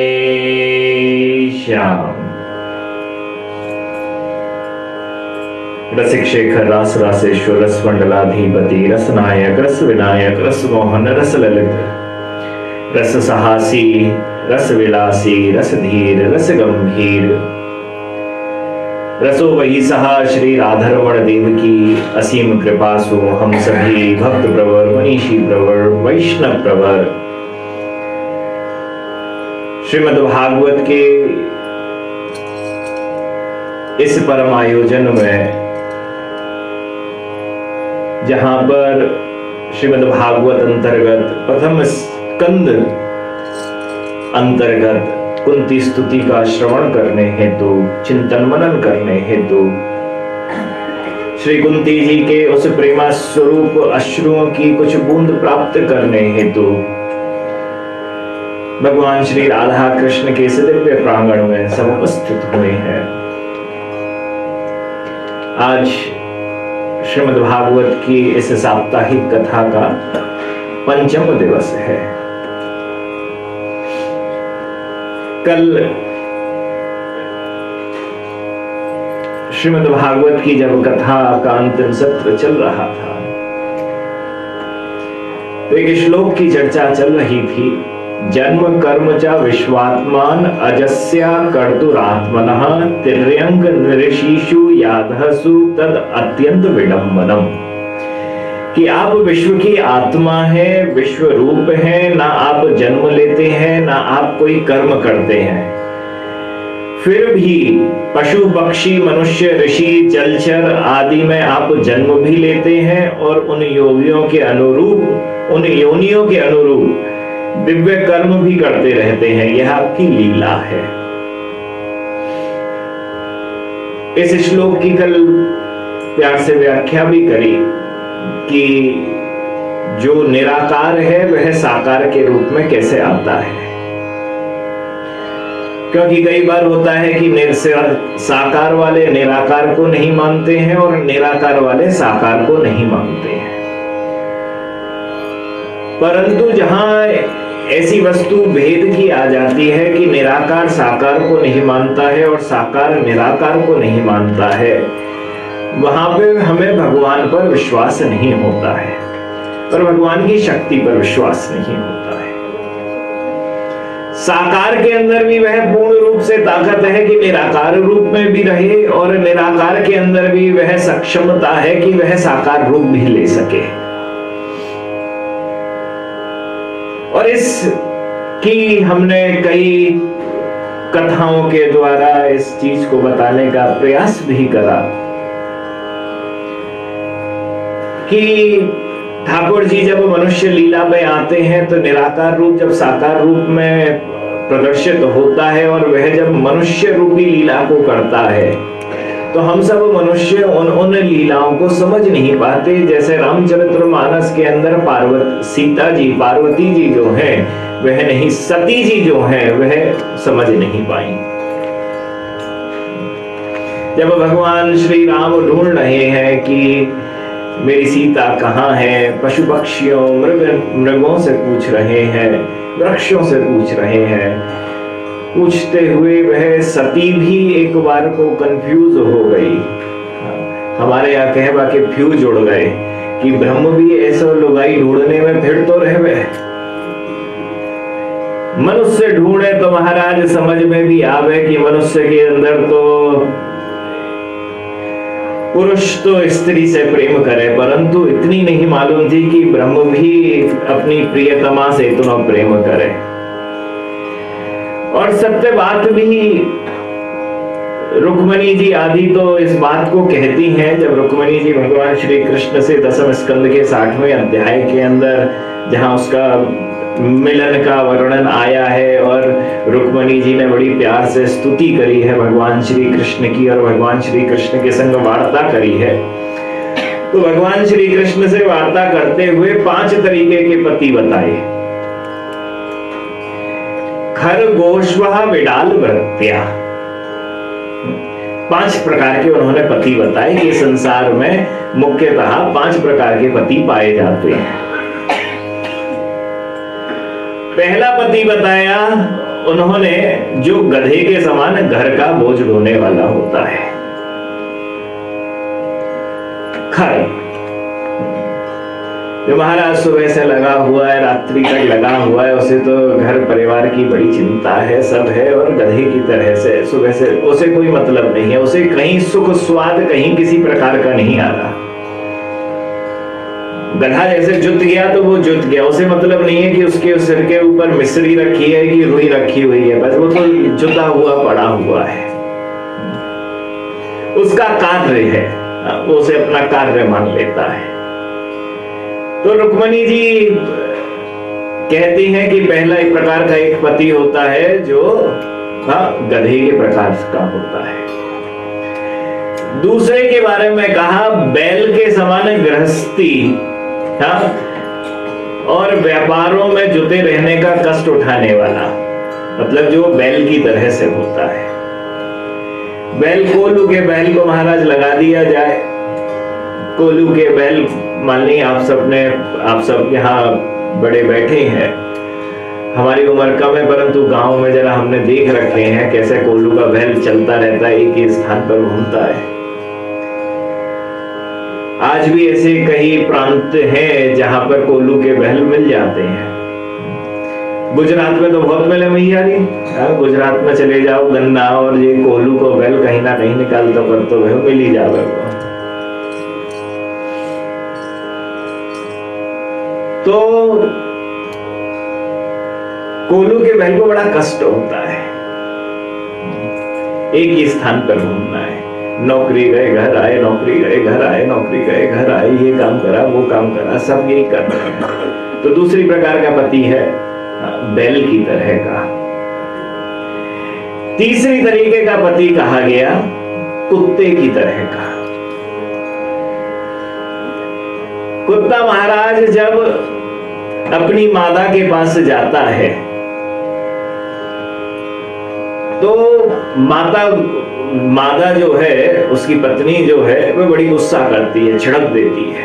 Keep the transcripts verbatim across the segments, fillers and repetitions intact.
श्याम। रसिक शेखर रास रासेश्वर रस मंडलाधिपति रस नायक रस विनायक रस मोहन रस ललित रस साहसी रस विलासी रस धीर रस गंभीर रसो वही सहा श्री राधारमण देव की असीम कृपा सो हम सभी भक्त प्रवर मनीषी प्रवर वैष्णव प्रवर श्रीमद् भागवत के इस परम आयोजन में, जहां पर श्रीमद् भागवत अंतर्गत प्रथम स्कंद अंतर्गत कुंती स्तुति का श्रवण करने हेतु चिंतन मनन करने हेतु श्री कुंती जी के उस प्रेमा स्वरूप अश्रुओं की कुछ बूंद प्राप्त करने हेतु भगवान श्री राधा कृष्ण के इस दिव्य प्रांगण में सब उपस्थित हुए हैं। आज श्रीमद् भागवत की इस साप्ताहिक कथा का पंचम दिवस है। कल श्रीमद् भागवत की जब कथा का अंतिम सत्र चल रहा था तो एक श्लोक की चर्चा चल रही थी। जन्म कर्म च विश्वात्मान अजस्या कर्तुरात्मनः तिर्यंक नृषीषु याधसु तद अत्यंत विडंबनम, कि आप विश्व की आत्मा है, विश्व रूप है, ना आप जन्म लेते हैं ना आप कोई कर्म करते हैं, फिर भी पशु पक्षी मनुष्य ऋषि जलचर आदि में आप जन्म भी लेते हैं और उन योगियों के अनुरूप उन योनियों के अनुरूप दिव्य कर्म भी करते रहते हैं। यह आपकी लीला है। इस श्लोक की कल प्यार से व्याख्या भी करी कि जो निराकार है वह साकार के रूप में कैसे आता है, क्योंकि कई बार होता है कि साकार वाले निराकार को नहीं मानते हैं और निराकार वाले साकार को नहीं मानते हैं। परंतु जहां ऐसी वस्तु भेद की आ जाती है कि निराकार साकार को नहीं मानता है और साकार निराकार को नहीं मानता है, वहां पे हमें भगवान पर विश्वास नहीं होता है और भगवान की शक्ति पर विश्वास नहीं होता है। साकार के अंदर भी वह पूर्ण रूप से ताकत है कि निराकार रूप में भी रहे और निराकार के अंदर भी वह सक्षमता है कि वह साकार रूप भी ले सके। और इस की हमने कई कथाओं के द्वारा इस चीज को बताने का प्रयास भी करा कि ठाकुर जी जब मनुष्य लीला में आते हैं तो निराकार रूप जब साकार रूप में प्रदर्शित होता है और वह जब मनुष्य रूपी लीला को करता है तो हम सब मनुष्य उन उन लीलाओं को समझ नहीं पाते। जैसे रामचरितमानस के अंदर पार्वती सीता जी पार्वती जी जो है वह नहीं, सती जी जो है वह समझ नहीं पाई। जब भगवान श्री राम ढूंढ रहे हैं कि मेरी सीता कहाँ है, पशु पक्षियों मृग मृगों से पूछ रहे हैं, वृक्षों से पूछ रहे हैं, पूछते हुए वह सती भी एक बार को कंफ्यूज हो गई। हमारे यहाँ कहवा के फ्यूज उड़ गए कि ब्रह्म भी ऐसा लुगाई ढूंढने में फिर तो रह गए, मनुष्य ढूंढे तो महाराज समझ में भी आवे कि मनुष्य के अंदर तो पुरुष तो स्त्री से प्रेम करे, परंतु इतनी नहीं मालूम थी कि ब्रह्म भी अपनी प्रियतमा से इतना प्रेम करे। और सत्य बात भी रुक्मणी जी आदि तो इस बात को कहती हैं। जब रुक्मणी जी भगवान श्री कृष्ण से दसम स्कंद के साठवें अध्याय के अंदर जहां उसका मिलन का वर्णन आया है और रुक्मणी जी ने बड़ी प्यार से स्तुति करी है भगवान श्री कृष्ण की और भगवान श्री कृष्ण के संग वार्ता करी है, तो भगवान श्री कृष्ण से वार्ता करते हुए पांच तरीके के पति बताए। खरगोशवः विडाल भृत्या, पांच प्रकार के उन्होंने पति बताए कि संसार में मुख्यतः पांच प्रकार के पति पाए जाते हैं। पहला पति बताया उन्होंने जो गधे के समान घर का बोझ ढोने वाला होता है, खर जो महाराज सुबह से लगा हुआ है, रात्रि तक लगा हुआ है, उसे तो घर परिवार की बड़ी चिंता है, सब है, और गधे की तरह से सुबह से उसे कोई मतलब नहीं है, उसे कहीं सुख स्वाद कहीं किसी प्रकार का नहीं आ रहा। गधा जैसे जुत गया तो वो जुत गया, उसे मतलब नहीं है कि उसके सिर के ऊपर मिश्री रखी है कि रुई रखी हुई है, बस वो तो जुता हुआ पड़ा हुआ है, उसका कार्य है, वो उसे अपना कार्य मान लेता है। तो रुक्मणी जी कहती हैं कि पहला एक प्रकार का एक पति होता है जो हाँ गधे के प्रकार का होता है। दूसरे के बारे में कहा बैल के समान गृहस्थी, हाँ, और व्यापारों में जुटे रहने का कष्ट उठाने वाला, मतलब जो बैल की तरह से होता है। बैल कोलू के बैल को महाराज लगा दिया जाए, कोलू के बैल मान ली आप सब ने आप सब यहाँ बड़े बैठे हैं, हमारी उम्र कम है परंतु गांव में जरा हमने देख रखे हैं कैसे कोलू का बैल चलता रहता है, एक ही स्थान पर घूमता है। आज भी ऐसे कई प्रांत हैं जहां पर कोलू के बैल मिल जाते हैं। गुजरात में तो बहुत मिले भैया जी, गुजरात में चले जाओ, गन्ना और ये कोलू को बैल कहीं ना कहीं निकाल तो कर तो मिल ही जावे। तो कोलू के बैल को बड़ा कष्ट होता है, एक ही स्थान पर घूमना है, नौकरी गए घर आए, नौकरी गए घर आए, नौकरी गए घर आए, ये काम करा वो काम करा, सब यही कर रहे हैं। तो दूसरी प्रकार का पति है बैल की तरह का। तीसरी तरीके का पति कहा गया कुत्ते की तरह का। कुत्ता महाराज जब अपनी मादा के पास जाता है तो माता मादा जो है, उसकी पत्नी जो है, वह बड़ी गुस्सा करती है, छिड़क देती है।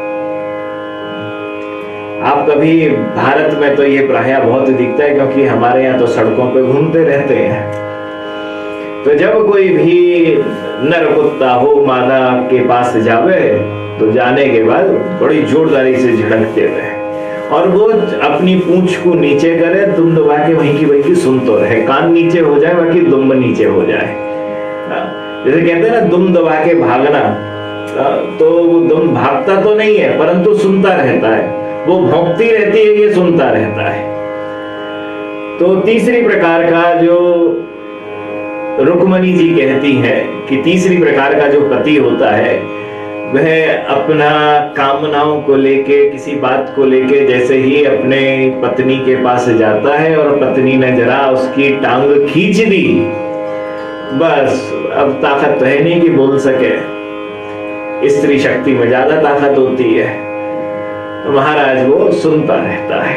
आप कभी भारत में तो ये प्रायः बहुत दिखता है क्योंकि हमारे यहाँ तो सड़कों पे घूमते रहते हैं। तो जब कोई भी नर कुत्ता हो मादा के पास जावे तो जाने के बाद बड़ी जोरदारी से झड़कते हुए और वो अपनी पूंछ को नीचे करे, दुम दबा के वहीं की वहीं की सुन तो रहे, कान नीचे हो जाए बाकी दुम नीचे हो जाए। जैसे कहते हैं ना दुम दबा के भागना, तो वो दुम भागता तो नहीं है परंतु सुनता रहता है, वो भौंकती रहती है, ये सुनता रहता है। तो तीसरी प्रकार का जो रुक्मणी जी कहती हैं कि तीसरी प्रकार का जो पति होता है वह अपना कामनाओं को लेके, किसी बात को लेके जैसे ही अपने पत्नी के पास जाता है और पत्नी ने जरा उसकी टांग खींच दी, बस अब ताकत तो है नहीं कि बोल सके, स्त्री शक्ति में ज्यादा ताकत होती है, तो महाराज वो सुनता रहता है।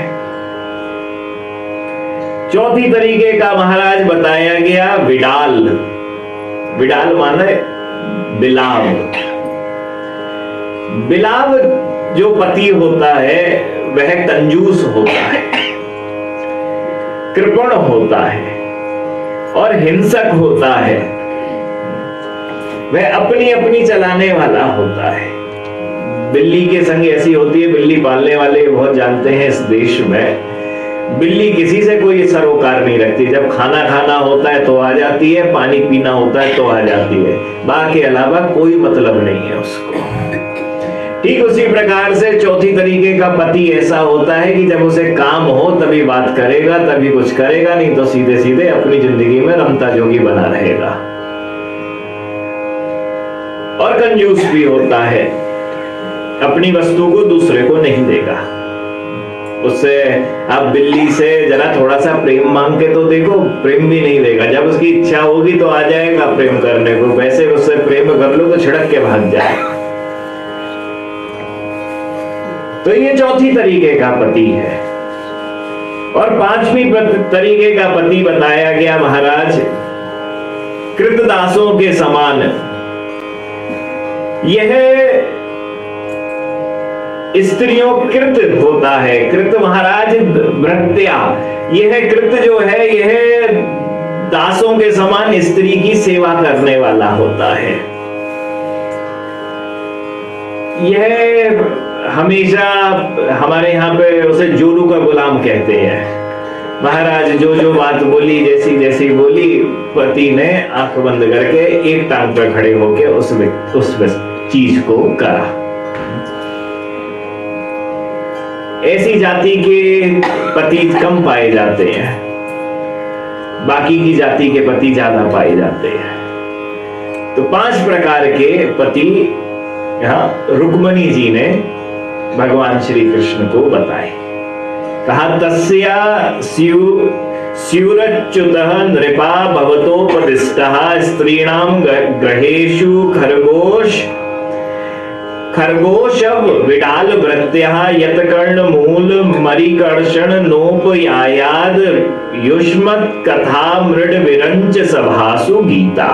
चौथी तरीके का महाराज बताया गया विडाल। विडाल माने बिलाव। बिलाव जो पति होता है वह कंजूस होता है, कृपण होता है और हिंसक होता है, वह अपनी अपनी चलाने वाला होता है। बिल्ली के संग ऐसी होती है, बिल्ली पालने वाले बहुत जानते हैं इस देश में, बिल्ली किसी से कोई सरोकार नहीं रखती। जब खाना खाना होता है तो आ जाती है, पानी पीना होता है तो आ जाती है, बाकी अलावा कोई मतलब नहीं है उसको। ठीक उसी प्रकार से चौथी तरीके का पति ऐसा होता है कि जब उसे काम हो तभी बात करेगा, तभी कुछ करेगा, नहीं तो सीधे सीधे अपनी जिंदगी में रमता जोगी बना रहेगा। और कंजूस भी होता है, अपनी वस्तु को दूसरे को नहीं देगा। उससे आप बिल्ली से जरा थोड़ा सा प्रेम मांग के तो देखो, प्रेम भी नहीं देगा। जब उसकी इच्छा होगी तो आ जाएगा प्रेम करने को, वैसे उससे प्रेम कर लो तो छिड़क के भाग जाए। तो ये चौथी तरीके का पति है। और पांचवी तरीके का पति बताया गया महाराज कृतदासों के समान। यह स्त्रियों कृत होता है। कृत महाराज भृत्या, यह कृत जो है यह दासों के समान स्त्री की सेवा करने वाला होता है। यह हमेशा हमारे यहाँ पे उसे जोलू का गुलाम कहते हैं। महाराज जो जो बात बोली, जैसी जैसी बोली, पति ने आंख बंद करके एक टांग पर खड़े होके उस उस चीज को करा। ऐसी जाति के पति कम पाए जाते हैं, बाकी की जाति के पति ज्यादा पाए जाते हैं। तो पांच प्रकार के पति यहाँ रुक्मणी जी ने भगवान श्री कृष्ण को बताए। कहा तस्या स्यु स्यूरच्युतः नृपा भवतोपदिष्टः स्त्रीणां ग्रहेषु खरगोश खरगोश विडाल भृत्यः यत्कर्ण मूल मरिकर्षण नोपयायाद युष्मत् कथा मृड विरंच सभासु गीता।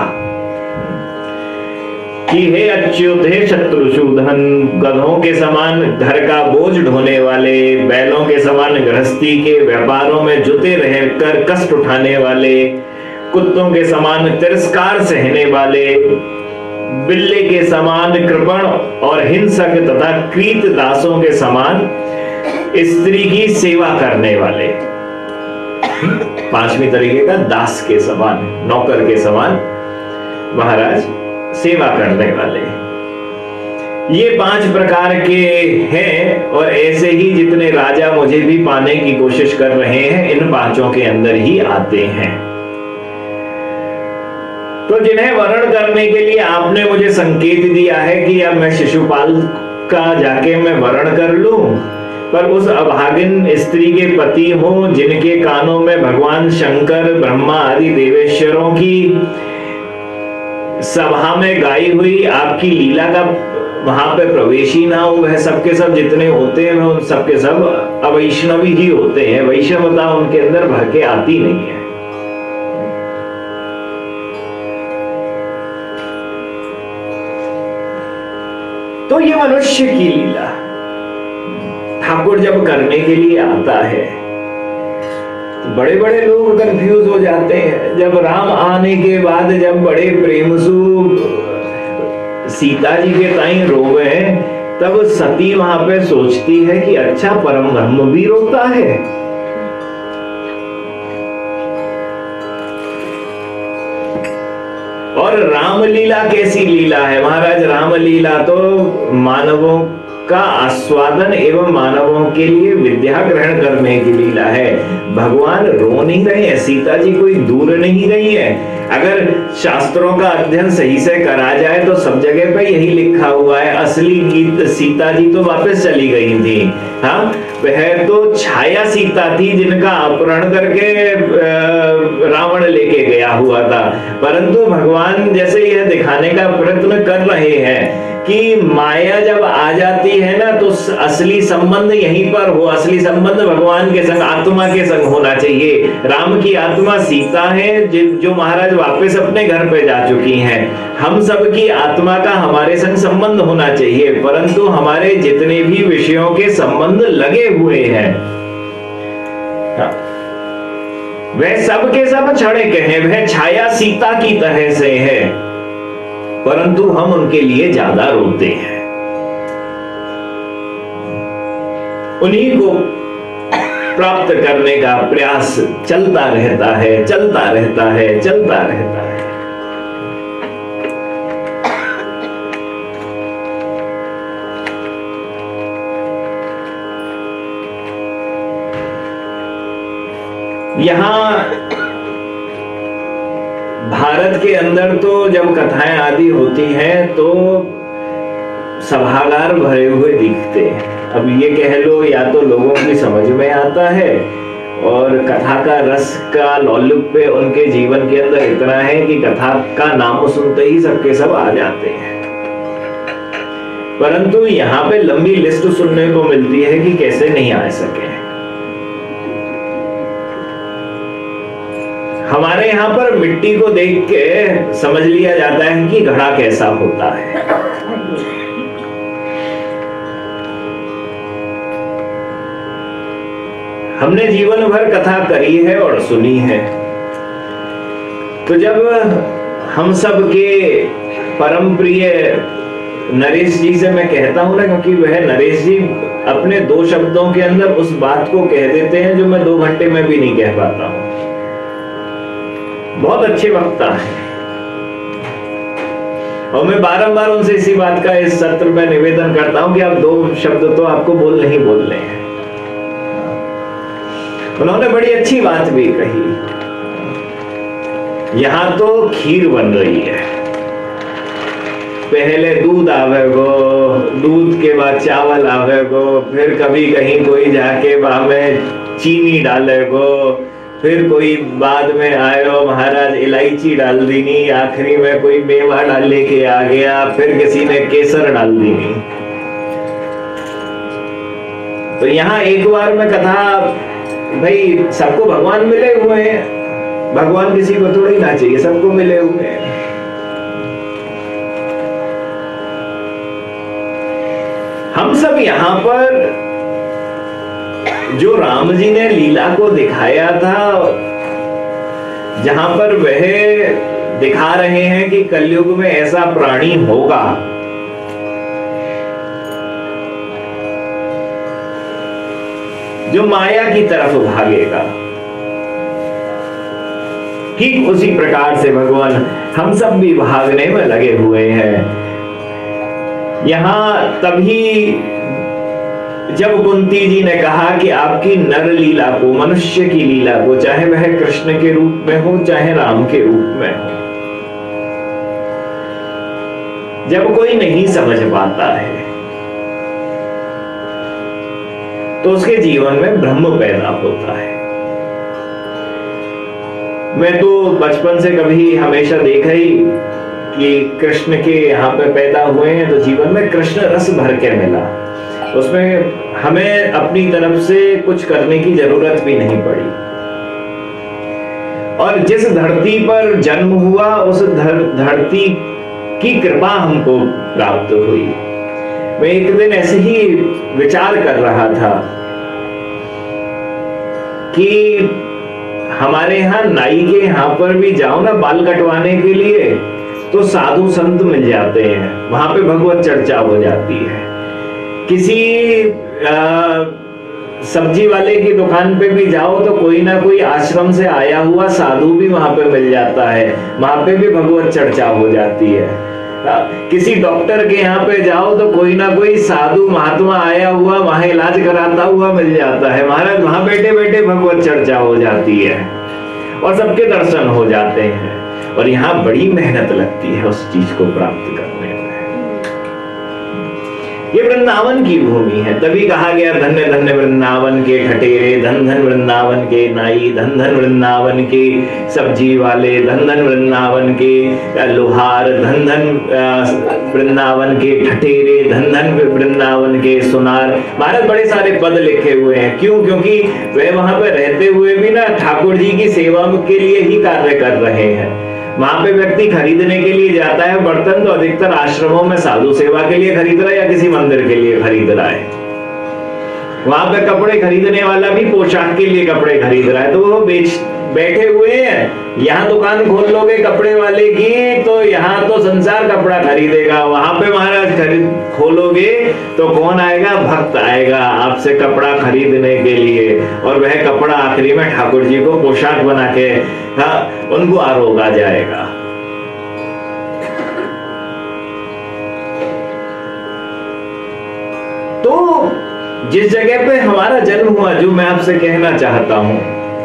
कि हे अच्युत, हे शत्रुशूधन, गधों के समान घर का बोझ ढोने वाले, बैलों के समान गृहस्थी के व्यापारों में जुटे रहकर कष्ट उठाने वाले, कुत्तों के समान तिरस्कार सहने वाले, बिल्ले के समान कृपण और हिंसक तथा क्रीत दासों के समान स्त्री की सेवा करने वाले। पांचवी तरीके का दास के समान, नौकर के समान महाराज सेवा करने वाले। ये पांच प्रकार के हैं और ऐसे ही जितने राजा मुझे भी पाने की कोशिश कर रहे हैं इन पांचों के अंदर ही आते हैं। तो जिन्हें वर्ण करने के लिए आपने मुझे संकेत दिया है कि अब मैं शिशुपाल का जाके मैं वर्ण कर लूं, पर उस अभागिन स्त्री के पति हो जिनके कानों में भगवान शंकर, ब्रह्मा आदि देवेश्वरों की सभा में गाई हुई आपकी लीला का वहां पे प्रवेश ही ना हो, वह सबके सब जितने होते हैं उन सबके सब अवैष्णवी ही होते हैं। वैष्णवता उनके अंदर भर के आती नहीं है। तो ये मनुष्य की लीला ठाकुर जब करने के लिए आता है तो बड़े बड़े लोग कंफ्यूज हो जाते हैं। जब राम आने के बाद जब बड़े प्रेम से सीता जी के ताई रोवे हैं, तब सती वहां पे सोचती है कि अच्छा परम ब्रह्म भी रोता है। और रामलीला कैसी लीला है महाराज? रामलीला तो मानवों का आस्वादन एवं मानवों के लिए विद्या ग्रहण करने की लीला है। भगवान रो नहीं रहे हैं, सीता जी कोई दूर नहीं गई है। अगर शास्त्रों का अध्ययन सही से करा जाए तो सब जगह पे यही लिखा हुआ है, असली गीत सीता जी तो वापस चली गई थी। हाँ, वह तो छाया सीता थी जिनका अपहरण करके रावण लेके गया हुआ था। परंतु भगवान जैसे यह दिखाने का प्रयत्न कर रहे हैं कि माया जब आ जाती है ना तो असली संबंध यहीं पर हो। असली संबंध भगवान के संग, आत्मा के संग होना चाहिए। राम की आत्मा सीता है जो महाराज वापस अपने घर पे जा चुकी हैं। हम सब की आत्मा का हमारे संग संबंध होना चाहिए, परंतु हमारे जितने भी विषयों के संबंध लगे हुए हैं वह सब के सब छड़े के हैं। वह छाया सीता की तरह से है, परंतु हम उनके लिए ज्यादा रोते हैं। उन्हीं को प्राप्त करने का प्रयास चलता रहता है, चलता रहता है, चलता रहता है। यहां भारत के अंदर तो जब कथाएं आदि होती हैं तो सभागार भरे हुए दिखते हैं। अब ये कह लो या तो लोगों की समझ में आता है और कथा का रस का लौल्युप्य उनके जीवन के अंदर इतना है कि कथा का नाम सुनते ही सबके सब आ जाते हैं। परंतु यहाँ पे लंबी लिस्ट सुनने को मिलती है कि कैसे नहीं आ सके। हमारे यहाँ पर मिट्टी को देख के समझ लिया जाता है कि घड़ा कैसा होता है। हमने जीवन भर कथा करी है और सुनी है, तो जब हम सब के परम प्रिय नरेश जी से मैं कहता हूं ना, क्योंकि वह नरेश जी अपने दो शब्दों के अंदर उस बात को कह देते हैं जो मैं दो घंटे में भी नहीं कह पाता हूं। बहुत अच्छे वक्ता है और मैं बारंबार उनसे इसी बात का इस सत्र में निवेदन करता हूं कि आप दो शब्द तो आपको बोलने ही बोलने हैं। उन्होंने बड़ी अच्छी बात भी कही। यहां तो खीर बन रही है, पहले दूध आवेगो, दूध के बाद चावल आवेगो, फिर कभी कहीं कोई जाके वहां में चीनी डालेगो, फिर कोई बाद में आयो महाराज इलायची डाल दीनी, आखिरी में कोई मेवा डाल लेके आ गया, फिर किसी ने केसर डाल दीनी। तो यहाँ एक बार में कथा, भाई सबको भगवान मिले हुए हैं, भगवान किसी को थोड़ी ना चाहिए, सबको मिले हुए हैं। हम सब यहाँ पर जो राम जी ने लीला को दिखाया था, जहां पर वह दिखा रहे हैं कि कलयुग में ऐसा प्राणी होगा जो माया की तरफ भागेगा, ठीक उसी प्रकार से भगवान हम सब भी भागने में लगे हुए हैं। यहां तभी जब कुंती जी ने कहा कि आपकी नर लीला को, मनुष्य की लीला को, चाहे वह कृष्ण के रूप में हो चाहे राम के रूप में हो, जब कोई नहीं समझ पाता है तो उसके जीवन में भ्रम पैदा होता है। मैं तो बचपन से कभी हमेशा देखा ही कि कृष्ण के यहाँ पे पैदा हुए हैं तो जीवन में कृष्ण रस भर के मिला, उसमें हमें अपनी तरफ से कुछ करने की जरूरत भी नहीं पड़ी। और जिस धरती पर जन्म हुआ उस धर, धरती की कृपा हमको प्राप्त हुई। मैं एक दिन ऐसे ही विचार कर रहा था कि हमारे यहाँ नाई के यहाँ पर भी जाओ ना बाल कटवाने के लिए तो साधु संत मिल जाते हैं, वहां पे भगवत चर्चा हो जाती है। किसी आ, सब्जी वाले की दुकान पे भी जाओ तो कोई ना कोई आश्रम से आया हुआ साधु भी वहां पे मिल जाता है, वहां पे भी भगवत चर्चा हो जाती है। आ, किसी डॉक्टर के यहाँ पे जाओ तो कोई ना कोई साधु महात्मा आया हुआ वहां इलाज कराता हुआ मिल जाता है, महाराज वहां बैठे बैठे भगवत चर्चा हो जाती है और सबके दर्शन हो जाते हैं। और यहाँ बड़ी मेहनत लगती है उस चीज को प्राप्त करने में। ये वृंदावन की भूमि है, तभी कहा गया धन्य धन्य वृंदावन के ठठेरे, धन धन वृंदावन के नाई, धन धन वृंदावन के सब्जी वाले, धन धन वृंदावन के लोहार, धन धन वृंदावन के ठठेरे, धन धन वृंदावन के सुनार। महाराज बड़े सारे पद लिखे हुए हैं। क्यों? क्योंकि वे वहां पर रहते हुए भी ना ठाकुर जी की सेवा के लिए ही कार्य कर रहे हैं। वहां पे व्यक्ति खरीदने के लिए जाता है बर्तन तो अधिकतर आश्रमों में साधु सेवा के लिए खरीद रहा है या किसी मंदिर के लिए खरीद रहा है। वहां पे कपड़े खरीदने वाला भी पोशाक के लिए कपड़े खरीद रहा है, तो वो बेच बैठे हुए हैं। यहाँ दुकान खोल लोगे कपड़े वाले की तो यहाँ तो संसार कपड़ा खरीदेगा, वहां पे महाराज खरीद खोलोगे तो कौन आएगा? भक्त आएगा आपसे कपड़ा खरीदने के लिए, और वह कपड़ा आखिरी में ठाकुर जी को पोशाक बना के हाँ उनको आरोगा जाएगा। तो जिस जगह पे हमारा जन्म हुआ, जो मैं आपसे कहना चाहता हूं,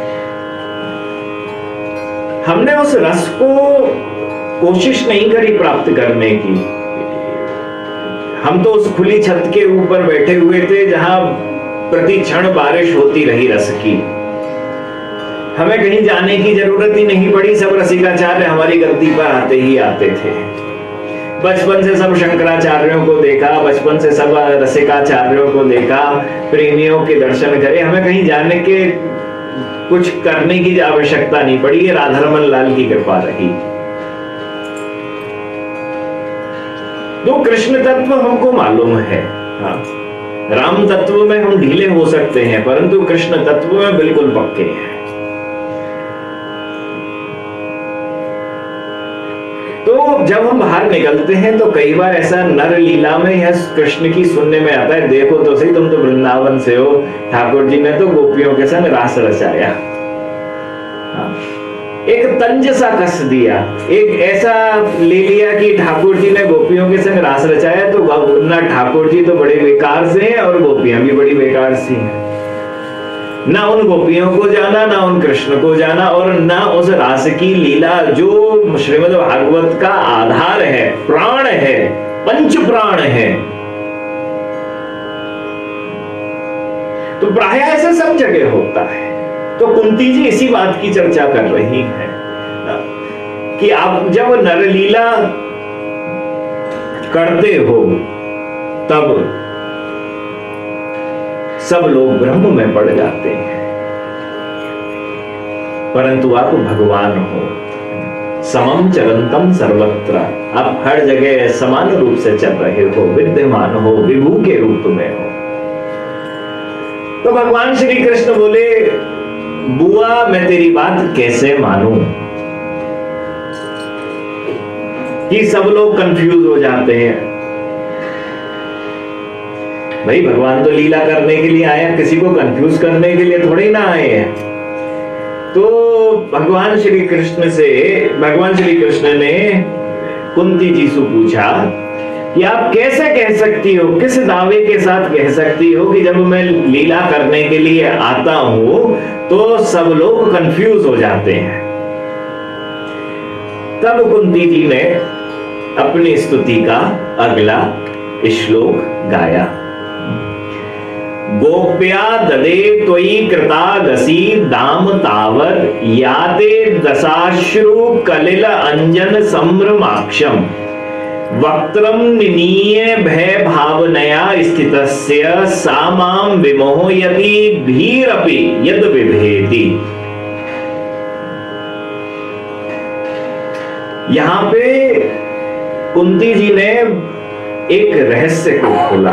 हमने उस रस को कोशिश नहीं करी प्राप्त करने की। हम तो उस खुली छत के ऊपर बैठे हुए थे जहां प्रति क्षण बारिश होती रही रस की। हमें कहीं जाने की जरूरत ही नहीं पड़ी, सब रसिकाचार्य हमारी गद्दी पर आते ही आते थे। बचपन से सब शंकराचार्यों को देखा, बचपन से सब रसिकाचार्यों को देखा, प्रेमियों के दर्शन करे, हमें कहीं जाने के कुछ करने की आवश्यकता नहीं पड़ी। ये राधारमन लाल की कृपा रही। तो कृष्ण तत्व हमको मालूम है, हाँ। राम तत्व में हम ढीले हो सकते हैं परंतु कृष्ण तत्व में बिल्कुल पक्के हैं। तो जब हम बाहर निकलते हैं तो कई बार ऐसा नर लीला में या कृष्ण की सुनने में आता है, देखो तो सही तुम तो वृंदावन से हो, ठाकुर जी ने तो गोपियों के संग रास रचाया। एक तंज सा कस दिया, एक ऐसा ले लिया कि ठाकुर जी ने गोपियों के संग रास रचाया, तो ना ठाकुर जी तो बड़े बेकार से हैं और गोपियां भी बड़ी बेकार सी हैं। ना उन गोपियों को जाना, ना उन कृष्ण को जाना, और ना उस रास की लीला जो श्रीमद् भागवत का आधार है, प्राण है, पंच प्राण है। तो प्राय ऐसा सब जगह होता है। तो कुंती जी इसी बात की चर्चा कर रही है कि आप जब नरलीला करते हो तब सब लोग ब्रह्म में पड़ जाते हैं, परंतु आप भगवान हो, समम चरंतम सर्वत्र, आप हर जगह समान रूप से चल रहे हो, विद्यमान हो, विभू के रूप में हो। तो भगवान श्री कृष्ण बोले, बुआ मैं तेरी बात कैसे मानूं, कि सब लोग कंफ्यूज हो जाते हैं। भाई भगवान तो लीला करने के लिए आया, किसी को कंफ्यूज करने के लिए थोड़ी ना आए हैं। तो भगवान श्री कृष्ण से भगवान श्री कृष्ण ने कुंती जी से पूछा कि आप कैसे कह सकती हो, किस दावे के साथ कह सकती हो कि जब मैं लीला करने के लिए आता हूं तो सब लोग कंफ्यूज हो जाते हैं। तब कुंती जी ने अपनी स्तुति का अगला श्लोक गाया। गोप्या ददे त्वयि कृतागसी दाम तावत याते दशाश्रु कलिल अंजन संभ्रमाक्षम वक्त्रम निनीय भय भावनया स्थितस्य सामाम विमोहयति भीरपि यद विभेति। यहां पे कुंती जी ने एक रहस्य को खोला।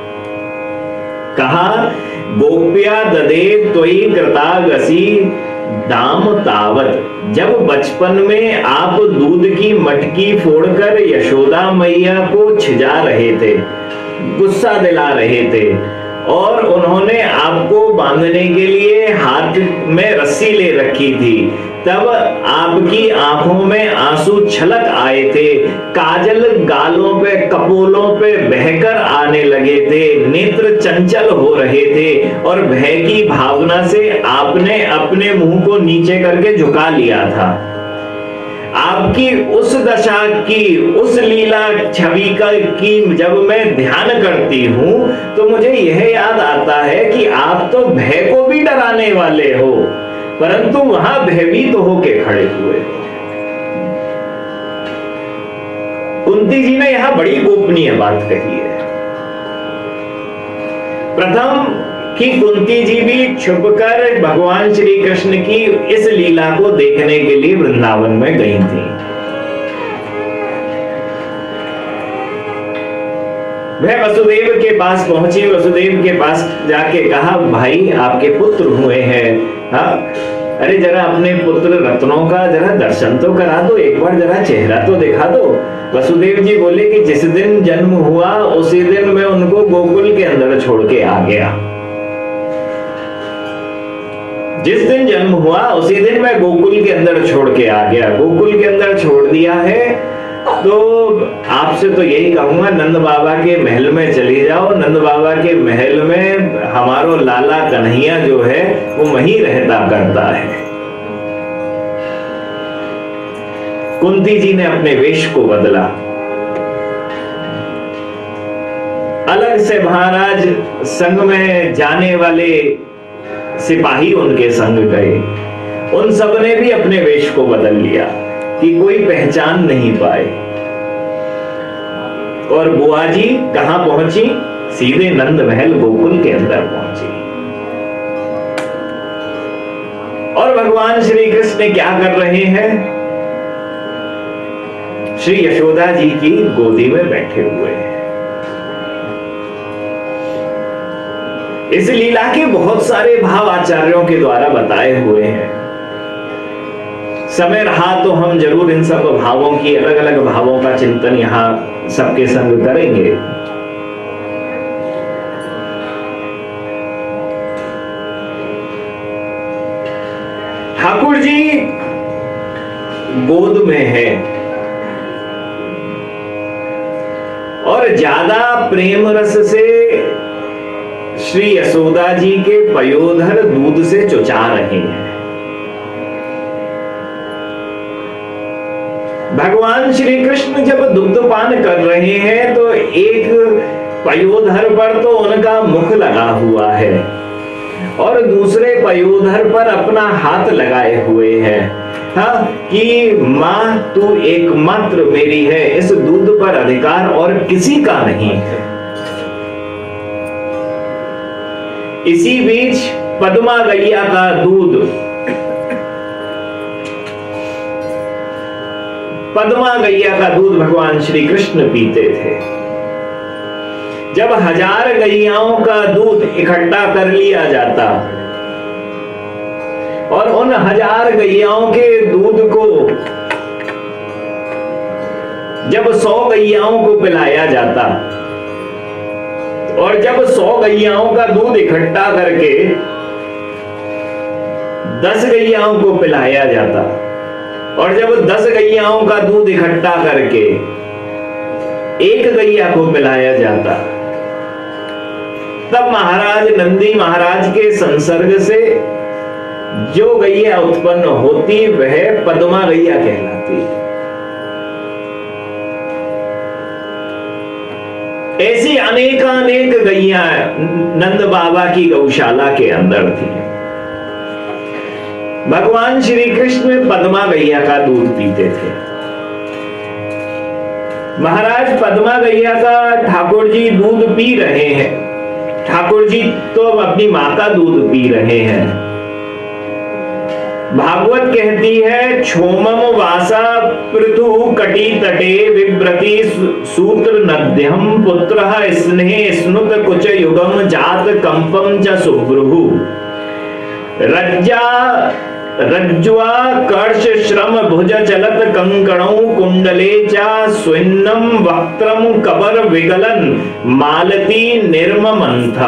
कहा, गोप्या ददे त्वयि कृतागसी दाम तावत, जब बचपन में आप दूध की मटकी फोड़कर यशोदा मैया को छिजा रहे थे, गुस्सा दिला रहे थे, और उन्होंने आपको बांधने के लिए हाथ में रस्सी ले रखी थी, तब आपकी आंखों में आंसू छलक आए थे, काजल गालों पे कपोलों पे बहकर आने लगे थे, नेत्र चंचल हो रहे थे, और भय की भावना से आपने अपने मुंह को नीचे करके झुका लिया था। आपकी उस दशा की, उस लीला छवि का की जब मैं ध्यान करती हूं तो मुझे यह याद आता है कि आप तो भय को भी डराने वाले हो, परंतु वहां भयभीत तो होके खड़े हुए हो। कुंती जी ने यहां बड़ी गोपनीय बात कही है। प्रथम कि कुंती जी भी छुपकर भगवान श्री कृष्ण की इस लीला को देखने के लिए वृंदावन में गई थी। वह वसुदेव के पास पहुंची, वसुदेव के पास जाके कहा, भाई आपके पुत्र हुए हैं, हाँ, अरे जरा अपने पुत्र रत्नों का जरा दर्शन तो करा दो, एक बार जरा चेहरा तो दिखा दो। वसुदेव जी बोले कि जिस दिन जन्म हुआ उसी दिन मैं उनको गोकुल के अंदर छोड़ के आ गया। जिस दिन जन्म हुआ उसी दिन मैं गोकुल के अंदर छोड़ के आ गया। गोकुल के अंदर छोड़ दिया है तो आपसे तो यही कहूंगा, नंद बाबा के महल में चली जाओ। नंद बाबा के महल में हमारो लाला कन्हैया जो है वो वहीं रहता करता है। कुंती जी ने अपने वेश को बदला, अलग से महाराज संग में जाने वाले सिपाही उनके संग गए, उन सब ने भी अपने वेश को बदल लिया कि कोई पहचान नहीं पाए। और बुआ जी कहां पहुंची? सीधे नंद महल गोकुल के अंदर पहुंची। और भगवान श्री कृष्ण क्या कर रहे हैं? श्री यशोदा जी की गोदी में बैठे हुए हैं। इस लीला के बहुत सारे भाव आचार्यों के द्वारा बताए हुए हैं। समय रहा तो हम जरूर इन सब भावों की, अलग अलग भावों का चिंतन यहाँ सबके संग करेंगे। ठाकुर जी गोद में है और ज्यादा प्रेम रस से श्री यशोदा जी के पयोधर दूध से चुचा रहे हैं। भगवान श्री कृष्ण जब दुग्धपान कर रहे हैं तो एक पयोधर पर तो उनका मुख लगा हुआ है और दूसरे पयोधर पर अपना हाथ लगाए हुए हैं। हाँ, कि मां तू एकमात्र मेरी है, इस दूध पर अधिकार और किसी का नहीं है। इसी बीच पद्मा गैया का दूध, पद्मा गैया का दूध भगवान श्री कृष्ण पीते थे। जब हजार गैयाओं का दूध इकट्ठा कर लिया जाता और उन हजार गैयाओं के दूध को जब सौ गैयाओं को पिलाया जाता और जब सौ गैयाओं का दूध इकट्ठा करके दस गैयाओं को पिलाया जाता और जब दस गैयाओं का दूध इकट्ठा करके एक गैया को पिलाया जाता, तब महाराज नंदी महाराज के संसर्ग से जो गैया उत्पन्न होती वह पद्मा गैया कहलाती। ऐसी अनेकानेक गैया नंद बाबा की गौशाला के अंदर थी। भगवान श्री कृष्ण पद्मा गैया का दूध पीते थे। महाराज पद्मा गैया का ठाकुर जी दूध पी रहे हैं। ठाकुर जी तो अपनी मां का दूध पी रहे हैं। भागवत कहती है, छोमम वासा पृथु कटी तटे विव्रति सूत्र नद्यम पुत्र स्नेह स्नुत कुच युगम जात कंपम च सुब्रुहु रज्जा रज्ज्वा कर्ष श्रम भुज चलत कंकणौ कुंडले चा स्विन्नम वक्त्रम कबर विगलन मालती निर्ममंथा।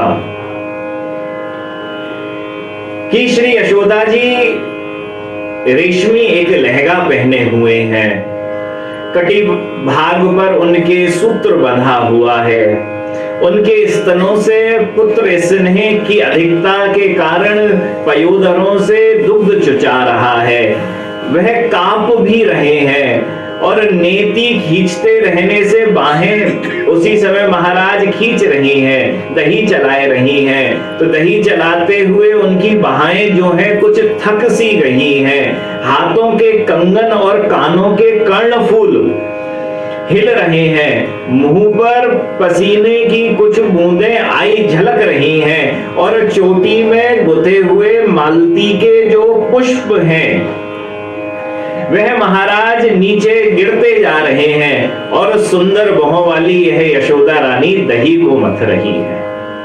कि श्री यशोदा जी रेशमी एक लहंगा पहने हुए हैं, कटी भाग पर उनके सूत्र बंधा हुआ है, उनके स्तनों से पुत्र स्नेह की अधिकता के कारण पयोधरों से दुग्ध चुचा रहा है। वह कांप भी रहे हैं और नेति खींचते रहने से बाहें उसी समय महाराज खींच रही हैं, दही चलाए रही हैं। तो दही चलाते हुए उनकी बाहें जो है कुछ थक सी गई हैं। हाथों के कंगन और कानों के कर्णफूल हिल रहे हैं। मुंह पर पसीने की कुछ बूंदें आई झलक रही हैं और चोटी में गुथे हुए मालती के जो पुष्प हैं वह महाराज नीचे गिरते जा रहे हैं और सुंदर बहों वाली यह यशोदा रानी दही को मथ रही है।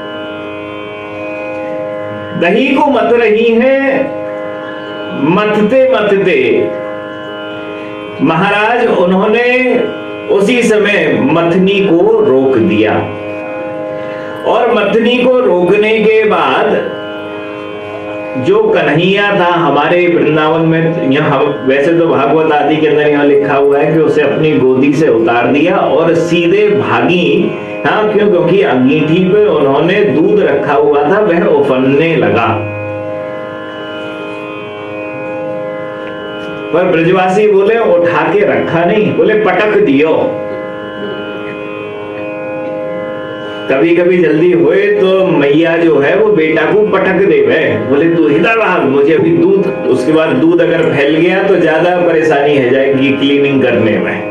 दही को मथ रही है। मथते मथते महाराज उन्होंने उसी समय मथनी को रोक दिया और मथनी को रोकने के बाद जो कन्हैया था हमारे वृंदावन में, यहाँ वैसे तो भागवत आदि के अंदर यहाँ लिखा हुआ है कि उसे अपनी गोदी से उतार दिया और सीधे भागी। हाँ, क्यों? क्योंकि अंगीठी पे उन्होंने दूध रखा हुआ था, वह उफनने लगा। पर ब्रजवासी बोले उठा के रखा नहीं, बोले पटक दियो। कभी कभी जल्दी होए तो मैया जो है वो बेटा को पटक देवे, बोले तू इधर भाग, मुझे अभी दूध, उसके बाद दूध अगर फैल गया तो ज्यादा परेशानी हो जाएगी क्लीनिंग करने में।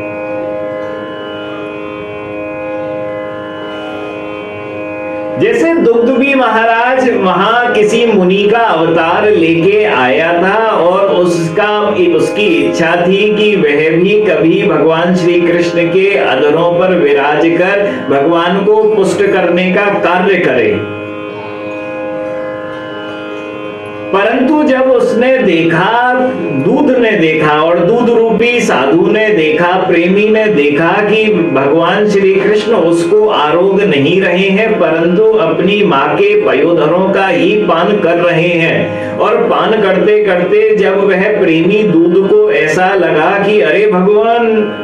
जैसे दुग्धवी महाराज वहां किसी मुनि का अवतार लेके आया था और उसका उसकी इच्छा थी कि वह भी कभी भगवान श्री कृष्ण के अधरों पर विराज कर भगवान को पुष्ट करने का कार्य करे। परंतु जब उसने देखा, दूध ने देखा और दूध रूपी साधु ने देखा, प्रेमी ने देखा कि भगवान श्री कृष्ण उसको आरोग नहीं रहे हैं परंतु अपनी माँ के पयोधरों का ही पान कर रहे हैं, और पान करते करते जब वह प्रेमी दूध को ऐसा लगा कि अरे भगवान,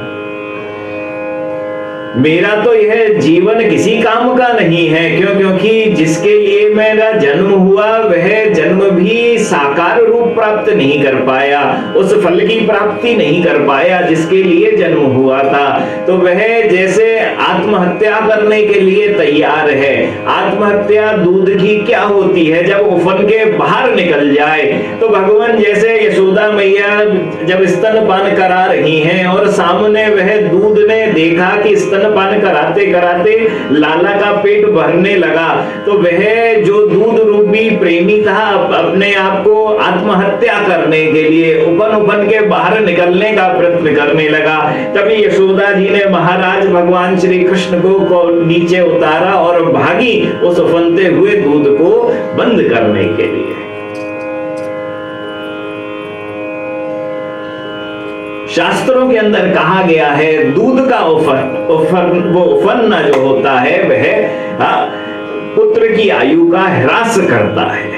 मेरा तो यह जीवन किसी काम का नहीं है, क्यों? क्योंकि जिसके लिए मेरा जन्म हुआ वह जन्म भी साकार रूप प्राप्त नहीं कर पाया, उस फल की प्राप्ति नहीं कर पाया जिसके लिए जन्म हुआ था। तो वह जैसे आत्महत्या करने के लिए तैयार है। आत्महत्या दूध की क्या होती है? जब उफन के बाहर निकल जाए। तो भगवान जैसे यशोदा मैया जब स्तनपान करा रही हैं और सामने वह दूध ने देखा कि स्तन पान कराते कराते लाला का पेट भरने लगा, तो वह जो दूध रूपी प्रेमी था अपने आप को आत्महत्या करने के लिए उपन उपन के बाहर निकलने का प्रयत्न करने लगा। तभी यशोदा जी ने महाराज भगवान श्री कृष्ण को, को नीचे उतारा और भागी उस उफनते हुए दूध को बंद करने के लिए। शास्त्रों के अंदर कहा गया है दूध का उफन, उफन वो उफनना जो होता है वह आ, पुत्र की आयु का ह्रास करता है।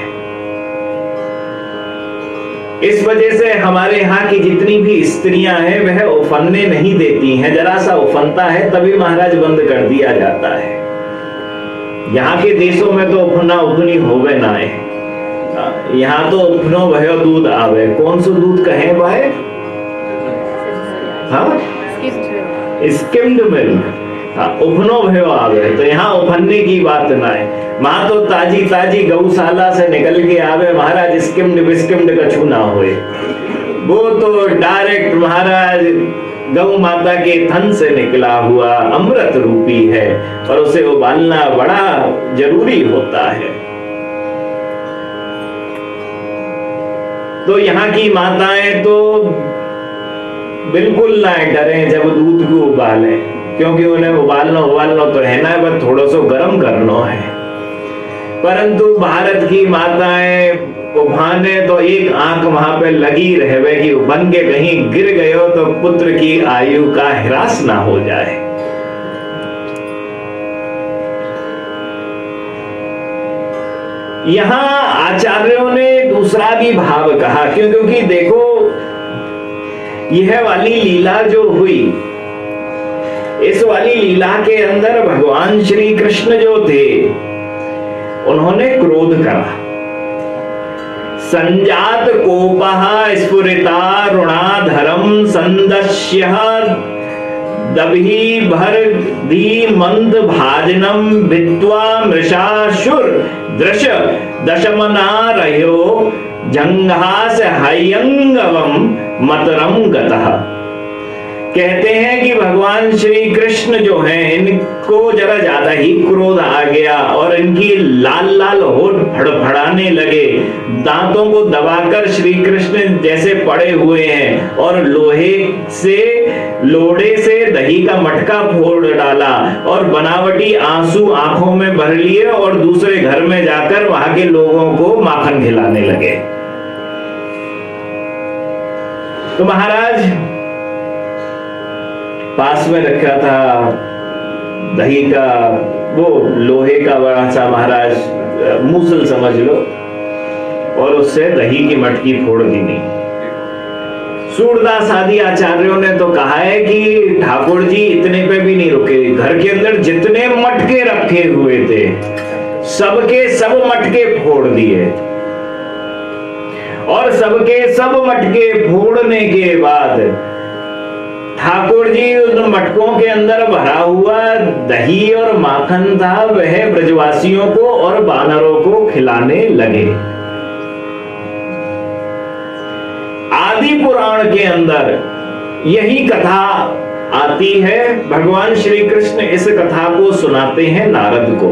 इस वजह से हमारे यहाँ की जितनी भी स्त्रियां हैं वह उफनने नहीं देती हैं। जरा सा उफनता है तभी महाराज बंद कर दिया जाता है। यहाँ के देशों में तो उफना उफनी होवे ना है, यहाँ तो उफनो वह दूध आवे। कौन सा दूध कहे भाई? हाँ, स्किम्ड मिल्क, हाँ, उफनो भयो आवे। तो यहाँ उफनने की बात ना है। माँ तो ताजी ताजी गौशाला से निकल के आवे महाराज, स्किम्ड बिस्किम्ड कछु ना होए। वो तो डायरेक्ट महाराज गौ माता के थन से निकला हुआ अमृत रूपी है और उसे उबालना बड़ा जरूरी होता है। तो यहाँ की माताएं तो बिल्कुल ना डरें जब दूध को उबालें, क्योंकि उन्हें उबालना उबालना तो रहना है, बस थोड़ा सा गर्म करना है। परंतु भारत की माताएं उबाने तो एक आंख वहां पे लगी रहे कि उबन के कहीं गिर गए हो तो पुत्र की आयु का ह्रास ना हो जाए। यहाँ आचार्यों ने दूसरा भी भाव कहा, क्यों? क्योंकि देखो यह वाली लीला जो हुई, इस वाली लीला के अंदर भगवान श्री कृष्ण जो थे उन्होंने क्रोध करा। संजात कोपः स्फुरिता रुणाधरम संदश्य दभी भर दी मंद भाजनम भित्वा मृषाशुर दृश दशमना रहो जंघास हयंगवम मतरम गतः। कहते हैं कि भगवान श्री कृष्ण जो हैं इनको जरा ज्यादा ही क्रोध आ गया और इनकी लाल लाल होठ फड़फड़ाने लगे। दांतों को दबाकर श्री कृष्ण जैसे पड़े हुए हैं और लोहे से लोड़े से दही का मटका फोड़ डाला और बनावटी आंसू आंखों में भर लिए और दूसरे घर में जाकर वहां के लोगों को माखन खिलाने लगे। तो महाराज पास में रखा था दही का वो लोहे का बड़ा सा महाराज मूसल समझ लो, और उससे दही की मटकी फोड़ दी नहीं। सूरदास आदि आचार्यों ने तो कहा है कि ठाकुर जी इतने पे भी नहीं रुके। घर के अंदर जितने मटके रखे हुए थे सबके सब मटके फोड़ दिए, और सबके सब मटके फोड़ने के बाद ठाकुर जी उन मटकों के अंदर भरा हुआ दही और माखन था वह ब्रजवासियों को और बानरों को खिलाने लगे। आदि पुराण के अंदर यही कथा आती है। भगवान श्री कृष्ण इस कथा को सुनाते हैं नारद को।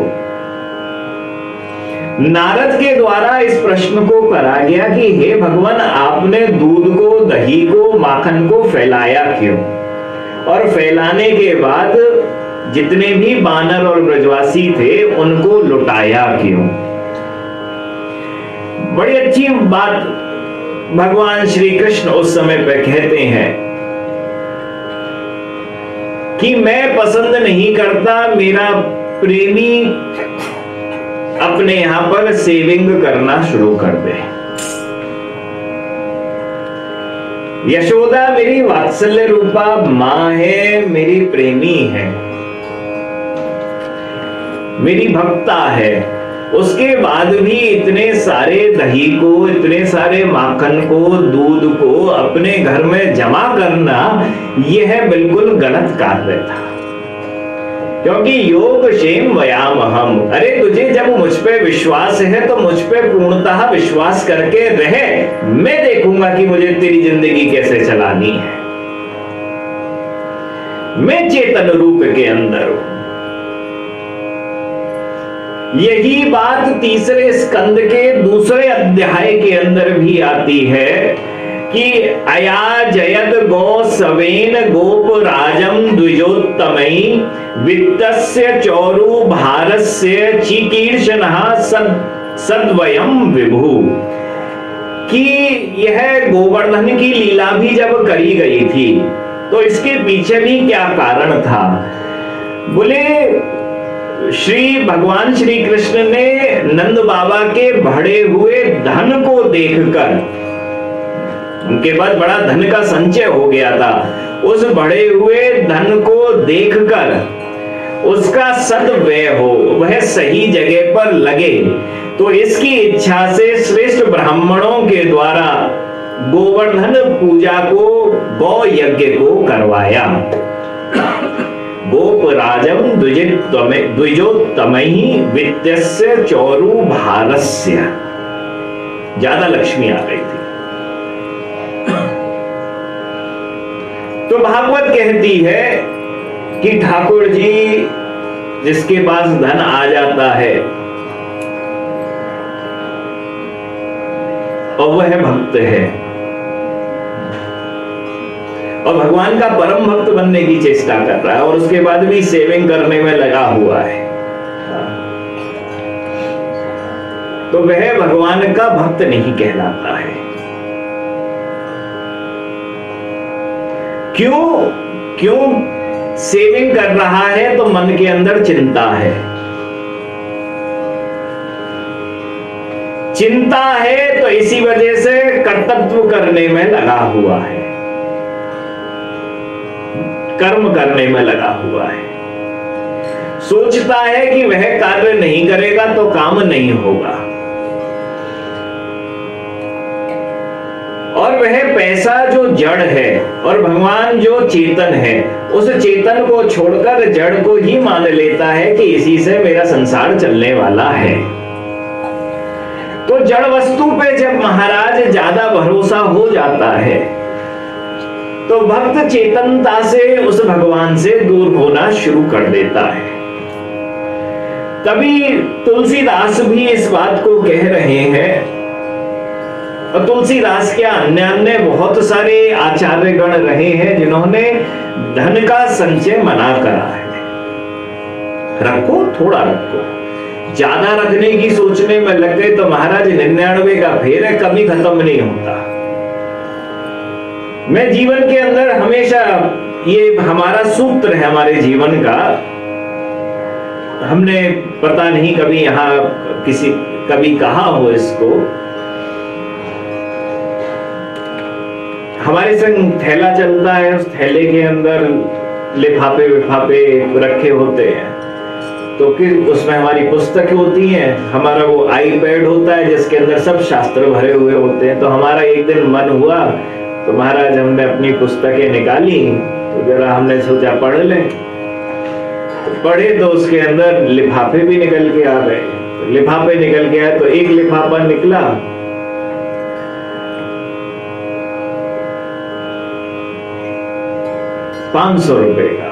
नारद के द्वारा इस प्रश्न को करा गया कि हे भगवान, आपने दूध को, दही को, माखन को फैलाया क्यों, और फैलाने के बाद जितने भी बानर और ब्रजवासी थे उनको लुटाया क्यों? बड़ी अच्छी बात भगवान श्री कृष्ण उस समय पे कहते हैं कि मैं पसंद नहीं करता मेरा प्रेमी अपने यहां पर सेविंग करना शुरू कर दे। यशोदा मेरी वात्सल्य रूपा मां है, मेरी प्रेमी है, मेरी भक्ता है, उसके बाद भी इतने सारे दही को, इतने सारे माखन को, दूध को अपने घर में जमा करना यह बिल्कुल गलत कार्य था। क्योंकि योग क्षेम वयामहम, अरे तुझे जब मुझ पे विश्वास है तो मुझ पे पूर्णतः विश्वास करके रहे, मैं देखूंगा कि मुझे तेरी जिंदगी कैसे चलानी है। मैं चेतन रूप के अंदर हूं। यही बात तीसरे स्कंद के दूसरे अध्याय के अंदर भी आती है कि अया जयद गो सवेन गोप राजम द्विजोत्तमई वित्तस्य चौरु भारस्य चिकीर्षणः सद सद्वयम विभु, कि यह गोवर्धन की लीला भी जब करी गई थी तो इसके पीछे भी क्या कारण था। बोले श्री भगवान श्री कृष्ण ने नंद बाबा के बढ़े हुए धन को देखकर, उनके पास बड़ा धन का संचय हो गया था, उस बढ़े हुए धन को देखकर उसका सदव्यय हो, वह सही जगह पर लगे, तो इसकी इच्छा से श्रेष्ठ ब्राह्मणों के द्वारा गोवर्धन पूजा को, गौ यज्ञ को करवाया। गोप राजम द्विजोत्तमहि वित्तस्य चौरु भारस्य, ज्यादा लक्ष्मी आ गई थी। तो भागवत कहती है कि ठाकुर जी जिसके पास धन आ जाता है और वह भक्त है और भगवान का परम भक्त बनने की चेष्टा कर रहा है और उसके बाद भी सेविंग करने में लगा हुआ है, तो वह भगवान का भक्त नहीं कहलाता है। क्यों? क्यों सेविंग कर रहा है? तो मन के अंदर चिंता है। चिंता है तो इसी वजह से कर्तव्य करने में लगा हुआ है, कर्म करने में लगा हुआ है। सोचता है कि वह कार्य नहीं करेगा तो काम नहीं होगा, और वह पैसा जो जड़ है और भगवान जो चेतन है, उस चेतन को छोड़कर जड़ को ही मान लेता है कि इसी से मेरा संसार चलने वाला है। तो जड़ वस्तु पे जब महाराज ज्यादा भरोसा हो जाता है तो भक्त चेतनता से उस भगवान से दूर होना शुरू कर देता है। तभी तुलसीदास भी इस बात को कह रहे हैं, और तुलसीदास क्या अन्य अन्य बहुत सारे आचार्य गण रहे हैं जिन्होंने धन का संचय मना करा है। रखो, थोड़ा रखो, ज्यादा रखने की सोचने में लग गए तो महाराज निन्यानवे का फेर है, कभी खत्म नहीं होता। मैं जीवन के अंदर हमेशा, ये हमारा सूत्र है हमारे जीवन का, हमने पता नहीं कभी यहां किसी कभी कहा हो इसको, हमारे संग थैला चलता है, उस थैले के अंदर लिफाफे विफाफे रखे होते हैं, तो फिर उसमें हमारी पुस्तक होती हैं, हमारा वो आईपैड होता है जिसके अंदर सब शास्त्र भरे हुए होते हैं। तो हमारा एक दिन मन हुआ तो महाराज हमने अपनी पुस्तकें निकाली, तो जरा हमने सोचा पढ़ लें, तो पढ़े तो उसके अंदर लिफाफे भी निकल के आ गए। तो लिफाफे निकल के आए तो एक लिफाफा निकला पांच सौ रुपए का।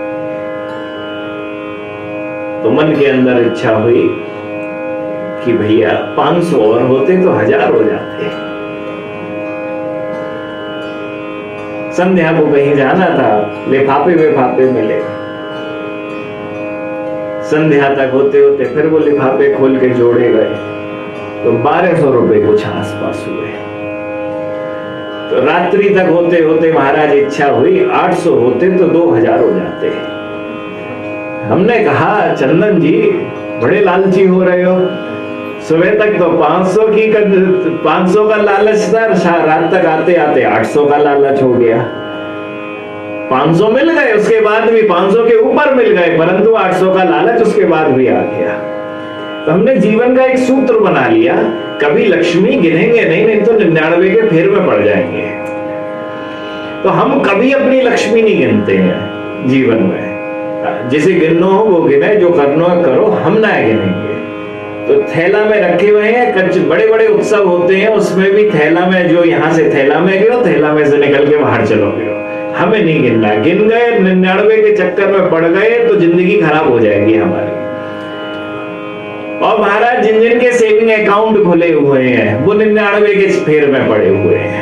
तो मन के अंदर इच्छा हुई कि भैया पांच सौ और होते तो हजार हो जाते। संध्या को कहीं जाना था, लिफाफे विफाफे मिले, संध्या तक होते होते फिर वो लिफाफे खोल के जोड़े गए, तो बारह सौ रुपए कुछ आसपास हुए। तो रात्रि तक होते होते महाराज इच्छा हुई आठ सौ होते तो दो हजार हो जाते। हमने कहा चंदन जी बड़े लालची हो रहे हो, सुबह तक तो पाँच सौ की पाँच सौ का लालच था, रात तक आते आते आठ सौ का लालच हो गया। पाँच सौ मिल गए, उसके बाद भी पाँच सौ के ऊपर मिल गए, परंतु आठ सौ का लालच उसके बाद भी आ गया। तो हमने जीवन का एक सूत्र बना लिया, कभी लक्ष्मी गिनेंगे नहीं, नहीं तो निन्यानवे के फेर में पड़ जाएंगे। तो हम कभी अपनी लक्ष्मी नहीं गिनते हैं जीवन में, जिसे गिनना हो वो गिने, जो करना है करो, हम ना गिनेंगे। तो थैला में रखे हुए हैं, बड़े बड़े उत्सव होते हैं, उसमें भी थैला में, जो यहाँ से थैला में गए, थैला में से निकल के बाहर चलोगे, हमें नहीं गिनना। गिन गए, निन्यानवे के चक्कर में पड़ गए तो जिंदगी खराब हो जाएगी हमारी। और महाराज जिन जिन के सेविंग अकाउंट खुले हुए हैं वो निन्यानवे के फेर में पड़े हुए हैं,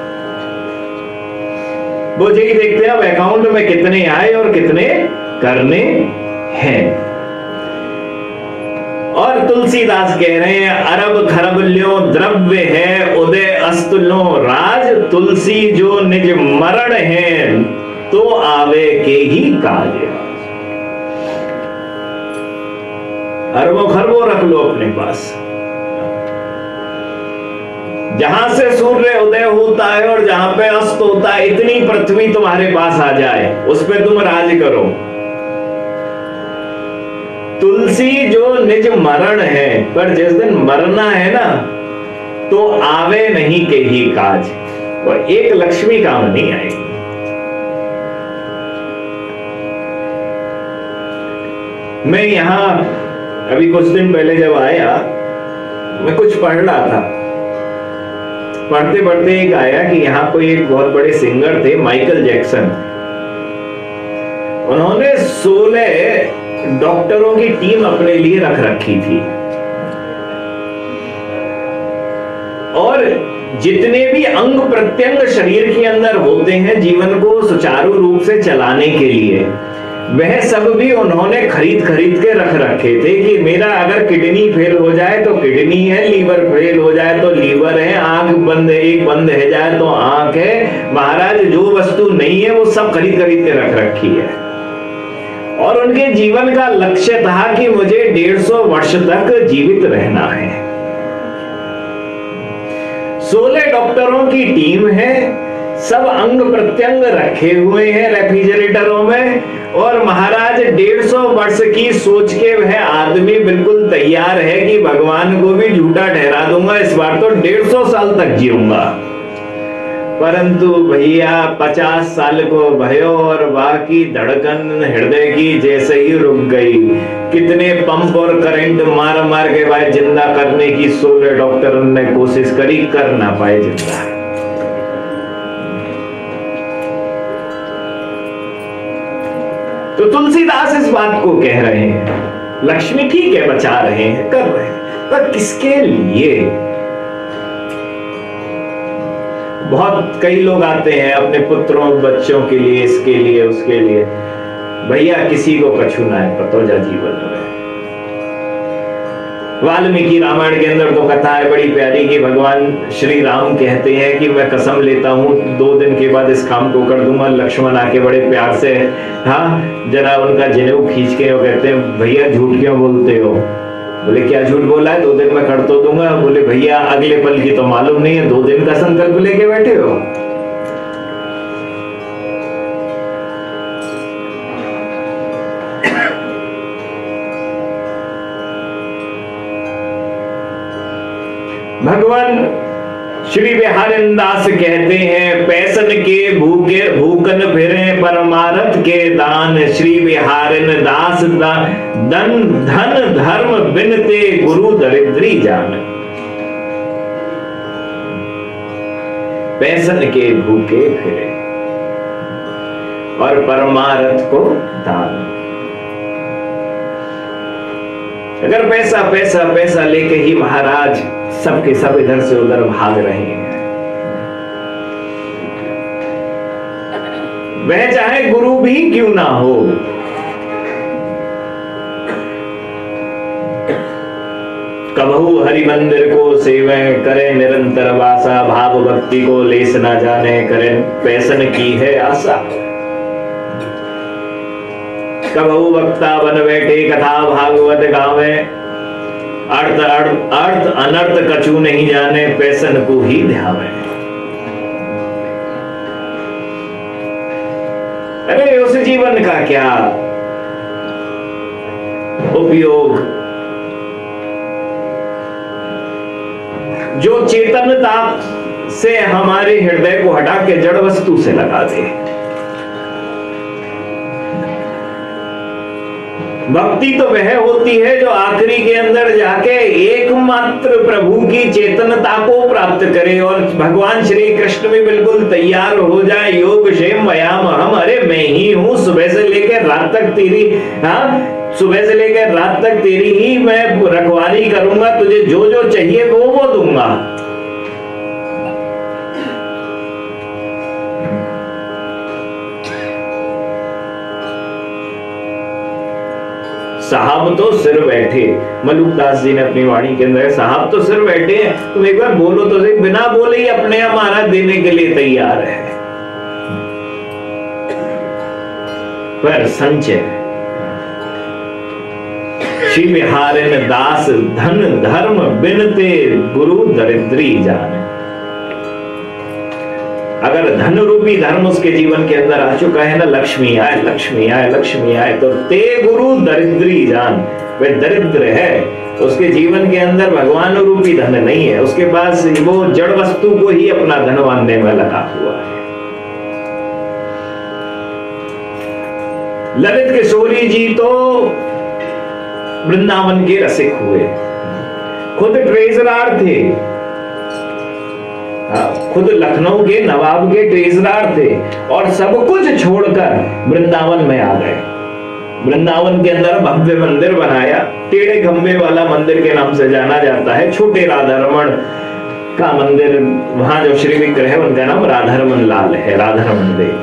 वो यही देखते हैं अब अकाउंट में कितने आए और कितने करने हैं। और तुलसीदास कह रहे हैं अरब खरब ल्यो द्रव्य है उदय अस्त लो राज, तुलसी जो निज मरण है तो आवे के ही काज। अरबों खरबों रख लो अपने पास, जहां से सूर्य उदय होता है और जहां पे अस्त होता है, इतनी पृथ्वी तुम्हारे पास आ जाए, उस पे तुम राज करो। तुलसी जो निज मरण है, पर जिस दिन मरना है ना तो आवे नहीं के ही काज, और एक लक्ष्मी काम नहीं आएगी। मैं यहां अभी कुछ दिन पहले जब आया, मैं कुछ पढ़ रहा था, पढ़ते पढ़ते एक आया कि यहाँ कोई एक बहुत बड़े सिंगर थे माइकल जैक्सन, उन्होंने सोलह डॉक्टरों की टीम अपने लिए रख रखी थी, और जितने भी अंग प्रत्यंग शरीर के अंदर होते हैं जीवन को सुचारू रूप से चलाने के लिए, वह सब भी उन्होंने खरीद खरीद के रख रखे थे कि मेरा अगर किडनी फेल हो जाए तो किडनी है, लीवर फेल हो जाए तो लीवर है, आंख बंद एक बंद हो जाए तो आंख है। महाराज जो वस्तु नहीं है वो सब खरीद खरीद के रख रखी है, और उनके जीवन का लक्ष्य था कि मुझे डेढ़ सौ वर्ष तक जीवित रहना है। सोलह डॉक्टरों की टीम है, सब अंग प्रत्यंग रखे हुए हैं रेफ्रिजरेटरों में, और महाराज डेढ़ सौ वर्ष की सोच के वह आदमी बिल्कुल तैयार है कि भगवान को भी झूठा ठहरा दूंगा, इस बार तो डेढ़ सौ साल तक जीऊंगा। परंतु भैया पचास साल को भयो और बाकी धड़कन हृदय की जैसे ही रुक गई। कितने पंप और करंट मार मार के भाई जिंदा करने की सोलह डॉक्टर ने कोशिश करी, कर ना पाए जिंदा। तो तुलसीदास इस बात को कह रहे हैं, लक्ष्मी ठीक है बचा रहे हैं, कर रहे हैं, पर किसके लिए? बहुत कई लोग आते हैं अपने पुत्रों बच्चों के लिए, इसके लिए उसके लिए। भैया किसी को कछु ना है पतो जा जीवन में। वाल्मीकि रामायण के अंदर तो कथा है बड़ी प्यारी कि भगवान श्री राम कहते हैं कि मैं कसम लेता हूँ दो दिन के बाद इस काम को कर दूंगा। लक्ष्मण आके बड़े प्यार से हाँ जरा उनका जनेऊ खींच के वो कहते हैं भैया झूठ क्यों बोलते हो? बोले क्या झूठ बोला है? दो दिन में कर तो दूंगा। बोले भैया अगले पल की तो मालूम नहीं है, दो दिन का संकल्प लेके बैठे हो। भगवान श्री बिहारिन दास कहते हैं पैसन के भूखे भूखन फिरे परमारथ के दान, श्री बिहारिन दास धन धन धर्म बिनते गुरु दरिद्री जान। पैसन के भूखे फिरे और परमारथ को दान। अगर पैसा पैसा पैसा लेके ही महाराज सबके सब इधर से उधर भाग रहे हैं, वह चाहे गुरु भी क्यों ना हो, कबहू हरि मंदिर को सेवे करे निरंतर वासा, भाव भक्ति को लेस ना जाने करे पैसन की है आशा। कबहू वक्ता बन बैठे कथा भागवत गावे, अर्थ अर्थ अर्थ अनर्थ कछु नहीं जाने पैसन को ही ध्यावे। अरे उस जीवन का क्या उपयोग जो चेतनता से हमारे हृदय को हटा के जड़ वस्तु से लगा दे। भक्ति तो वह होती है जो आखिरी के अंदर जाके एकमात्र प्रभु की चेतनता को प्राप्त करे और भगवान श्री कृष्ण भी बिल्कुल तैयार हो जाए। योग क्षेम व्यायाम हम, अरे मैं ही हूं, सुबह से लेकर रात तक तेरी, हाँ सुबह से लेकर रात तक तेरी ही मैं रखवाली करूंगा, तुझे जो जो चाहिए वो वो दूंगा। साहब तो सिर बैठे, मलुकदास जी ने अपनी वाणी के अंदर, साहब तो सिर बैठे हैं, तुम एक बार बोलो तो सही, बिना बोले ही अपने हमारा देने के लिए तैयार है। पर संचय श्री बिहारिन दास धन धर्म बिनते गुरु दरिद्री जाने। अगर धन रूपी धर्म उसके जीवन के अंदर आ चुका है ना, लक्ष्मी आए लक्ष्मी आए लक्ष्मी आए, तो ते गुरु दरिद्री जान, वह दरिद्र है, उसके जीवन के अंदर भगवान रूपी धन नहीं है, उसके पास वो जड़ वस्तु को ही अपना धन मानने में लगा हुआ है। ललित किशोरी जी तो वृंदावन के रसिक हुए, खुद ट्रेजरार थे, खुद लखनऊ के नवाब के ट्रेजरार थे और सब कुछ छोड़कर वृंदावन में आ गए। वृंदावन के अंदर भव्य मंदिर बनाया, टेढ़े खंबे वाला मंदिर के नाम से जाना जाता है। छोटे राधारमण का मंदिर, वहां जो श्री विग्रह है उनका नाम राधारमण लाल है, राधारमण देव।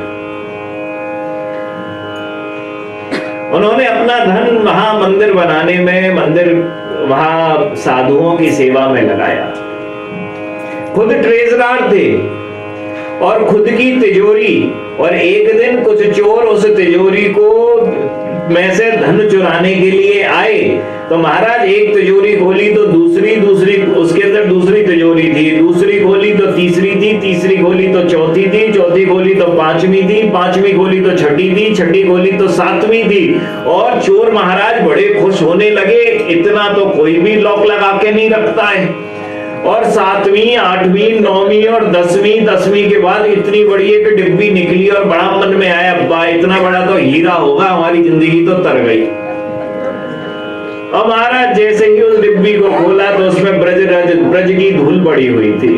उन्होंने अपना धन वहां मंदिर बनाने में, मंदिर वहां साधुओं की सेवा में लगाया। खुद ट्रेजरार थे और खुद की तिजोरी, और एक दिन कुछ चोर उस तिजोरी को में से धन चुराने के लिए आए, तो महाराज एक तिजोरी खोली तो दूसरी दूसरी उसके अंदर दूसरी तिजोरी थी, दूसरी खोली तो तीसरी थी, तीसरी खोली तो चौथी थी, चौथी खोली तो पांचवी थी, पांचवी खोली तो छठी थी, छठी खोली तो सातवीं थी। और चोर महाराज बड़े खुश होने लगे, इतना तो कोई भी लॉक लगा के नहीं रखता है। और सातवीं, आठवीं, नौवीं और दसवीं, दसवीं के बाद इतनी बड़ी एक डिब्बी निकली और बड़ा मन में आया, अब्बा इतना बड़ा तो हीरा होगा, हमारी जिंदगी तो तर गई। और महाराज जैसे ही उस डिब्बी को खोला तो उसमें ब्रज ब्रज की धूल पड़ी हुई थी।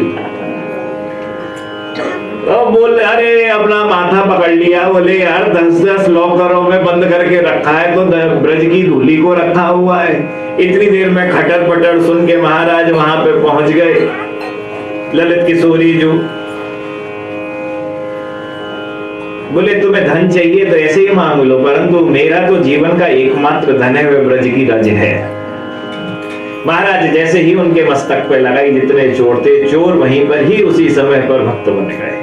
और बोले, अरे अपना माथा पकड़ लिया, बोले यार दस दस लॉकरों में बंद करके रखा है तो ब्रज की धूली को रखा हुआ है। इतनी देर में खटर पटर सुन के महाराज वहां पे पहुंच गए। ललित किशोरी जो बोले, तुम्हें धन चाहिए तो ऐसे ही मांग लो, परंतु मेरा तो जीवन का एकमात्र धन है वह ब्रज की रज है। महाराज जैसे ही उनके मस्तक पे लगाई, जितने चोर थे चोर वहीं पर ही उसी समय पर भक्त बन गए।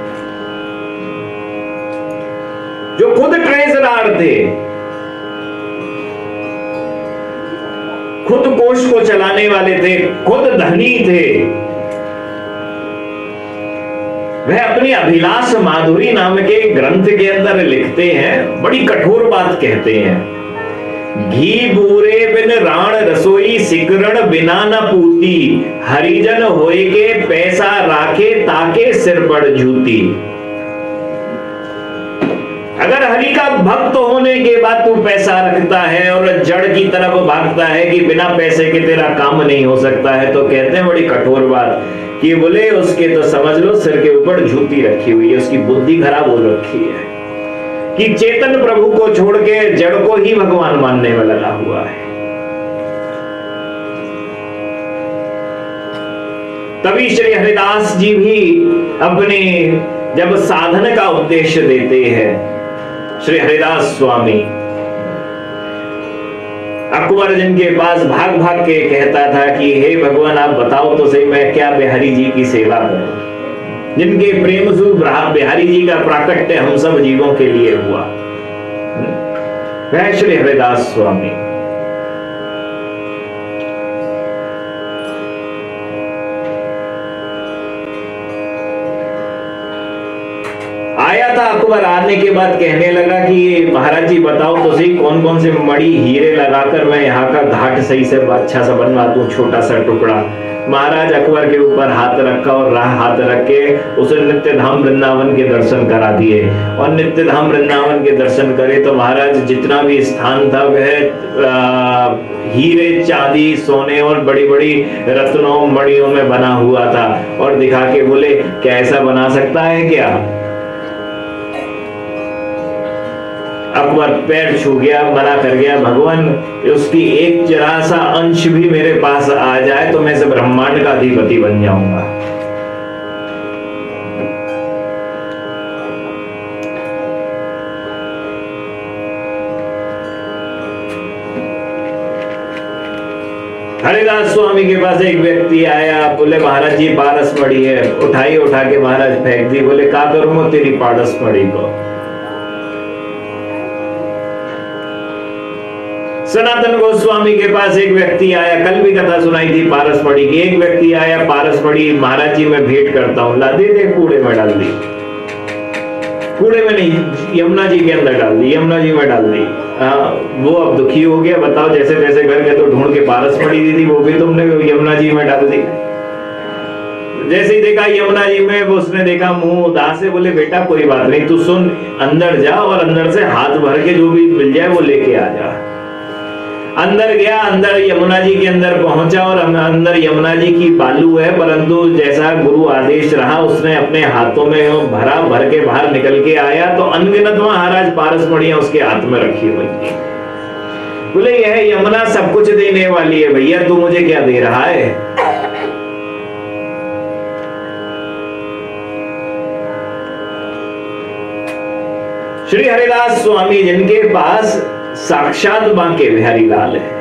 जो खुद ट्रेजरार थे, खुद कोष को चलाने वाले थे, खुद धनी थे, वह अपनी अभिलाष माधुरी नाम के ग्रंथ के अंदर लिखते हैं, बड़ी कठोर बात कहते हैं। घी बूरे बिन राण रसोई, सिकरण बिना न पूती, हरिजन होए के पैसा राखे, ताके सिर पर झूठी। अगर हरि का भक्त होने के बाद तू पैसा रखता है और जड़ की तरफ भागता है कि बिना पैसे के तेरा काम नहीं हो सकता है, तो कहते हैं बड़ी कठोर बात कि बोले उसके तो समझ लो सिर के ऊपर जूती रखी हुई है, उसकी बुद्धि खराब हो रखी है कि चेतन प्रभु को छोड़ के जड़ को ही भगवान मानने में लगा हुआ है। तभी श्री हरिदास जी भी अपने जब साधन का उपदेश देते हैं, श्री हरिदास स्वामी अकबर जिनके पास भाग भाग के कहता था कि हे भगवान आप बताओ तो सही मैं क्या बिहारी जी की सेवा करूं, जिनके प्रेम से बिहारी जी का प्राकट्य हम सब जीवों के लिए हुआ, वह श्री हरिदास स्वामी। आया था अकबर, आने के बाद कहने लगा कि महाराज जी बताओ तो सही कौन कौन से मणि हीरे लगाकर मैं यहाँ का घाट सही से अच्छा सा बनवा दूं, छोटा सा टुकड़ा। महाराज अकबर के ऊपर हाथ रखा और राह हाथ रख के उसे नित्य धाम वृंदावन के दर्शन करा दिए। और नित्य धाम वृंदावन के दर्शन करे तो महाराज जितना भी स्थान था वह हीरे चांदी सोने और बड़ी बड़ी रत्नों मणियों में बना हुआ था। और दिखा के बोले क्या ऐसा बना सकता है क्या? अकबर पैर छू गया, मना कर गया, भगवान उसकी एक जरा सा अंश भी मेरे पास आ जाए तो मैं इस ब्रह्मांड का अधिपति बन जाऊंगा। हरिदास स्वामी के पास एक व्यक्ति आया, बोले महाराज जी पारस मणि है, उठाई उठा के महाराज फेंक दी। बोले क्या करूं तेरी पारस मणि को? सनातन गोस्वामी के पास एक व्यक्ति आया, कल भी कथा सुनाई थी पारस मणि की। एक व्यक्ति आया, पारस मणि महाराज जी मैं भेंट करता हूं, ला दे दे, कूड़े में डाल दी। कूड़े में नहीं, यमुना जी के अंदर डाल दी, यमुना जी में डाल दी। आ, वो अब दुखी हो गया, बताओ जैसे तैसे करके तो ढूंढ के पारस मणि दी थी, वो भी तुमने यमुना जी में डाल दी। जैसे ही देखा यमुना जी में, वो उसने देखा मुंह उदास है, बोले बेटा कोई बात नहीं, तू सुन, अंदर जा और अंदर से हाथ भर के जो भी मिल जाए वो लेके आ जा। अंदर गया, अंदर यमुना जी के अंदर पहुंचा और अंदर यमुना जी की बालू है, परंतु जैसा गुरु आदेश रहा उसने अपने हाथों में भरा, भर के बाहर निकल के आया तो अनगिनत महाराज पारस मणियां उसके हाथ में रखी हुई थी। बोले यह यमुना सब कुछ देने वाली है भैया, तू मुझे क्या दे रहा है? श्री हरिदास स्वामी जिनके पास साक्षात बांके बिहारी लाल है,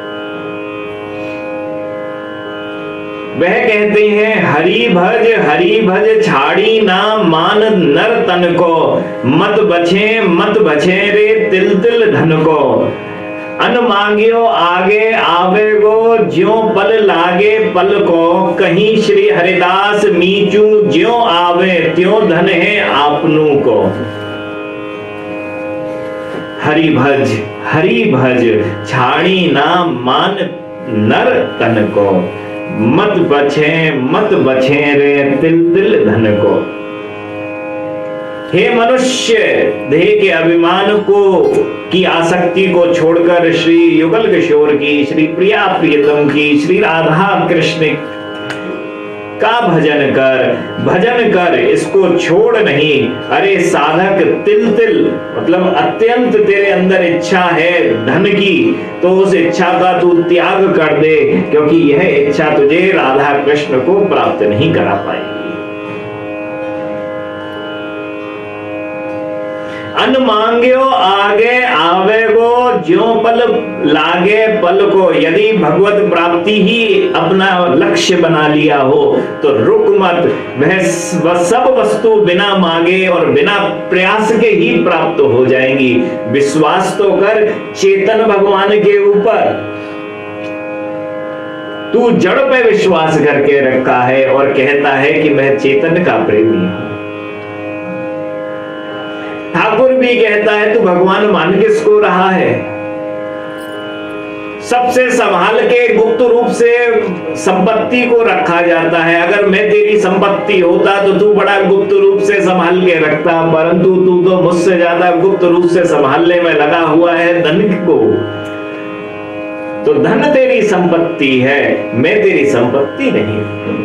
वह कहते हैं हरि भज हरि भज छाड़ी ना मान नर तन को, मत बचे मत बचे रे तिल तिल धन को। अन मांगियो आगे आवे गो, ज्यों पल लागे पल को, कहीं श्री हरिदास मीचू ज्यों आवे त्यों धन है आपनू को। हरि भज हरि भज छाड़ी ना मान नर तन को, मत बचे मत बचे रे तिल तिल धन को। हे मनुष्य, देह के अभिमान को की आसक्ति को छोड़कर श्री युगल किशोर की, श्री प्रिया प्रियतम की, श्री राधा कृष्ण का भजन कर, भजन कर, इसको छोड़ नहीं। अरे साधक, तिल तिल मतलब अत्यंत तेरे अंदर इच्छा है धन की, तो उस इच्छा का तू त्याग कर दे, क्योंकि यह इच्छा तुझे राधा कृष्ण को प्राप्त नहीं करा पाएगी। अन मांग्यो आगे आवे गो, ज्यों पल लागे पल को। यदि भगवत प्राप्ति ही अपना लक्ष्य बना लिया हो तो रुक मत, वह सब वस्तु बिना मांगे और बिना प्रयास के ही प्राप्त हो जाएंगी। विश्वास तो कर चेतन भगवान के ऊपर। तू जड़ पे विश्वास करके रखा है और कहता है कि मैं चेतन का प्रेमी हूं। ठाकुर भी कहता है तू भगवान मान किसको रहा है? सबसे संभाल के गुप्त रूप से संपत्ति को रखा जाता है। अगर मैं तेरी संपत्ति होता तो तू बड़ा गुप्त रूप से संभाल के रखता, परंतु तू तो मुझसे ज्यादा गुप्त रूप से संभालने में लगा हुआ है धन को। तो धन तेरी संपत्ति है, मैं तेरी संपत्ति नहीं हूं।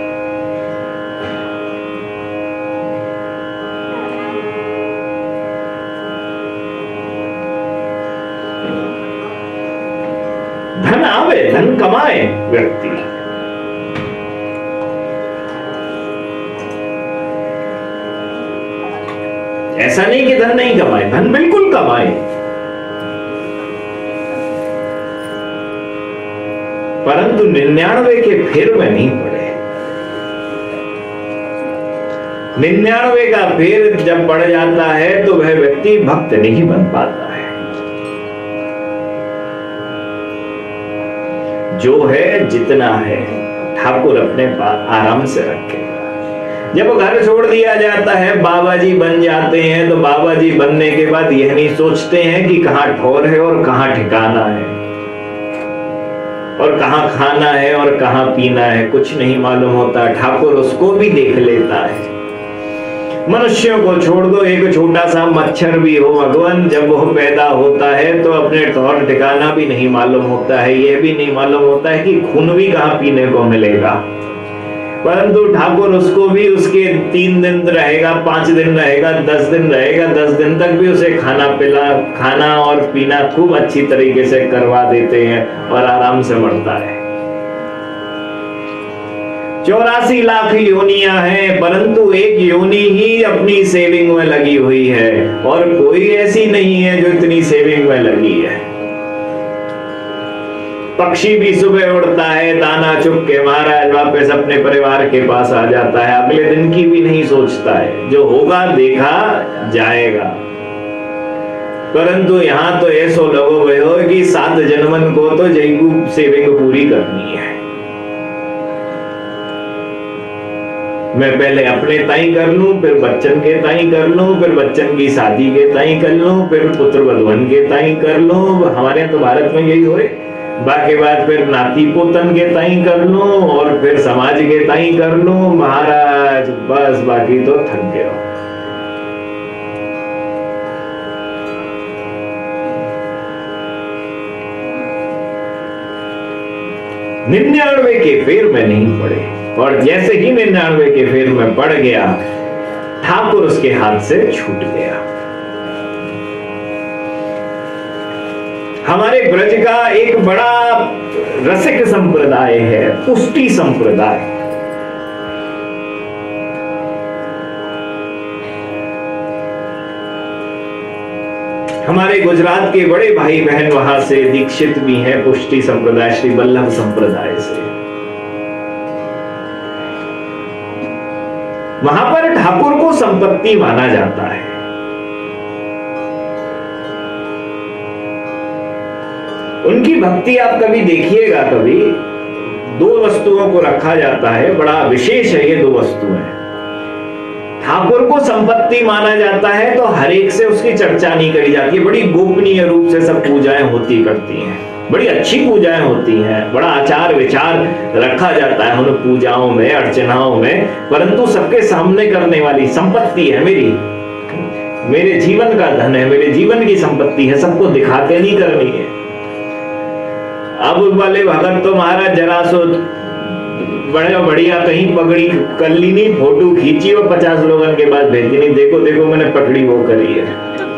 धन आवे, धन कमाए व्यक्ति, ऐसा नहीं कि धन नहीं कमाए, धन बिल्कुल कमाए। परंतु निन्यानवे के फेर में नहीं पड़े। निन्यानवे का फेर जब पड़ जाता है तो वह व्यक्ति भक्त नहीं बन पाता है। जो है जितना है ठाकुर अपने पास आराम से रखेगा। जब घर छोड़ दिया जाता है, बाबा जी बन जाते हैं, तो बाबा जी बनने के बाद यह नहीं सोचते हैं कि कहाँ ठौर है और कहाँ ठिकाना है और कहाँ खाना है और कहाँ पीना है, कुछ नहीं मालूम होता। ठाकुर उसको भी देख लेता है। मनुष्यों को छोड़ दो, एक छोटा सा मच्छर भी हो भगवान, जब वो पैदा होता है तो अपने ठौर ठिकाना भी नहीं मालूम होता है। यह भी नहीं मालूम होता है कि खून भी कहाँ पीने को मिलेगा। परंतु ठाकुर उसको भी उसके तीन दिन रहेगा, पांच दिन रहेगा, दस दिन रहेगा, दस दिन तक भी उसे खाना पिला खाना और पीना खूब अच्छी तरीके से करवा देते हैं और आराम से मरता है। चौरासी लाख योनियां हैं, परंतु एक योनि ही अपनी सेविंग में लगी हुई है और कोई ऐसी नहीं है जो इतनी सेविंग में लगी है। पक्षी भी सुबह उड़ता है, दाना चुग के महाराज वापस अपने परिवार के पास आ जाता है, अगले दिन की भी नहीं सोचता है। जो होगा देखा जाएगा। परंतु यहाँ तो ऐसो लगो भयो कि सात जन्मन को तो जयकू सेविंग पूरी करनी है। मैं पहले अपने ताई कर लूं, फिर बच्चन के ताई कर लूं, फिर बच्चन की शादी के ताई कर लूं, फिर पुत्र वधुवन के ताई कर लूं। हमारे तो भारत में यही होए। बाकी बात फिर नाती पोतन के ताई कर लूं और फिर समाज के ताई कर लूं। महाराज बस बाकी तो थक गया। निन्यानवे के फेर में नहीं पड़े और जैसे ही निन्यानवे के फेर में पड़ गया, ठाकुर उसके हाथ से छूट गया। हमारे ब्रज का एक बड़ा रसिक संप्रदाय है, पुष्टि संप्रदाय। हमारे गुजरात के बड़े भाई बहन वहां से दीक्षित भी हैं, पुष्टि संप्रदाय, श्री वल्लभ संप्रदाय से। वहां पर ठाकुर को संपत्ति माना जाता है। उनकी भक्ति आप कभी देखिएगा, कभी दो वस्तुओं को रखा जाता है, बड़ा विशेष है ये दो वस्तुएं। ठाकुर को संपत्ति माना जाता है तो हर एक से उसकी चर्चा नहीं करी जाती है। बड़ी गोपनीय रूप से सब पूजाएं होती करती हैं, बड़ी अच्छी पूजाएं होती हैं, बड़ा आचार विचार रखा जाता है उन पूजाओं में, अर्चनाओं में। परंतु सबके सामने करने वाली संपत्ति है, मेरी मेरे जीवन का धन है, मेरे जीवन की संपत्ति है, सबको दिखा के नहीं करनी है। अब वाले भगत तो महाराज जरा सो बड़े बढ़िया कहीं पगड़ी कर ली नहीं, फोटो खींची और पचास लोगों के बाद भेजी नहीं, देखो देखो मैंने पकड़ी वो करी है।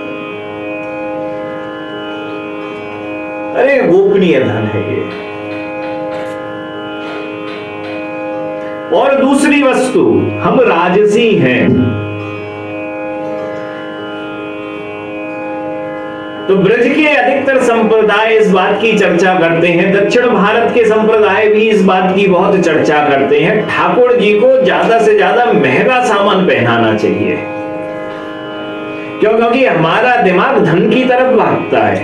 अरे गोपनीय धन है ये। और दूसरी वस्तु, हम राजसी हैं। तो ब्रज के अधिकतर संप्रदाय इस बात की चर्चा करते हैं, दक्षिण भारत के संप्रदाय भी इस बात की बहुत चर्चा करते हैं, ठाकुर जी को ज्यादा से ज्यादा महंगा सामान पहनाना चाहिए। क्यों? क्योंकि हमारा दिमाग धन की तरफ भागता है।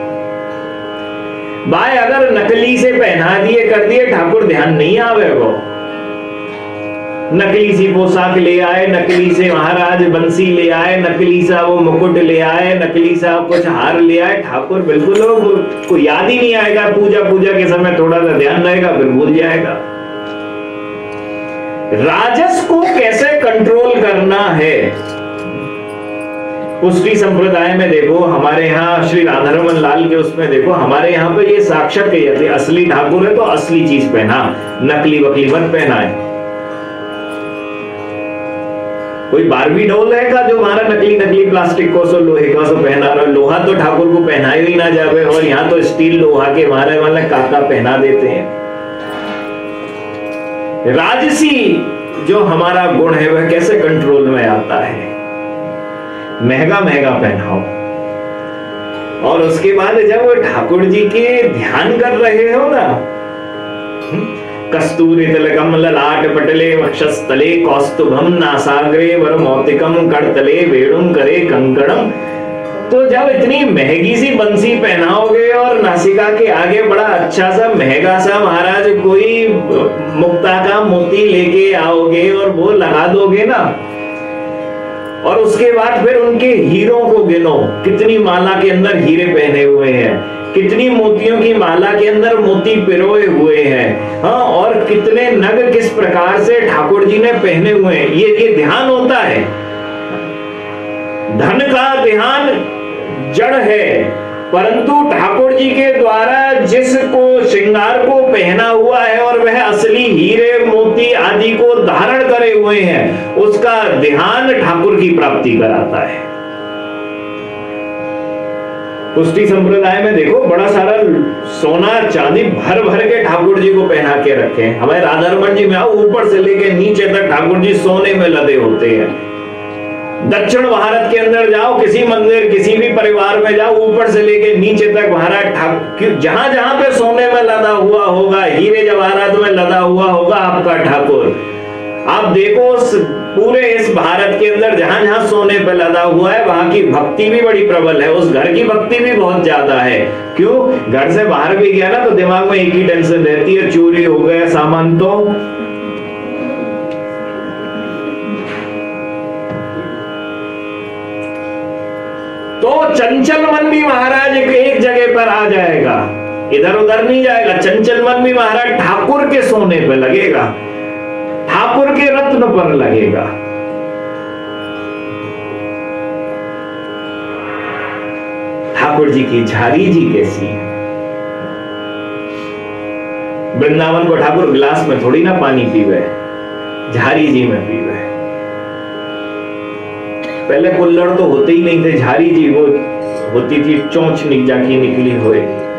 भाई अगर नकली से पहना दिए कर दिए, ठाकुर ध्यान नहीं आवे वो। नकली सी पोशाक ले आए, नकली से महाराज बंसी ले आए, नकली सा वो मुकुट ले आए, नकली सा कुछ हार ले आए, ठाकुर बिल्कुल को याद ही नहीं आएगा। पूजा पूजा के समय थोड़ा सा ध्यान रहेगा, फिर भूल जाएगा। राजस को कैसे कंट्रोल करना है, पुष्टि संप्रदाय में देखो, हमारे यहाँ श्री राधारमन लाल के उसमें देखो, हमारे यहाँ पे ये साक्षात कहते हैं, असली ठाकुर है तो असली चीज पहना, नकली वकली मत पहनाए। कोई बारबी डॉल है का जो हमारा नकली नकली प्लास्टिक को सो लोहे का सो पहना रहा, लोहा तो ठाकुर को पहनाए ही ना जावे, और यहाँ तो स्टील लोहा के हमारे वाले काका पहना देते हैं। राजसी जो हमारा गुण है वह कैसे कंट्रोल में आता है? महंगा महंगा पहनाओ, और उसके बाद जब ठाकुर जी के ध्यान कर रहे हो ना, कस्तूरी तिलकम ललाट पटले वक्षस्थले कौस्तुभम नासाग्रे वरमौक्तिकम करतले वेणुम करे कंकणम। तो जब इतनी महंगी सी बंसी पहनाओगे और नासिका के आगे बड़ा अच्छा सा महंगा सा महाराज कोई मुक्ता का मोती लेके आओगे और वो लगा दोगे ना, और उसके बाद फिर उनके हीरों को गिनो, कितनी माला के अंदर हीरे पहने हुए हैं, कितनी मोतियों की माला के अंदर मोती पिरोए हुए हैं, हाँ, और कितने नग किस प्रकार से ठाकुर जी ने पहने हुए हैं। ये ये ध्यान होता है। धन का ध्यान जड़ है, परंतु ठाकुर जी के द्वारा जिसको श्रृंगार को पहना हुआ है और वह असली हीरे मोती आदि को धारण करे हुए हैं, उसका ध्यान ठाकुर की प्राप्ति कराता है। पुष्टि संप्रदाय में देखो बड़ा सारा सोना चांदी भर भर के ठाकुर जी को पहना के रखे हैं। हमारे राधारमण जी में आओ, ऊपर से लेके नीचे तक ठाकुर जी सोने में लदे होते हैं। दक्षिण भारत के अंदर जाओ, किसी मंदिर किसी भी परिवार में जाओ, ऊपर से लेके नीचे तक महाराज ठाकुर, जहां जहां पे सोने में लदा हुआ होगा, हीरे जवाहरात में लदा हुआ होगा आपका ठाकुर। आप देखो पूरे इस भारत के अंदर जहां जहां सोने पे लदा हुआ है, वहां की भक्ति भी बड़ी प्रबल है, उस घर की भक्ति भी बहुत ज्यादा है। क्यों? घर से बाहर भी गया ना तो दिमाग में एक ही टेंशन रहती है, चोरी हो गया सामान तो। तो चंचल मन भी महाराज एक जगह पर आ जाएगा, इधर उधर नहीं जाएगा। चंचल मन भी महाराज ठाकुर के सोने पे लगेगा, ठाकुर के रत्न पर लगेगा। ठाकुर जी की झारी जी कैसी है? वृंदावन को ठाकुर गिलास में थोड़ी ना पानी पीवे, झारी जी में पीवे। पहले कुल्लड़ तो होते ही नहीं थे, झारी जी वो होती थी चोंच जाकी निकली हुए।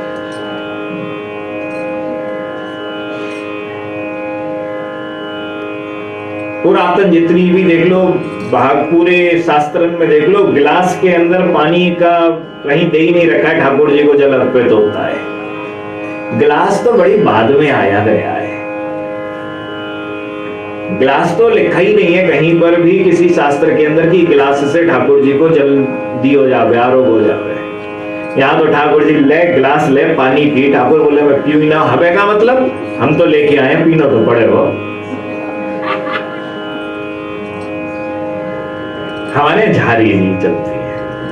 पुरातन जितनी भी देख लो, पूरे शास्त्र में देख लो, गिलास के अंदर पानी का कहीं दे ही नहीं रखा है, ठाकुर जी को जल अर्पित होता है। गिलास तो बड़ी बाद में आया गया है, गिलास तो लिखा ही नहीं है कहीं पर भी किसी शास्त्र के अंदर कि गिलास से ठाकुर जी को जल दियो जावे, आरोप हो जावे। यहाँ तो ठाकुर जी ले गिलास ले पानी पी, ठाकुर बोले मैं पीऊ ना, हवे का मतलब हम तो लेके आए, पीना तो पड़े हो। हमारे झारी नहीं चलती है।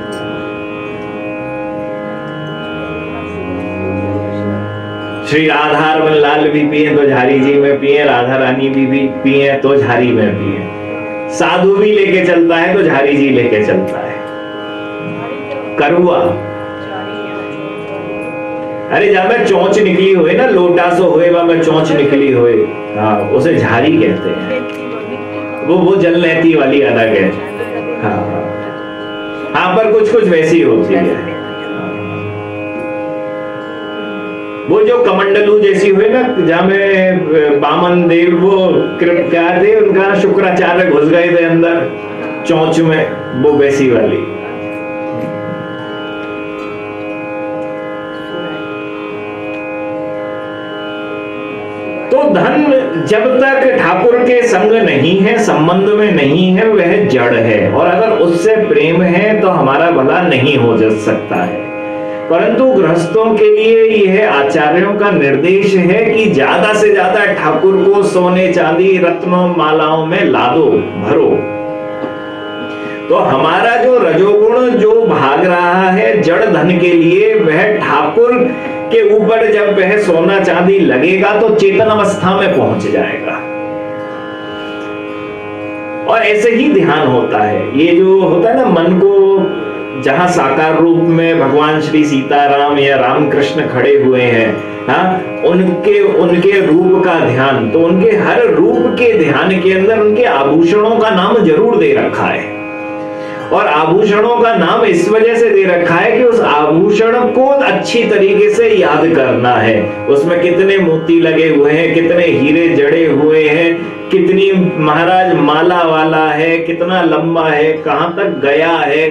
श्री राधा रमन लाल भी पिए तो झारी जी में पिए, राधा रानी भी, भी पिए तो झारी में पिए, साधु भी लेके चलता है तो झारी जी लेके चलता है। करुआ, अरे जब मैं चोंच निकली हुई ना, लोटा सो हुए वह चोंच निकली हुई, हाँ उसे झारी कहते हैं। वो वो जल लेती वाली अलग है। हाँ हाँ, पर कुछ कुछ वैसी होती है। वो जो कमंडलू जैसी हुई ना, जहाँ में बामन देव वो कृप क्या थे उनका, शुक्राचार्य घुस गए थे अंदर चोंच में, वो वैसी वाली। तो धन जब तक ठाकुर के संग नहीं है, संबंध में नहीं है, वह जड़ है, और अगर उससे प्रेम है तो हमारा भला नहीं हो जा सकता है। परंतु गृहस्थों के लिए यह आचार्यों का निर्देश है कि ज्यादा से ज्यादा ठाकुर को सोने चांदी रत्नों मालाओं में लादो, भरो। तो हमारा जो रजोगुण जो भाग रहा है जड़ धन के लिए, वह ठाकुर के ऊपर जब वह सोना चांदी लगेगा तो चेतन अवस्था में पहुंच जाएगा। और ऐसे ही ध्यान होता है। ये जो होता है ना, मन को जहां साकार रूप में भगवान श्री सीताराम या रामकृष्ण खड़े हुए हैं, हाँ, उनके उनके रूप का ध्यान, तो उनके हर रूप के ध्यान के अंदर उनके आभूषणों का नाम जरूर दे रखा है। और आभूषणों का नाम इस वजह से दे रखा है कि उस आभूषण को अच्छी तरीके से याद करना है। उसमें कितने मोती लगे हुए हैं, कितने हीरे जड़े हुए हैं, कितनी महाराज माला वाला है, कितना लंबा है, कहां तक गया है।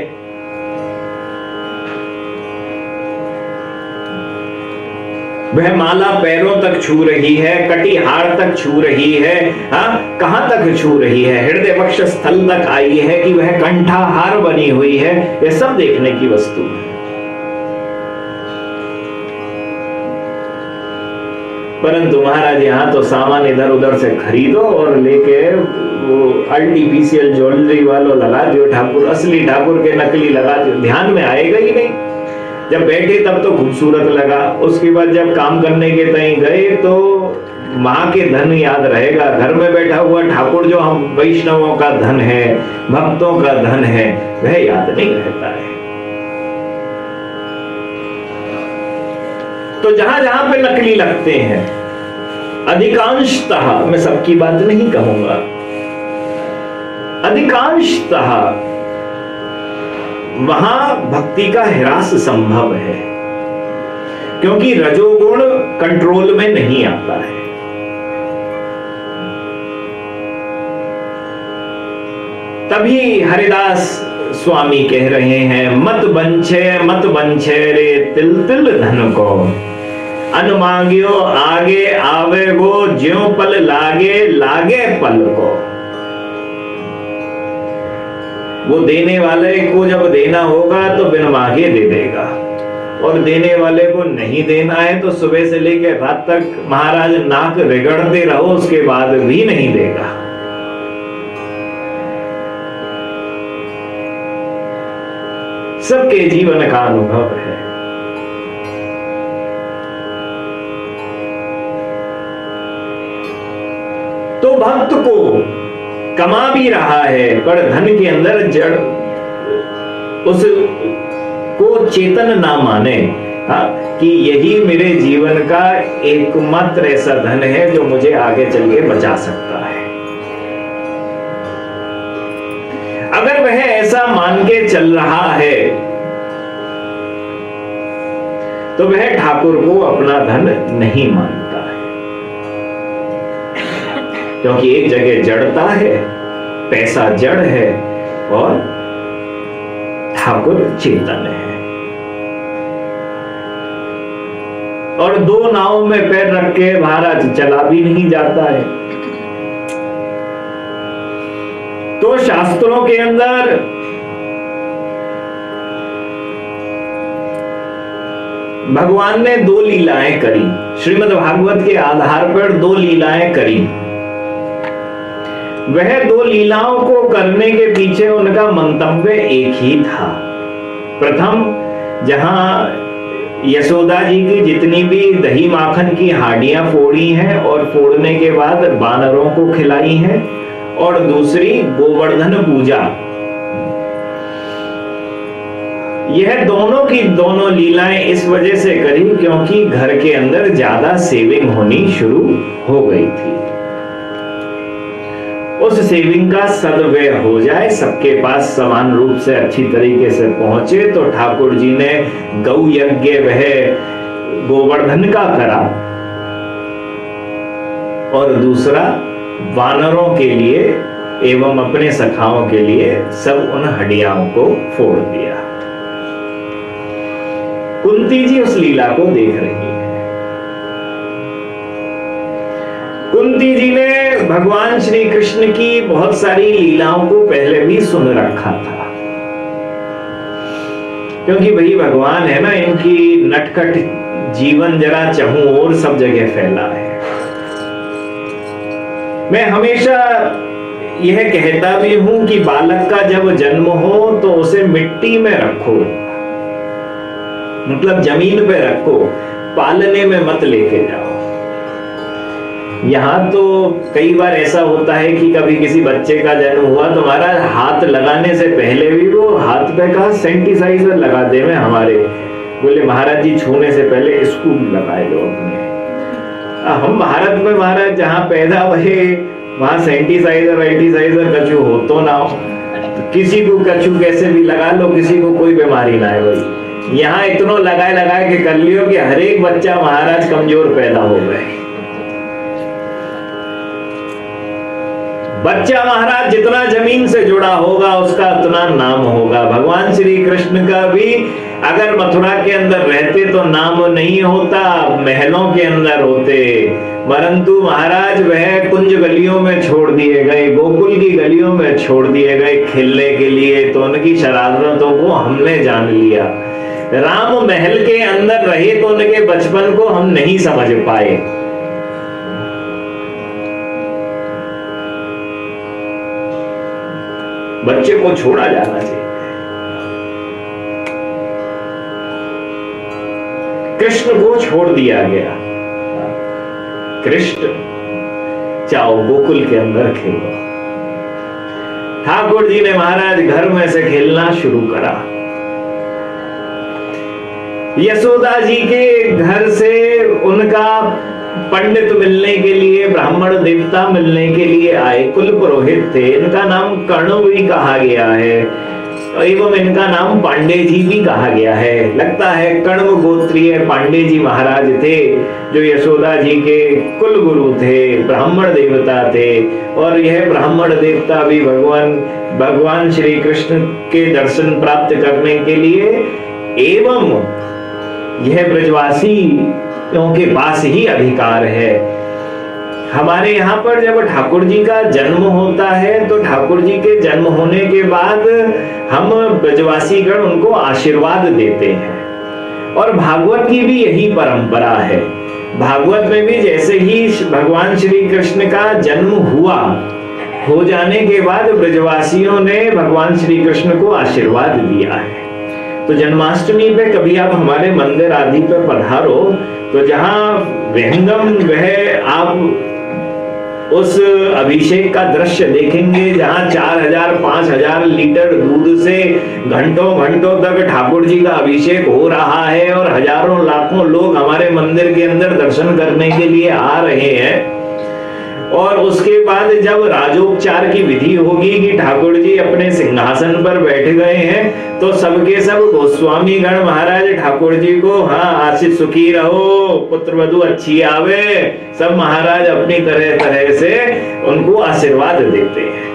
वह माला पैरों तक छू रही है, कटिहार तक छू रही है, हाँ कहां तक छू रही है, हृदय वक्ष स्थल तक आई है कि वह कंठाहार बनी हुई है। यह सब देखने की वस्तु है। परंतु महाराज यहाँ तो सामान इधर उधर से खरीदो और लेके वो आर्टिफिशियल ज्वेलरी वालों लगा दियो, ठाकुर असली ठाकुर के नकली लगा दियो, ध्यान में आएगा ही नहीं। जब बैठे तब तो खूबसूरत लगा, उसके बाद जब काम करने के तय गए तो माँ के धन याद रहेगा। घर में बैठा हुआ ठाकुर जो हम वैष्णवों का धन है, भक्तों का धन है, वह याद नहीं रहता है। तो जहां जहां पे नकली लगते हैं, अधिकांशतः, मैं सबकी बात नहीं कहूंगा, अधिकांशतः वहां भक्ति का ह्रास संभव है, क्योंकि रजोगुण कंट्रोल में नहीं आता है। तभी हरिदास स्वामी कह रहे हैं, मत बंछे मत बंछे रे तिल तिल धन को, अन मांगियो आगे आवे गो, ज्यों पल लागे लागे पल को। वो देने वाले को जब देना होगा तो बिन मांगे दे देगा, और देने वाले को नहीं देना है तो सुबह से लेकर रात तक महाराज नाक रगड़ते रहो, उसके बाद भी नहीं देगा। सबके जीवन का अनुभव है। तो भक्त को कमा भी रहा है, पर धन के अंदर जड़ उस को चेतन ना माने, हाँ, कि यही मेरे जीवन का एकमात्र ऐसा धन है जो मुझे आगे चल के बचा सकता है। अगर वह ऐसा मान के चल रहा है तो वह ठाकुर को अपना धन नहीं मानता है, क्योंकि एक जगह जड़ता है, पैसा जड़ है और ठाकुर चेतन है। और दो नाव में पैर रख के महाराज चला भी नहीं जाता है। तो शास्त्रों के अंदर भगवान ने दो लीलाएं करी, श्रीमद् भागवत के आधार पर दो लीलाएं करी। वह दो लीलाओं को करने के पीछे उनका मंतव्य एक ही था। प्रथम, जहां यशोदा जी की जितनी भी दही माखन की हाडियां फोड़ी हैं और फोड़ने के बाद बानरों को खिलाई हैं, और दूसरी गोवर्धन पूजा। यह दोनों की दोनों लीलाएं इस वजह से करी क्योंकि घर के अंदर ज्यादा सेविंग होनी शुरू हो गई थी। उस सेविंग का सदव्यय हो जाए, सबके पास समान रूप से अच्छी तरीके से पहुंचे, तो ठाकुर जी ने गौ यज्ञ वह गोवर्धन का करा, और दूसरा वानरों के लिए एवं अपने सखाओं के लिए सब उन हड्डियां को फोड़ दिया। कुंती जी उस लीला को देख रही है। कुंती जी ने भगवान श्री कृष्ण की बहुत सारी लीलाओं को पहले भी सुन रखा था, क्योंकि वही भगवान है ना, इनकी नटखट जीवन जरा चहूं और सब जगह फैला है। मैं हमेशा यह कहता भी हूं कि बालक का जब जन्म हो तो उसे मिट्टी में रखो, मतलब जमीन पे रखो, पालने में मत लेके जाओ। यहाँ तो कई बार ऐसा होता है कि कभी किसी बच्चे का जन्म हुआ तो हमारा हाथ लगाने से पहले भी वो हाथ पे का सैनिटाइजर लगा दे में हमारे, बोले महाराज जी छूने से इसको स्कूल लगाए लो अपने। हम भारत में महाराज जहाँ पैदा हुए वहां सैनिटाइजर वैनिटाइजर कछु हो तो ना हो, तो किसी को कछु कैसे भी लगा लो, किसी को कोई बीमारी ना है। भाई यहाँ इतना लगाए लगाए के कर लियो कि हर एक बच्चा महाराज कमजोर पैदा हो गए। बच्चा महाराज जितना जमीन से जुड़ा होगा उसका उतना नाम होगा। भगवान श्री कृष्ण का भी अगर मथुरा के अंदर रहते तो नाम नहीं होता, महलों के अंदर होते, परंतु महाराज वह कुंज गलियों में छोड़ दिए गए, गोकुल की गलियों में छोड़ दिए गए खेलने के लिए। तो उनकी शरारतों को हमने जान लिया। राम महल के अंदर रहे तो उनके बचपन को हम नहीं समझ पाए। बच्चे को छोड़ा जाना चाहिए। कृष्ण को छोड़ दिया गया। कृष्ण जाओ गोकुल के अंदर खेलो। ठाकुर जी ने महाराज घर में से खेलना शुरू करा। यशोदा जी के घर से उनका पंडित मिलने के लिए, ब्राह्मण देवता मिलने के लिए आए। कुल पुरोहित थे। इनका नाम कर्ण भी कहा गया है एवं इनका नाम पांडे जी भी कहा गया है। लगता है कण्व गोत्रीय पांडे जी महाराज थे, जो यशोदा जी के कुल गुरु थे, ब्राह्मण देवता थे। और यह ब्राह्मण देवता भी भगवान भगवान श्री कृष्ण के दर्शन प्राप्त करने के लिए एवं यह ब्रजवासी के पास ही अधिकार है। हमारे यहाँ पर जब ठाकुर जी का जन्म होता है तो ठाकुर जी के जन्म होने के बाद हम ब्रजवासी गण उनको आशीर्वाद देते हैं। और भागवत की भी यही परंपरा है। भागवत में भी जैसे ही भगवान श्री कृष्ण का जन्म हुआ, हो जाने के बाद ब्रजवासियों ने भगवान श्री कृष्ण को आशीर्वाद दिया है। तो जन्माष्टमी पे कभी आप हमारे मंदिर आदि पे पधारो तो जहां विहंगम वह आप उस अभिषेक का दृश्य देखेंगे, जहां चार हजार पांच हजार लीटर दूध से घंटों घंटों तक ठाकुर जी का अभिषेक हो रहा है और हजारों लाखों लोग हमारे मंदिर के अंदर दर्शन करने के लिए आ रहे हैं। और उसके बाद जब राजोपचार की विधि होगी कि ठाकुर जी अपने सिंहासन पर बैठ गए हैं, तो सबके सब गोस्वामी गण महाराज ठाकुर जी को हाँ आशीष सुखी रहो, पुत्र वधु अच्छी आवे, सब महाराज अपनी तरह तरह से उनको आशीर्वाद देते हैं।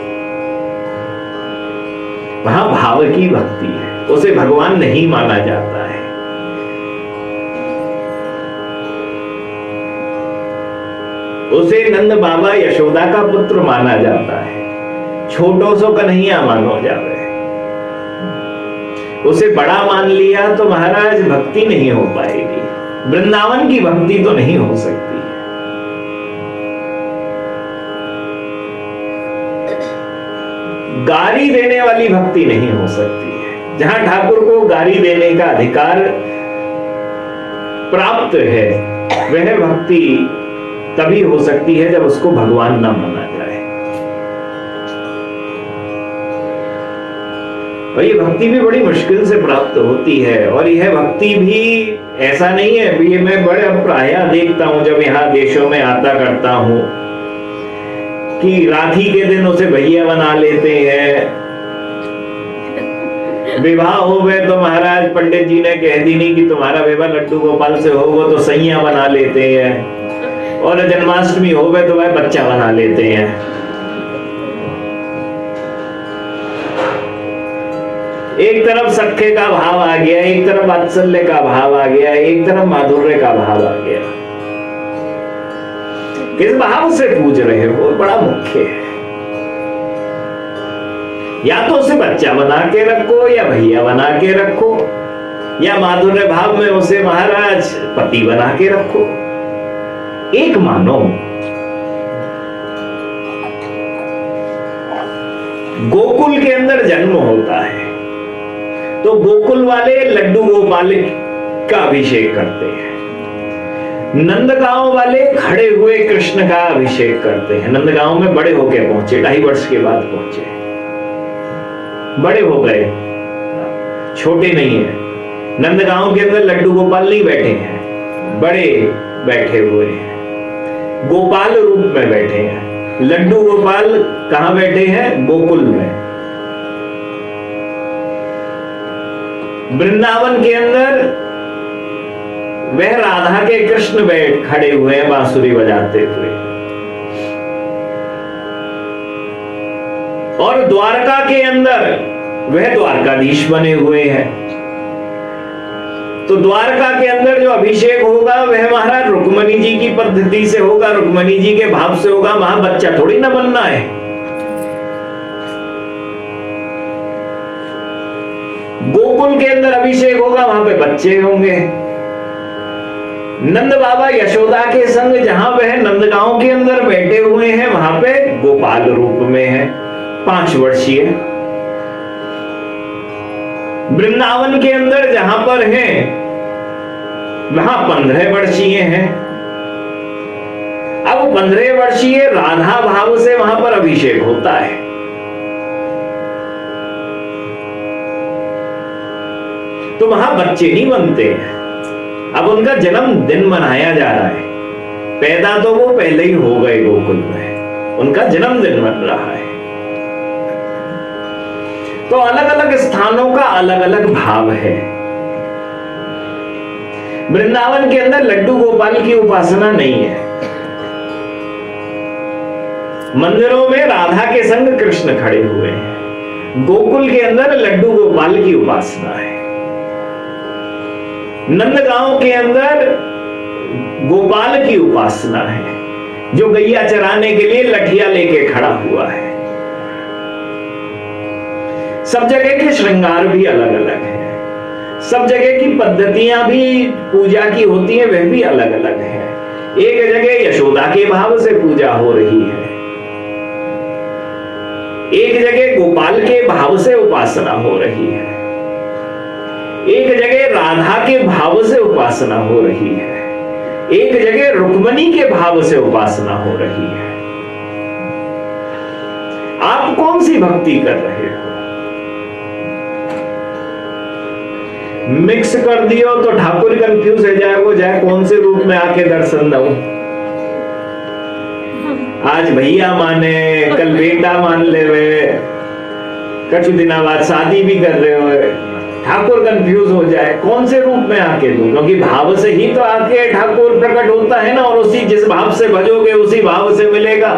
वहां भाव की भक्ति है, उसे भगवान नहीं माना जाता है। उसे नंद बाबा यशोदा का पुत्र माना जाता है। छोटो सो कन्हैया मानो जावे। उसे बड़ा मान लिया तो महाराज भक्ति नहीं हो पाएगी। वृंदावन की भक्ति तो नहीं हो सकती है। गारी देने वाली भक्ति नहीं हो सकती है। जहां ठाकुर को गारी देने का अधिकार प्राप्त है, वह भक्ति तभी हो सकती है जब उसको भगवान ना माना जाए। और ये भक्ति भी बड़ी मुश्किल से प्राप्त होती है। और यह भक्ति भी ऐसा नहीं है, ये मैं बड़े प्राय देखता हूं जब यहाँ देशों में आता करता हूं कि राखी के दिन उसे भैया बना लेते हैं। विवाह हो गए तो महाराज पंडित जी ने कह दी नहीं कि तुम्हारा विवाह लड्डू गोपाल से होगा तो सैया बना लेते हैं। और जन्माष्टमी हो गए तो वह बच्चा बना लेते हैं। एक तरफ सख्य का भाव आ गया, एक तरफ वात्सल्य का भाव आ गया, एक तरफ माधुर्य का भाव आ गया। किस भाव से पूज रहे हो बड़ा मुख्य है। या तो उसे बच्चा बना के रखो या भैया बना के रखो, या माधुर्य भाव में उसे महाराज पति बना के रखो। एक मानो गोकुल के अंदर जन्म होता है तो गोकुल वाले लड्डू गोपाल का अभिषेक करते हैं। नंदगांव वाले खड़े हुए कृष्ण का अभिषेक करते हैं। नंदगांव में बड़े होके पहुंचे, ढाई वर्ष के बाद पहुंचे, बड़े हो गए, छोटे नहीं है। नंदगांव के अंदर लड्डू गोपाल नहीं बैठे हैं, बड़े बैठे हुए हैं, गोपाल रूप में बैठे हैं। लड्डू गोपाल कहां बैठे हैं? गोकुल में। वृंदावन के अंदर वह राधा के कृष्ण बैठ खड़े हुए हैं बांसुरी बजाते हुए। और द्वारका के अंदर वह द्वारकाधीश बने हुए हैं। तो द्वारका के अंदर जो अभिषेक होगा वह महाराज रुक्मणी जी की पद्धति से होगा, रुक्मणी जी के भाव से होगा। वहां बच्चा थोड़ी ना बनना है। गोकुल के अंदर अभिषेक होगा, वहां पे बच्चे होंगे। नंद बाबा यशोदा के संग जहां वह नंदगांव के अंदर बैठे हुए हैं, वहां पे गोपाल रूप में है, पांच वर्षीय। वृंदावन के अंदर जहां पर हैं वहां पंद्रह वर्षीय हैं। अब पंद्रह वर्षीय राधा भाव से वहां पर अभिषेक होता है। तो वहां बच्चे नहीं बनते हैं, अब उनका जन्म दिन मनाया जा रहा है। पैदा तो वो पहले ही हो गए गोकुल में, उनका जन्मदिन बन रहा है। तो अलग अलग स्थानों का अलग अलग भाव है। वृंदावन के अंदर लड्डू गोपाल की उपासना नहीं है। मंदिरों में राधा के संग कृष्ण खड़े हुए हैं। गोकुल के अंदर लड्डू गोपाल की उपासना है। नंदगांव के अंदर गोपाल की उपासना है, जो गैया चराने के लिए लठिया लेके खड़ा हुआ है। सब जगह के श्रृंगार भी अलग अलग हैं, सब जगह की पद्धतियां भी पूजा की होती है, वह भी अलग अलग है। एक जगह यशोदा के भाव से पूजा हो रही है, एक जगह गोपाल के भाव से उपासना हो रही है, एक जगह राधा के भाव से उपासना हो रही है, एक जगह रुक्मणी के भाव से उपासना हो रही है। आप कौन सी भक्ति कर रहे हो? मिक्स कर दियो तो ठाकुर कंफ्यूज हो जाएगा, जाए कौन से रूप में आके दर्शन दो। आज भैया माने, कल बेटा मान ले, कुछ दिन बाद शादी भी कर रहे हो, ठाकुर कंफ्यूज हो जाए कौन से रूप में आके दो, क्योंकि भाव से ही तो आके ठाकुर प्रकट होता है ना, और उसी जिस भाव से भजोगे उसी भाव से मिलेगा।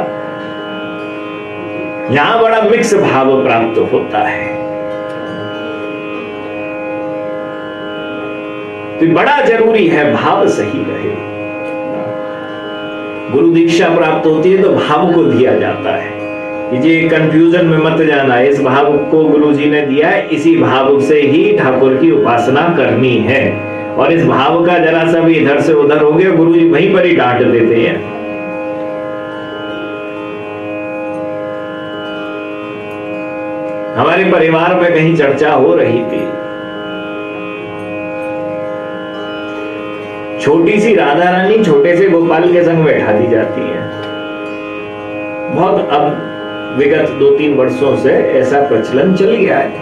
यहां बड़ा मिक्स भाव प्राप्त होता है। तो बड़ा जरूरी है भाव सही रहे। गुरु दीक्षा प्राप्त होती है तो भाव को दिया जाता है कि ये कंफ्यूजन में मत जाना, इस भाव को गुरु जी ने दिया है, इसी भाव से ही ठाकुर की उपासना करनी है। और इस भाव का जरा सा भी इधर से उधर हो गया, गुरु जी वहीं पर ही डांट देते हैं। हमारे परिवार में कहीं चर्चा हो रही थी, छोटी सी राधा रानी छोटे से गोपाल के संग बैठा दी जाती है। बहुत अब विगत दो तीन वर्षों से ऐसा प्रचलन चल गया है।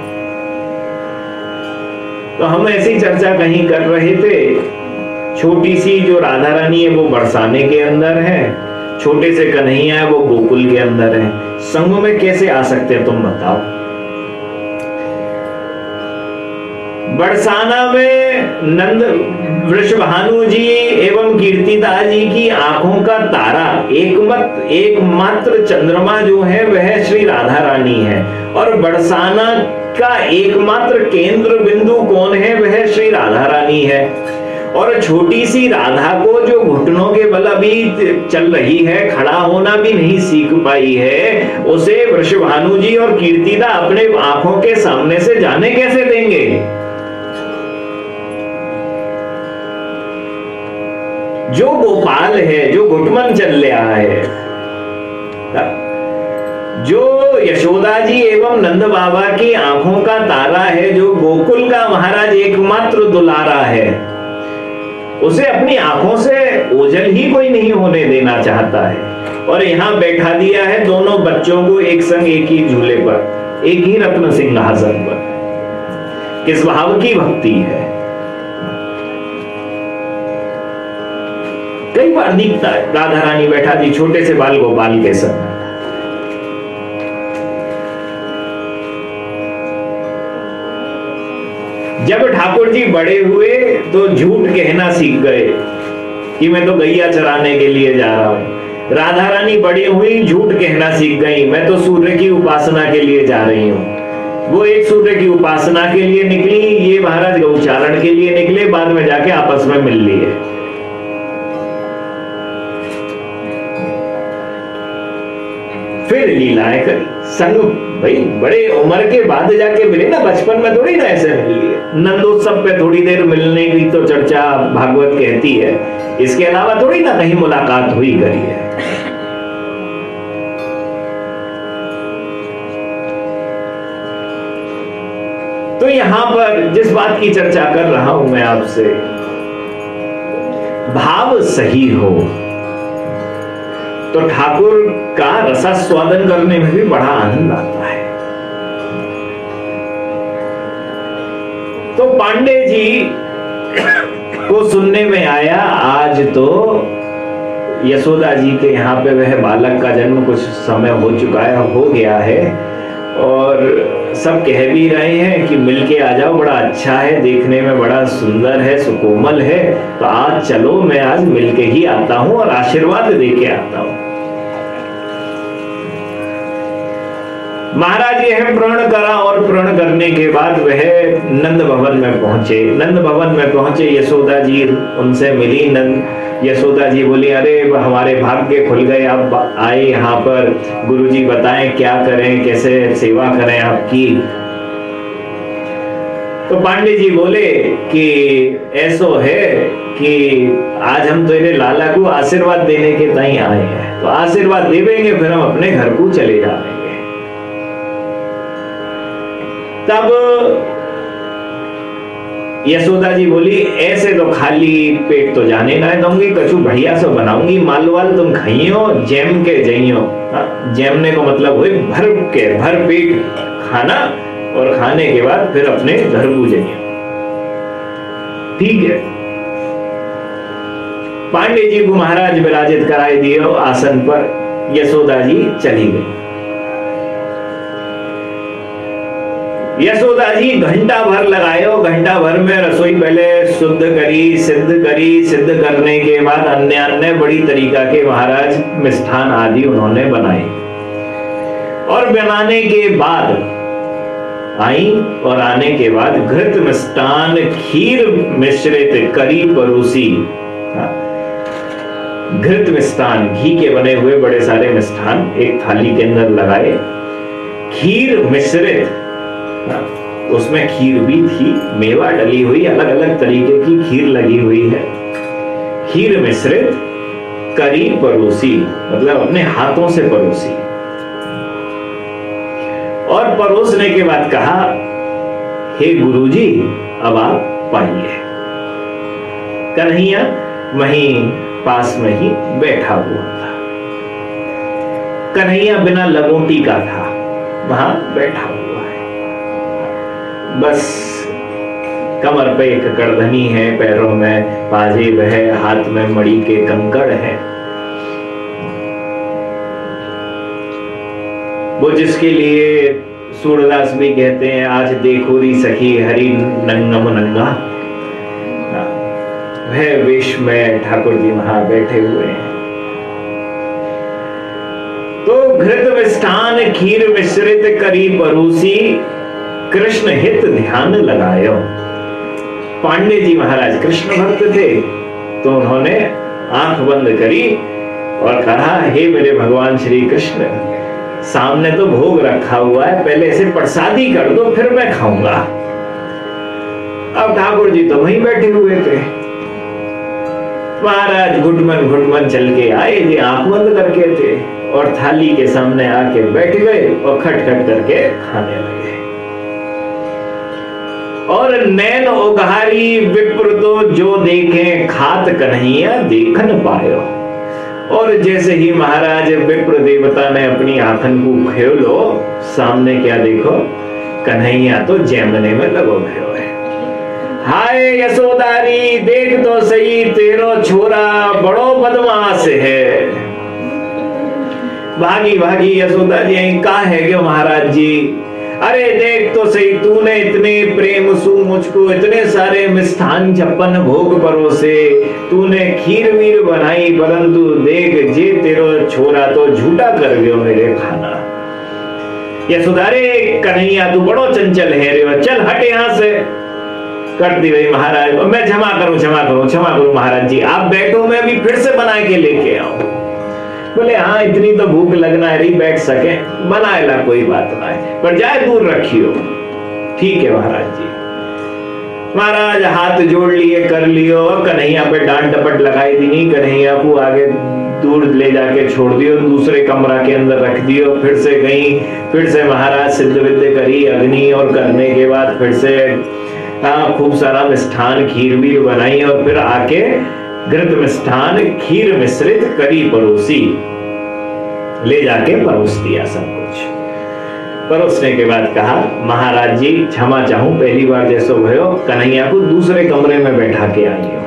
तो हम ऐसी चर्चा कहीं कर रहे थे, छोटी सी जो राधा रानी है वो बरसाने के अंदर है, छोटे से कन्हैया है वो गोकुल के अंदर है। संग में कैसे आ सकते हैं तुम बताओ? बरसाना में नंद वृषभानु जी एवं कीर्तिदा जी की आंखों का तारा, एकमत एकमात्र चंद्रमा जो है वह श्री राधा रानी है, और बरसाना का एकमात्र केंद्र बिंदु कौन है? वह श्री राधा रानी है। और छोटी सी राधा को जो घुटनों के बल अभी चल रही है, खड़ा होना भी नहीं सीख पाई है, उसे वृषभानु जी और कीर्तिदा अपने आंखों के सामने से जाने कैसे देंगे? जो गोपाल है, जो घुटमन चल रहा है, जो यशोदा जी एवं नंद बाबा की आंखों का तारा है, जो गोकुल का महाराज एकमात्र दुलारा है, उसे अपनी आंखों से ओझल ही कोई नहीं होने देना चाहता है। और यहां बैठा दिया है दोनों बच्चों को एक संग एक ही झूले पर, एक ही रत्न सिंहासन पर। किस भाव की भक्ति है? कई बार दिखता है राधा रानी बैठा दी छोटे से बाल गोपाल के संग। जब ठाकुर जी बड़े हुए तो झूठ कहना सीख गए कि मैं तो गैया चराने के लिए जा रहा हूं। राधा रानी बड़ी हुई, झूठ कहना सीख गई, मैं तो सूर्य की उपासना के लिए जा रही हूं। वो एक सूर्य की उपासना के लिए निकली, ये महाराज गौचारण के लिए निकले, बाद में जाके आपस में मिल लिए। फिर लीलाएं करी संग, भाई बड़े उम्र के बाद जाके मिले ना, बचपन में थोड़ी ना ऐसे मिल लिए। नंदोत्सव पे थोड़ी देर मिलने की तो चर्चा भागवत कहती है, इसके अलावा थोड़ी ना कहीं मुलाकात हुई करी है। तो यहां पर जिस बात की चर्चा कर रहा हूं मैं आपसे, भाव सही हो तो ठाकुर का रसास्वादन करने में भी बड़ा आनंद आता है। तो पांडे जी को सुनने में आया आज तो यशोदा जी के यहाँ पे वह बालक का जन्म कुछ समय हो चुका है, हो गया है, और सब कह भी रहे हैं कि मिलके आ जाओ, बड़ा अच्छा है, देखने में बड़ा सुंदर है, सुकोमल है, तो आज चलो मैं आज मिलके ही आता हूं और आशीर्वाद देके आता हूं। महाराज यह प्रण करा और प्रण करने के बाद वह नंद भवन में पहुंचे। नंद भवन में पहुंचे, यशोदा जी उनसे मिली। नंद यशोदा जी बोली, अरे हमारे भाग्य खुल गए, आप आए यहाँ पर, गुरुजी बताएं क्या करें, कैसे सेवा करें आपकी। तो पांडे जी बोले कि ऐसो है कि आज हम तेरे लाला को आशीर्वाद देने के ताई आए हैं, तो आशीर्वाद देवेंगे फिर हम अपने घर को चले जाएंगे। तब यशोदा जी बोली, ऐसे तो खाली पेट तो जाने ना दूंगी, कछु बढ़िया से बनाऊंगी, माल वाल तुम खाइयो, जैम के जइयो। जैमने को मतलब हुई भर के भर पेट खाना, और खाने के बाद फिर अपने घर को जाइयो। ठीक है। पांडे जी को महाराज विराजित कराए दिए आसन पर, यशोदा जी चली गई। यशोदा जी घंटा भर लगायो, घंटा भर में रसोई पहले शुद्ध करी, सिद्ध करी, सिद्ध करने के बाद अन्य अन्य बड़ी तरीका के महाराज मिष्ठान आदि उन्होंने बनाए, और बनाने के बाद आई, और आने के बाद घृत मिष्ठान खीर मिश्रित करी परोसी। घृत मिष्ठान घी के बने हुए बड़े सारे मिष्ठान एक थाली के अंदर लगाए, खीर मिश्रित, उसमें खीर भी थी, मेवा डली हुई, अलग अलग तरीके की खीर लगी हुई है, खीर मिश्रित करी परोसी, मतलब अपने हाथों से परोसी। और परोसने के बाद कहा, हे गुरुजी अब आप पाइए। कन्हैया वहीं पास में ही बैठा हुआ था। कन्हैया बिना लगोटी का था, वहां बैठा हुआ, बस कमर पे एक करधनी है, पैरों में पाजेब है, हाथ में मणि के कंकड़ है। वो जिसके लिए सूरदास भी कहते हैं, आज देखो री सखी हरि नंगम नंगा, वह वेश में ठाकुर जी वहां बैठे हुए हैं। तो घृत मिष्ठान खीर मिश्रित करी परोसी, कृष्ण हित ध्यान लगायो। पांडे जी महाराज कृष्ण भक्त थे, तो उन्होंने आंख बंद करी और कहा, हे मेरे भगवान श्री कृष्ण, सामने तो भोग रखा हुआ है, पहले इसे प्रसादी कर दो, फिर मैं खाऊंगा। अब ठाकुर जी तो वहीं बैठे हुए थे। महाराज घुटमन घुटमन चल के आए, ये आंख बंद करके थे, और थाली के सामने आके बैठ गए और खटखट करके खाने लगे। और नैन उघारी विप्र तो जो देखे, खात कन्हैया देखन पायो। और जैसे ही महाराज विप्र देवता ने अपनी आंखन को खोलो, सामने क्या देखो, कन्हैया तो जैमने में लगो गयो है। हाय यशोदारी, देख तो सही तेरो छोरा बड़ो बदमाश है। भागी भागी यशोदा जी का है क्यों महाराज जी, अरे देख तो सही, तूने इतने प्रेम सु मुझको इतने सारे मिष्ठान छप्पन भोग परोसे, तूने खीर वीर बनाई, परंतु देख जे तेरो छोरा तो झूठा कर गयो मेरे खाना। यशोदा रे कन्हैया तू बड़ो चंचल है रे, चल हट यहाँ से। कर दी भाई महाराज, मैं क्षमा करूं क्षमा करूं क्षमा करूं महाराज जी, आप बैठो, मैं अभी फिर से बना के लेके आऊं। बोले हाँ इतनी तो भूख लगना है, रही बैठ सके, बनाएला कोई बात ना है, पर जाए दूर रखियो। ठीक है महाराज जी। महाराज हाथ जोड़ लिए, कर लियो, कन्हैया पे डांट डपट लगाई दी नहीं, कन्हैया को आगे दूर ले जाके छोड़ दियो, दूसरे कमरा के अंदर रख दियो। फिर से गई, फिर से महाराज सिद्ध विद्य करी अग्नि, और करने के बाद फिर से हाँ खूब सारा मिष्ठान खीर भी बनाई, और फिर आके घृत मिष्ठान खीर मिश्रित करी परोसी, ले जाके परोस दिया सब कुछ। परोसने के बाद कहा महाराज जी क्षमा चाहूं, पहली बार जैसो भयो, कन्हैया को दूसरे कमरे में बैठा के आई हो,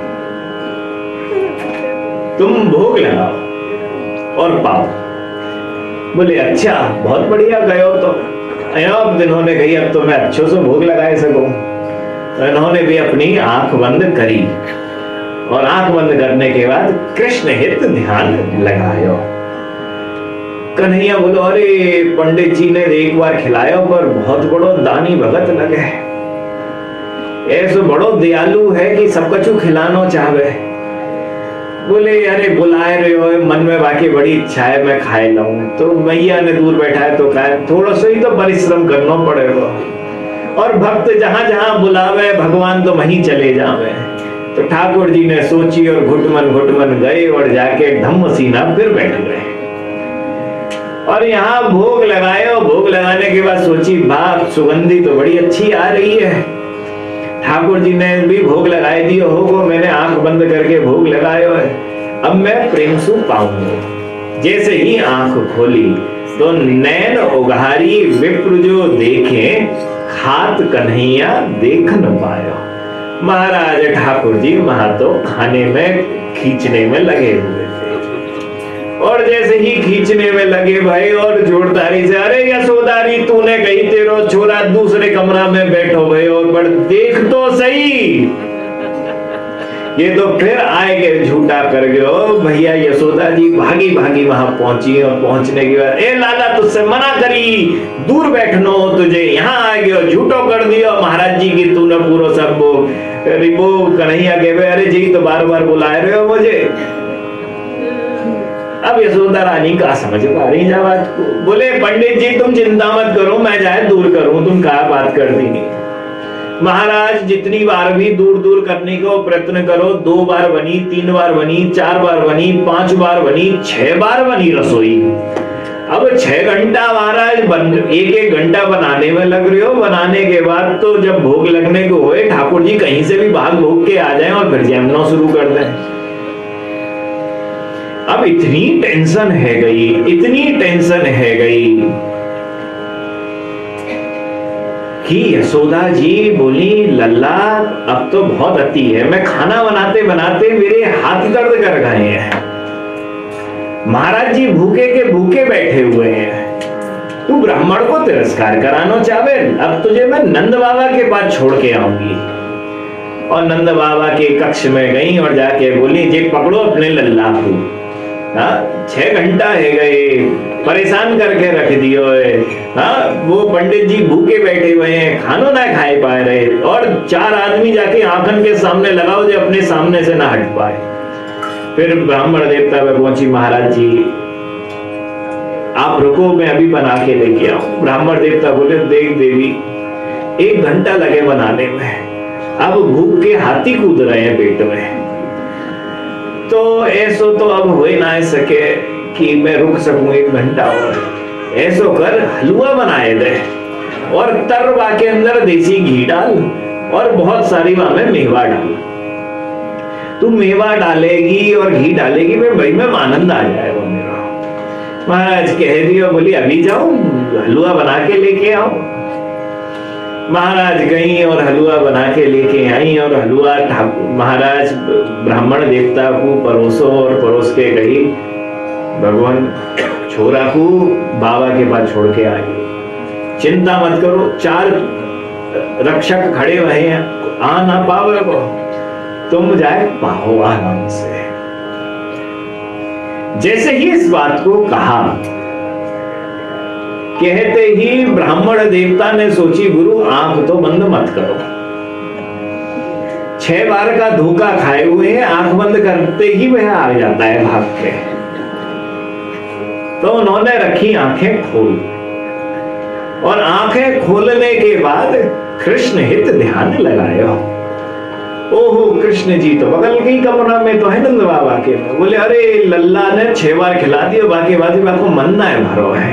तुम भोग लगाओ और पाओ। बोले अच्छा बहुत बढ़िया गयो, तो अब इन्होंने कही अब तो मैं अच्छे से भोग लगाए सकूं। तो इन्होंने भी अपनी आंख बंद करी, और आंख बंद करने के बाद कृष्ण हित ध्यान लगायो। कन्हैया बोलो अरे पंडित जी ने एक बार खिलाया, पर बहुत बड़ो दानी भगत लगे, ऐसो बड़ो दयालु है कि सब कछु खिलानो चाहे। बोले अरे बुलाए रहे हो, मन में बाकी बड़ी इच्छा है मैं खाए लाऊं, तो मैया ने दूर बैठा है तो खाए, थोड़ा सा ही तो परिश्रम करना पड़ेगा, और भक्त जहां जहां बुलावे भगवान तो वहीं चले जावे। तो ठाकुर जी ने सोची और घुटमन घुटमन गए, और जाके धम्म सीना फिर बैठ गए, और यहाँ भोग लगाए। और भोग लगाने के बाद सोची बात सुगंधी तो बड़ी अच्छी आ रही है, ठाकुर जी ने भी भोग लगाए दियो होगो, मैंने आंख बंद करके भोग लगायो है, अब मैं प्रेम सु पाऊंगा। जैसे ही आंख खोली तो नैन उघारी विप्र जो देखे, खात कन्हैया देख न पायो। महाराज ठाकुर जी वहां तो खाने में खींचने में लगे हुए थे, और जैसे ही खींचने में लगे भाई, और जोरदारी से अरे यशोदारी तूने कही तेरो छोरा दूसरे कमरा में बैठो भाई, और बड़ देख तो सही। ये तो फिर आएगे झूठा कर गयो भैया। यशोदा जी भागी भागी वहां पहुंची, और पहुंचने के बाद ए लाला तुझसे मना करी, दूर बैठनो, तुझे यहाँ आ गयो, झूठो कर दियो महाराज जी की तूने पूरा सब। रिबो कन्हैया के अरे जी तो बार बार बुलाए रहे हो मुझे। अब यशोदा रानी का समझ पा रही जा बात को। बोले पंडित जी तुम चिंता मत करो, मैं जाए दूर करूं, तुम क्या बात कर दी। महाराज जितनी बार भी दूर दूर करने को प्रयत्न करो, दो बार बनी, तीन बार बनी, चार बार बनी, पांच बार बनी, छह बार बनी रसोई। अब छह घंटा महाराज बन, एक एक घंटा बनाने में लग रहे हो। बनाने के बाद तो जब भोग लगने को होए, ठाकुर जी कहीं से भी भाग भोग के आ जाएं और फिर जमना शुरू कर दें। अब इतनी टेंशन है गई, इतनी टेंशन है गई कि यशोदा जी बोली लल्ला अब तो बहुत अति है, मैं खाना बनाते बनाते मेरे हाथ दर्द कर गए हैं, महाराज जी भूखे के भूखे बैठे हुए हैं, तू ब्राह्मण को तिरस्कार कराना चाहे, अब तुझे मैं नंद बाबा के पास छोड़ के आऊंगी। और नंद बाबा के कक्ष में गई और जाके बोली जे पकड़ो अपने लल्ला को, छह घंटा है गए, परेशान करके रख दियो है। हाँ वो पंडित जी भूखे बैठे हुए हैं, खानो ना खाए पाए रहे, और चार आदमी जाके आंखन के सामने लगाओ जो अपने सामने से ना हट पाए। फिर ब्राह्मण देवता पे पहुंची, महाराज जी आप रुको मैं अभी बना के लेके आऊं। ब्राह्मण देवता बोले देख देवी एक घंटा लगे बनाने में, अब भूख के हाथी कूद रहे हैं पेट में, तो ऐसो तो अब हो ही ना सके कि मैं रुक सकूं एक घंटा और। ऐसो कर हलवा बनाए दे और तरवा के अंदर देसी घी डाल और बहुत सारी वहां में मेवा डाल। तू मेवा डालेगी और घी डालेगी, मैं भाई में आनंद आ जाएगा मेरा। महाराज कह दिया, बोली अभी जाओ हलवा बना के लेके आओ। महाराज गई और हलवा बना के लेके आई, और हलवा महाराज ब्राह्मण देवता को परोसो, और परोस के गई भगवान छोरा को बाबा के पास छोड़ के आई। चिंता मत करो, चार रक्षक खड़े हुए हैं, आ ना पाओ को, तुम जाए पाओ आराम से। जैसे ही इस बात को कहा कहते ही ब्राह्मण देवता ने सोची गुरु आंख तो बंद मत करो, छह बार का धोखा खाए हुए हैं, आंख बंद करते ही वह आ जाता है भाग के। तो उन्होंने रखी आंखें खोल, और आंखें खोलने के बाद कृष्ण हित ध्यान लगायो। ओहो कृष्ण जी तो बगल के ही कमरा में तो है नंद बाबा के। बोले अरे लल्ला ने छह बार खिला दिया, बाकी बात को मन ना है भरो है।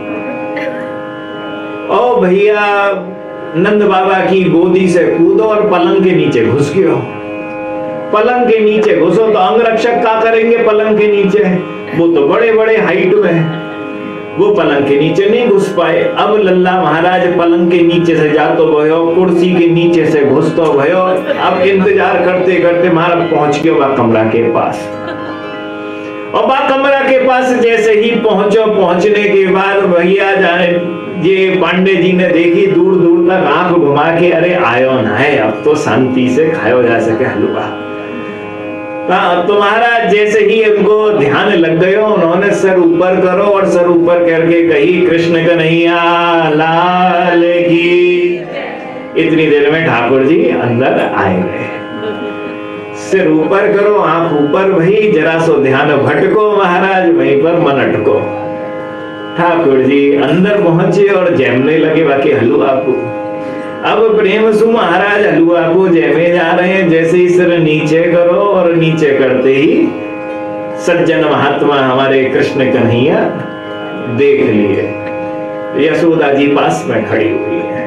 ओ भैया नंद बाबा की गोदी से कूदो और पलंग के नीचे घुस गयो। पलंग के नीचे घुसो तो अंग रक्षक क्या करेंगे पलंग के नीचे, वो तो बड़े बड़े हाइट में, वो पलंग के नीचे नहीं घुस पाए। अब लल्ला महाराज पलंग के नीचे से जा तो भयो, कुर्सी के नीचे से घुस तो भयो। अब इंतजार करते करते महाराज पहुंच गए बा कमरा के पास, और बा कमरा के पास जैसे ही पहुंचो, पहुंचने के बाद भैया जाने ये पांडे जी ने देखी दूर दूर तक आंख घुमा के, अरे आयो ना है, अब तो शांति से खायो जा सके हलवा। तो महाराज जैसे ही उनको ध्यान लग गयो, उन्होंने सर ऊपर करो और सर ऊपर करके कही कृष्ण कन्हैया लाल की। इतनी देर में ठाकुर जी अंदर आए गए। सिर ऊपर करो, आंख ऊपर भई, जरा सो ध्यान भटको महाराज, वहीं पर मन अटको। ठाकुर जी अंदर पहुंचे और जैमने लगे बाकी हलवा को। अब प्रेम सु महाराज हलवा को जैमे जा रहे हैं। जैसे ही सिर नीचे करो और नीचे करते ही सज्जन महात्मा हमारे कृष्ण कन्हैया देख लिए। यशोदा जी पास में खड़ी हुई है।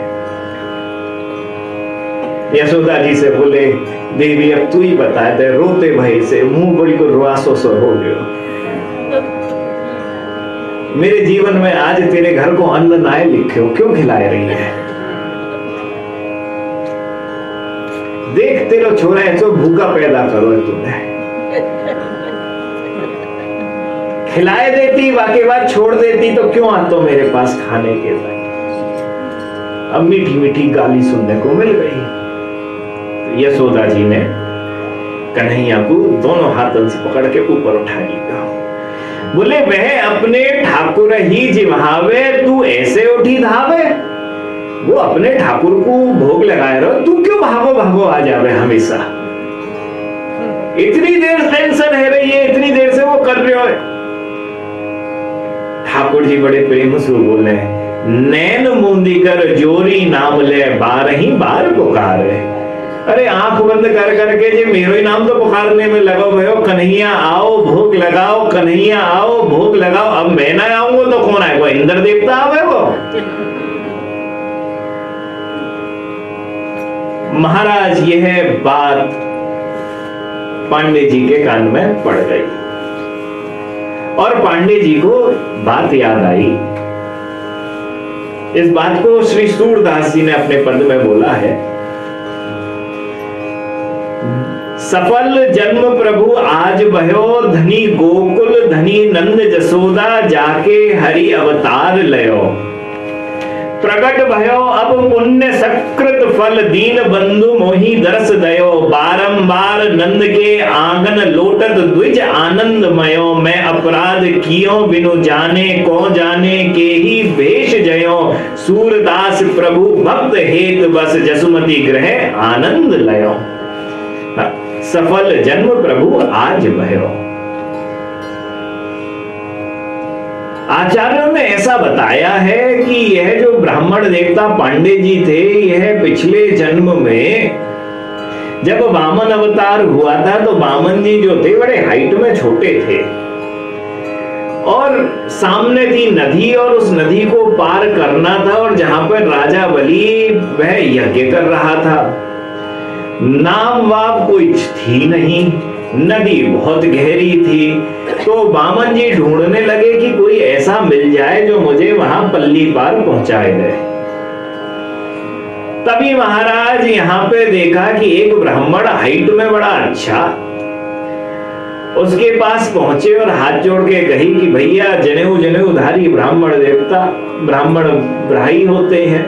यशोदा जी से बोले देवी अब तू ही बता दे, रोते भय से मुंह बिल्कुल रुआसो सो हो गयो। मेरे जीवन में आज तेरे घर को अन्न नाय लिखे हो, क्यों खिलाए रही है? देख तेरा छोरा है तो भूखा पैदा करो तूने, खिलाए देती बाकी बात छोड़ देती तो क्यों आतो मेरे पास खाने के लिए? अब मीठी मीठी गाली सुनने को मिल गई। तो यशोदा जी ने कन्हैया को दोनों हाथों से पकड़ के ऊपर उठा लिया। बोले वह अपने ठाकुर ही जिम्हावे, तू ऐसे उठी धावे। वो अपने ठाकुर को भोग लगाए रहो, तू क्यों भागो भागो आ जावे हमेशा? इतनी देर टेंशन है रही है, इतनी देर से वो कर रहे हो। ठाकुर जी बड़े प्रेम से बोले नैन मूंदी कर जोरी नाम ले, बार ही बार पुकारे। अरे आंख बंद कर करके जे मेरो ही नाम तो पुकारने में लगो भयो, कन्हैया आओ भोग लगाओ, कन्हैया आओ भोग लगाओ। अब मैं ना आऊंगा तो कौन आएगा? इंद्र देवता आवे वो। महाराज यह बात पांडे जी के कान में पड़ गई और पांडे जी को बात याद आई। इस बात को श्री सूरदास जी ने अपने पद में बोला है। सफल जन्म प्रभु आज भयो, धनी गोकुल धनी नंद जसोदा, जाके हरि अवतार लयो। प्रगट भयो अब पुण्य सकृत फल, दीन बंधु मोहि दरस दयो। बारंबार नंद के आंगन लोटत द्विज आनंदमयो। मैं अपराध कियो बिनु जाने, को जाने के ही भेष जयो। सूरदास प्रभु भक्त हेत बस, जसुमति ग्रह आनंद लयो। सफल जन्म प्रभु आज भयो। आचार्यों ने ऐसा बताया है कि यह जो ब्राह्मण देवता पांडे जी थे, यह पिछले जन्म में जब वामन अवतार हुआ था तो वामन जी जो थे बड़े हाइट में छोटे थे और सामने थी नदी और उस नदी को पार करना था। और जहां पर राजा बलि वह यज्ञ कर रहा था, नाव वाव कोई थी नहीं, नदी बहुत गहरी थी। तो वामन जी ढूंढने लगे कि कोई ऐसा मिल जाए जो मुझे वहां पल्ली पार पहुंचाए दे। तभी महाराज यहां पे देखा कि एक ब्राह्मण हाइट में बड़ा अच्छा, उसके पास पहुंचे और हाथ जोड़ के कही कि भैया जनेऊ जनेऊ धारी ब्राह्मण देवता, ब्राह्मण भाई होते हैं,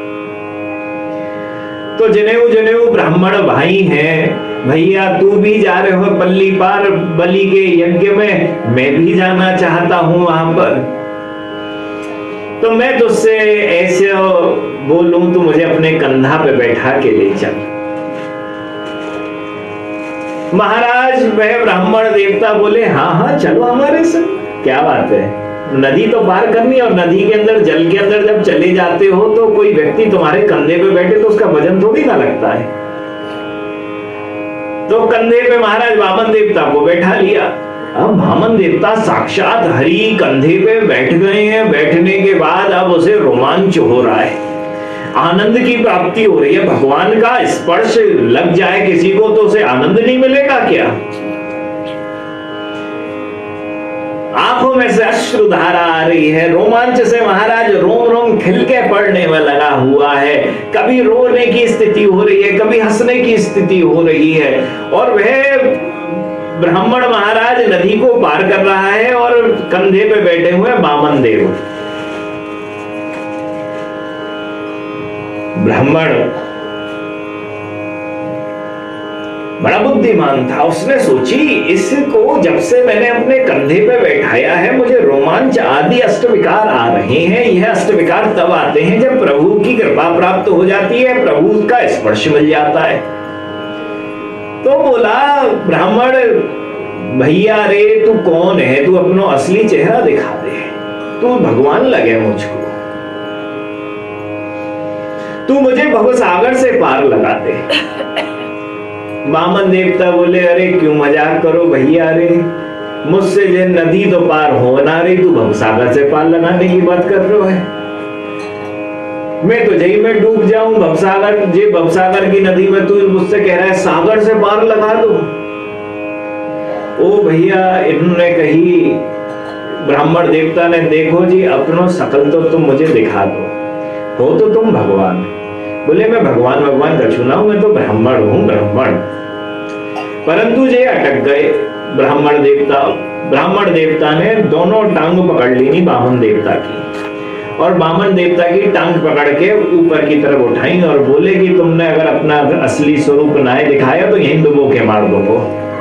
तो जनेऊ जनेऊ ब्राह्मण भाई हैं, भैया तू भी जा रहे हो पल्ली पार बलि के यज्ञ में, मैं भी जाना चाहता हूं वहां पर। तो मैं तुझसे ऐसे बोलूं, तू मुझे अपने कंधा पे बैठा के ले चल। महाराज वह ब्राह्मण देवता बोले हाँ हाँ चलो हमारे संग, क्या बात है, नदी तो पार करनी है, और नदी के अंदर, जल के अंदर जब चले जाते हो तो कोई व्यक्ति तुम्हारे कंधे पे बैठे तो उसका वजन थोड़ी ना लगता है। तो कंधे पे महाराज वामन देवता को बैठा लिया। अब वामन देवता साक्षात हरि कंधे पे बैठ गए हैं। बैठने के बाद अब उसे रोमांच हो रहा है, आनंद की प्राप्ति हो रही है। भगवान का स्पर्श लग जाए किसी को तो उसे आनंद नहीं मिलेगा क्या? आंखों में से अश्रुधारा आ रही है, रोमांच से महाराज रोम रोम खिलके पड़ने में लगा हुआ है। कभी रोने की स्थिति हो रही है, कभी हंसने की स्थिति हो रही है। और वह ब्राह्मण महाराज नदी को पार कर रहा है और कंधे पे बैठे हुए वामन देव। ब्राह्मण बड़ा बुद्धिमान था, उसने सोची इसको जब से मैंने अपने कंधे पे बैठाया है मुझे रोमांच आदि अष्टविकार आ रहे हैं। यह अष्टविकार तब आते हैं जब प्रभु की कृपा प्राप्त हो जाती है, प्रभु का स्पर्श मिल जाता है। तो बोला ब्राह्मण भैया रे तू कौन है, तू अपना असली चेहरा दिखा दे, तू भगवान लगे मुझको, तू मुझे भवसागर से पार लगा दे। वामन देवता बोले अरे क्यों मजाक करो भैया रे, मुझसे जो नदी तो पार हो ना रही, तू भवसागर से पार लगाने की बात कर रहे है। मैं तो जही में डूब जाऊं, भवसागर जे भवसागर की नदी में तू मुझसे कह रहा है सागर से पार लगा दो। ओ भैया इन्होंने कही, ब्राह्मण देवता ने, देखो जी अपनो सकल तो तुम मुझे दिखा दो, हो तो तुम भगवान। बोले मैं भगवान भगवान कछु ना हूं, मैं तो ब्राह्मण हूं, ब्राह्मण। परंतु ये अटक गए ब्राह्मण देवता। ब्राह्मण देवता ने दोनों टांग पकड़ ली वामन देवता की, और वामन देवता की टांग पकड़ के ऊपर की तरफ उठाई और बोले कि तुमने अगर अपना असली स्वरूप ना दिखाया तो यहीं डुबो के मार दो।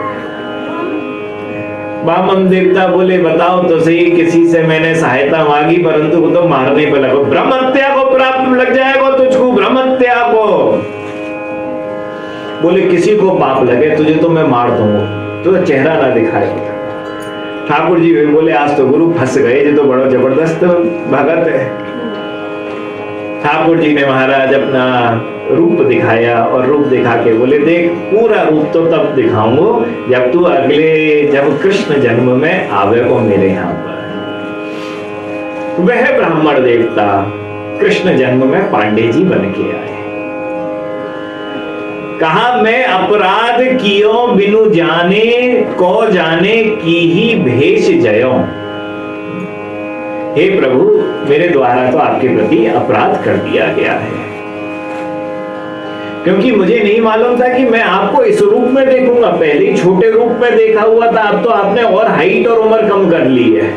वामन देवता बोले बताओ तो सही, किसी से मैंने सहायता मांगी परंतु वो तो मारने पे लगो, ब्रह्मत्या को प्राप्त लग जाएगा तुझको, ब्रह्मत्या को। बोले किसी को पाप लगे तुझे तो मैं मार दूंगा, तो चेहरा ना दिखाएगा। ठाकुर जी बोले आज तो गुरु फंस गए, ये तो बड़ा जबरदस्त भगत है। ठाकुर जी ने महाराज अपना रूप दिखाया और रूप दिखा के बोले देख पूरा रूप तो तब दिखाऊंगा जब तू अगले, जब कृष्ण जन्म में आवे को मेरे यहाँ पर। वह ब्राह्मण देवता कृष्ण जन्म में पांडे जी बन के आए। कहा मैं अपराध कियो बिनु जाने, को जाने की ही भेष जयो। हे प्रभु मेरे द्वारा तो आपके प्रति अपराध कर दिया गया है, क्योंकि मुझे नहीं मालूम था कि मैं आपको इस रूप में देखूंगा। पहले ही छोटे रूप में देखा हुआ था, अब तो आपने और हाइट और उम्र कम कर ली है।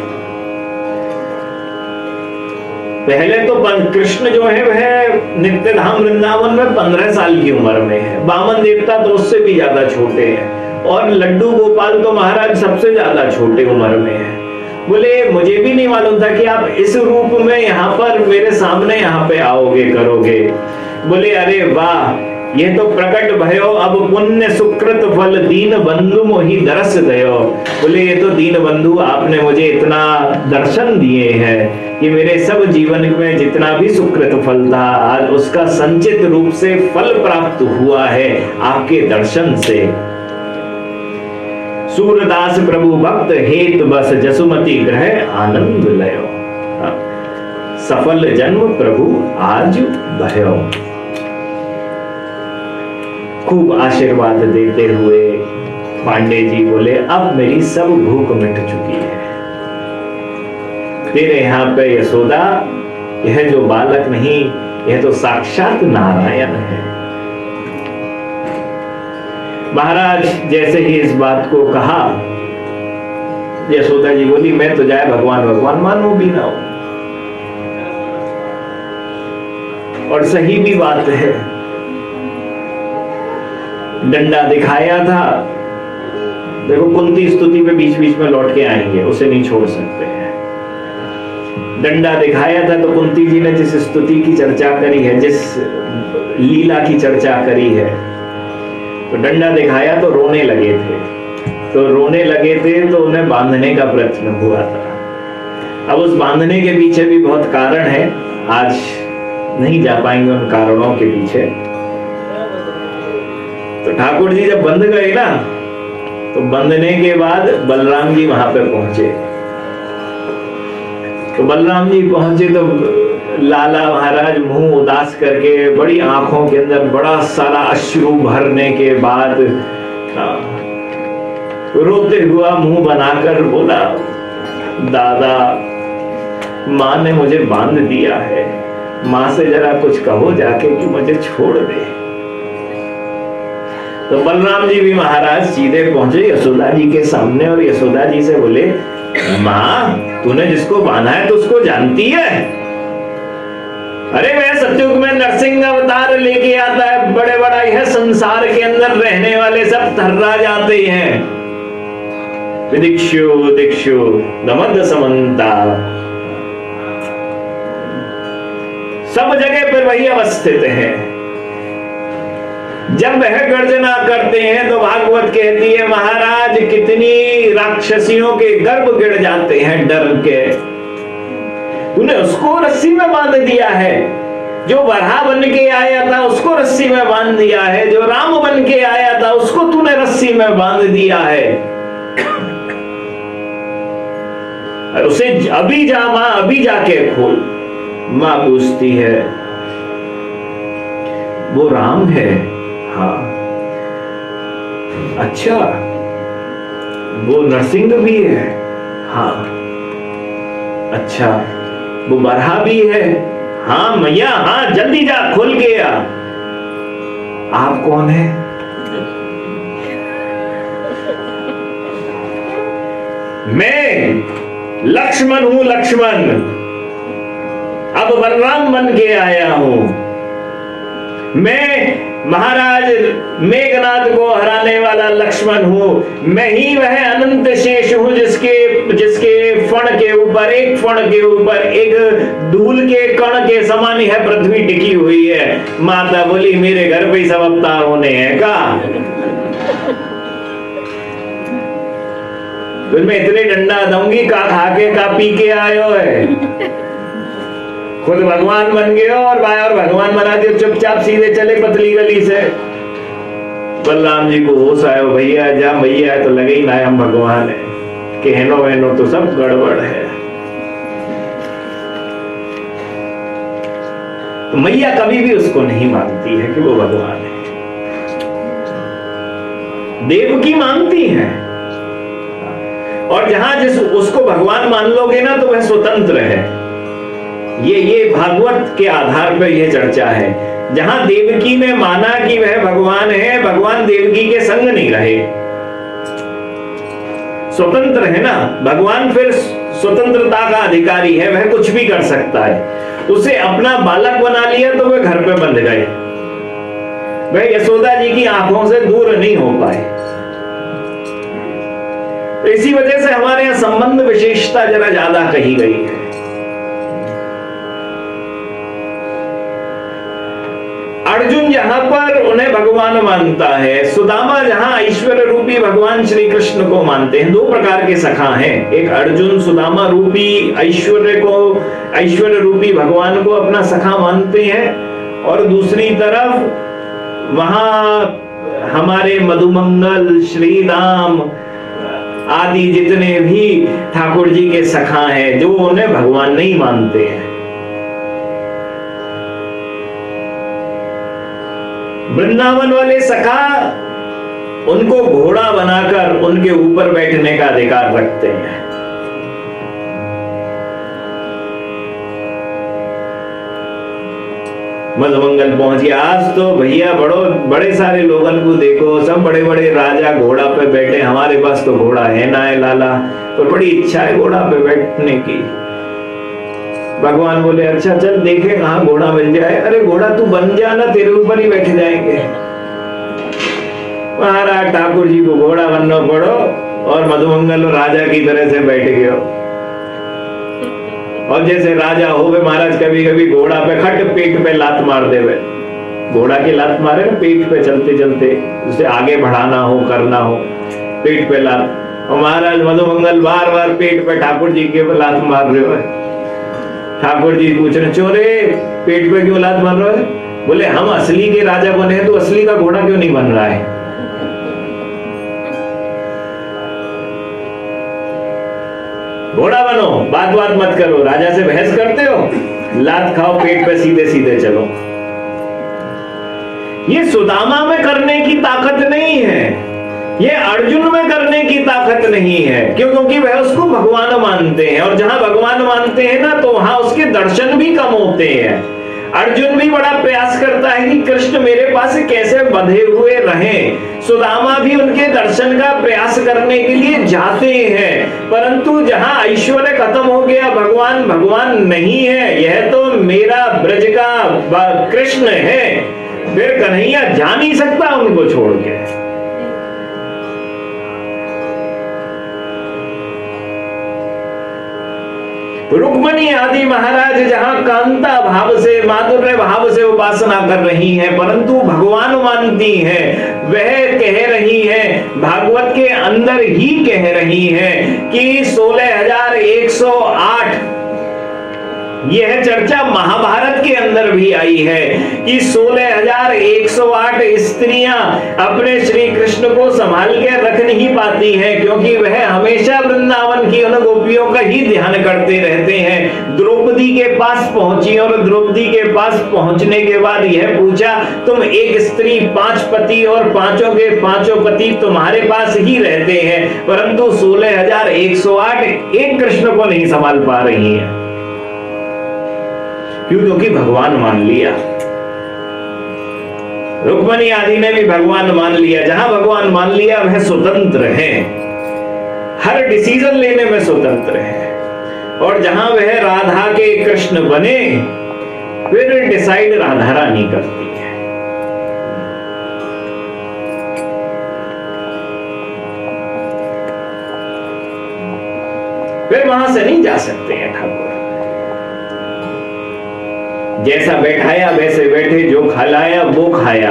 पहले तो कृष्ण जो है वह नित्य धाम वृंदावन में पंद्रह साल की उम्र में है, वामन देवता तो उससे भी ज्यादा छोटे हैं, और लड्डू गोपाल तो महाराज सबसे ज्यादा छोटे उम्र में है। बोले मुझे भी नहीं मालूम था कि आप इस रूप में यहाँ पर मेरे सामने यहाँ पे आओगे करोगे। बोले अरे वाह ये तो प्रकट भयो अब पुण्य सुकृत फल, दीन बंधु मोहि दरस दयो। बोले ये तो दीन बंधु आपने मुझे इतना दर्शन दिए हैं कि मेरे सब जीवन में जितना भी सुकृत फल था आज उसका संचित रूप से फल प्राप्त हुआ है आपके दर्शन से। सूरदास प्रभु भक्त हेत बस जसुमति ग्रह आनंद लयो, सफल जन्म प्रभु आज भयो। खूब आशीर्वाद देते हुए पांडे जी बोले अब मेरी सब भूख मिट चुकी है, तेरे यहाँ पे यशोदा यह जो बालक नहीं यह तो साक्षात नारायण है। महाराज जैसे ही इस बात को कहा यशोदा जी बोली मैं तो जाए भगवान भगवान मानू भी ना हो, और सही भी बात है। डंडा दिखाया था, देखो कुंती स्तुति पे बीच बीच में लौट के आएंगे, उसे नहीं छोड़ सकते हैं। डंडा दिखाया था तो कुंती जी ने जिस स्तुति की चर्चा करी है, जिस लीला की चर्चा करी है, तो डंडा दिखाया तो रोने लगे थे, तो रोने लगे थे तो उन्हें बांधने का प्रयत्न हुआ था। अब उस बांधने के पीछे भी बहुत कारण है, आज नहीं जा पाएंगे उन कारणों के पीछे। तो ठाकुर जी जब बंध गए ना, तो बंधने के बाद बलराम जी वहां पे पहुंचे। तो बलराम जी पहुंचे तो लाला महाराज मुंह उदास करके, बड़ी आंखों के अंदर बड़ा सारा अश्रु भरने के बाद रोते हुआ मुंह बनाकर बोला, दादा माँ ने मुझे बांध दिया है, माँ से जरा कुछ कहो जाके कि मुझे छोड़ दे। तो बलराम जी भी महाराज सीधे पहुंचे यशोदा जी के सामने और यशोदा जी से बोले, माँ तूने जिसको बांधा है तो उसको जानती है? अरे वह सत्युग में नरसिंह अवतार लेके आता है, बड़े बड़ा यह संसार के अंदर रहने वाले सब थर्रा जाते हैं। विदिक्षु दिक्षु दमद समन्ता, सब जगह पर वही अवस्थित है। जब वह गर्जना करते हैं तो भागवत कहती है, महाराज कितनी राक्षसियों के गर्भ गिर जाते हैं डर के। तूने उसको रस्सी में बांध दिया है, जो वराह बन के आया था उसको रस्सी में बांध दिया है, जो राम बन के आया था उसको तूने रस्सी में बांध दिया है। उसे अभी जा मां, अभी जाके खोल। मां पूछती है, वो राम है? हाँ। अच्छा, वो नरसिंह भी है? हाँ। अच्छा, वो बरहा भी है? हाँ मैया, हाँ जल्दी जा, खोल के आ। आप कौन है? मैं लक्ष्मण हूं, लक्ष्मण। अब बलराम बन के आया हूं। मैं महाराज मेघनाथ को हराने वाला लक्ष्मण हूं। मैं ही वह अनंत शेष हूं जिसके जिसके फण के ऊपर, एक फण के ऊपर एक धूल के कण के समान है पृथ्वी टिकी हुई है। माता बोली, मेरे घर पे सब अवतार होने हैं का? तो मैं इतने डंडा दूंगी का खा के का पी के आयो है। खुद भगवान बन गए और भाई और भगवान बना दिए, चुपचाप सीधे चले पतली गली से। बलराम जी को होश आयो, भैया जा भैया तो लगे ही ना हम भगवान है, कहनो वहनो तो सब गड़बड़ है। तो मैया कभी भी उसको नहीं मानती है कि वो भगवान है। देवकी मानती है, और जहां जिस उसको भगवान मान लोगे ना तो वह स्वतंत्र है। ये ये भागवत के आधार पर यह चर्चा है। जहां देवकी ने माना कि वह भगवान है, भगवान देवकी के संग नहीं रहे, स्वतंत्र है ना भगवान, फिर स्वतंत्रता का अधिकारी है, वह कुछ भी कर सकता है। उसे अपना बालक बना लिया तो वह घर पे बंध गए, वह यशोदा जी की आंखों से दूर नहीं हो पाए। तो इसी वजह से हमारे यहां संबंध विशेषता जरा ज्यादा कही गई है। अर्जुन जहां पर उन्हें भगवान मानता है, सुदामा जहां ऐश्वर्य रूपी भगवान श्री कृष्ण को मानते हैं। दो प्रकार के सखा हैं, एक अर्जुन सुदामा रूपी ऐश्वर्य को, ऐश्वर्य रूपी भगवान को अपना सखा मानते हैं, और दूसरी तरफ वहां हमारे मधुमंगल, श्री राम आदि जितने भी ठाकुर जी के सखा हैं, जो उन्हें भगवान नहीं मानते हैं। वृंदावन वाले सखा उनको घोड़ा बनाकर उनके ऊपर बैठने का अधिकार रखते हैं। मधुमंगल पहुंच गया। आज तो भैया बड़ो बड़े सारे लोगन को देखो, सब बड़े बड़े राजा घोड़ा पे बैठे, हमारे पास तो घोड़ा है ना है लाला, तो बड़ी इच्छा है घोड़ा पे बैठने की। भगवान बोले, अच्छा चल देखे कहाँ घोड़ा मिल जाए। अरे घोड़ा तू बन जा ना, तेरे ऊपर ही बैठ जाएंगे। महाराज ठाकुर जी को घोड़ा बनना पड़ो और मधुमंगल राजा की तरह से बैठ गए। और जैसे राजा हो वे महाराज कभी कभी घोड़ा पे खट पेट पे लात मार देवे, घोड़ा की लात मारे ना पेट पे चलते चलते, उसे आगे बढ़ाना हो करना हो, पेट पे लात। और महाराज मधुमंगल बार बार पेट पे ठाकुर जी के लात मार रहे हो। ठाकुर जी पूछ रहे, चोरे पेट पे क्यों लात मार रहे हो? बोले हम असली के राजा बने हैं तो असली का घोड़ा क्यों नहीं बन रहा है? घोड़ा बनो, बात बात मत करो, राजा से बहस करते हो, लात खाओ पेट पे सीधे सीधे चलो। ये सुदामा में करने की ताकत नहीं है, ये अर्जुन में करने की ताकत नहीं है। क्यों? क्योंकि वह उसको भगवान मानते हैं, और जहां भगवान मानते हैं ना तो वहां उसके दर्शन भी कम होते हैं। अर्जुन भी बड़ा प्रयास करता है कि कृष्ण मेरे पास कैसे बंधे हुए रहें। सुदामा भी उनके दर्शन का प्रयास करने के लिए जाते हैं, परंतु जहां ऐश्वर्य खत्म हो गया, भगवान भगवान नहीं है, यह तो मेरा ब्रज का कृष्ण है, फिर कन्हैया जा नहीं सकता उनको छोड़ के। रुक्मणी आदि महाराज जहां कांता भाव से, माधुर्य भाव से उपासना कर रही हैं, परंतु भगवान मानती हैं, वह कह रही हैं, भागवत के अंदर ही कह रही हैं कि सोलह हजार एक सौ आठ, यह चर्चा महाभारत के अंदर भी आई है कि सोलह हजार एक सौ आठ स्त्रियां अपने श्री कृष्ण को संभाल के रख नहीं पाती हैं, क्योंकि वह हमेशा वृंदावन की उन गोपियों का ही ध्यान करते रहते हैं। द्रौपदी के पास पहुंची और द्रौपदी के पास पहुंचने के बाद यह पूछा, तुम एक स्त्री पांच पति और पांचों के पांचों पति तुम्हारे पास ही रहते हैं, परंतु सोलह हजार एक सौ आठ एक कृष्ण को नहीं संभाल पा रही है। क्यों? क्योंकि भगवान मान लिया। रुक्मणी आदि ने भी भगवान मान लिया। जहां भगवान मान लिया वह स्वतंत्र है, हर डिसीजन लेने में स्वतंत्र है। और जहां वह राधा के कृष्ण बने, फिर डिसाइड राधा रानी करती है। फिर वहां से नहीं जा सकते हैं ठाकुर। जैसा बैठाया वैसे बैठे, जो खिलाया वो खाया।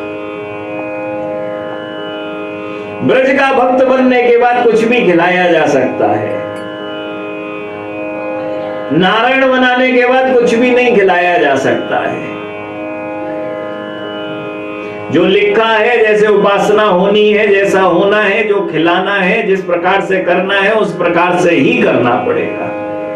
ब्रज का भक्त बनने के बाद कुछ भी खिलाया जा सकता है, नारायण बनाने के बाद कुछ भी नहीं खिलाया जा सकता है। जो लिखा है, जैसे उपासना होनी है, जैसा होना है, जो खिलाना है, जिस प्रकार से करना है, उस प्रकार से ही करना पड़ेगा।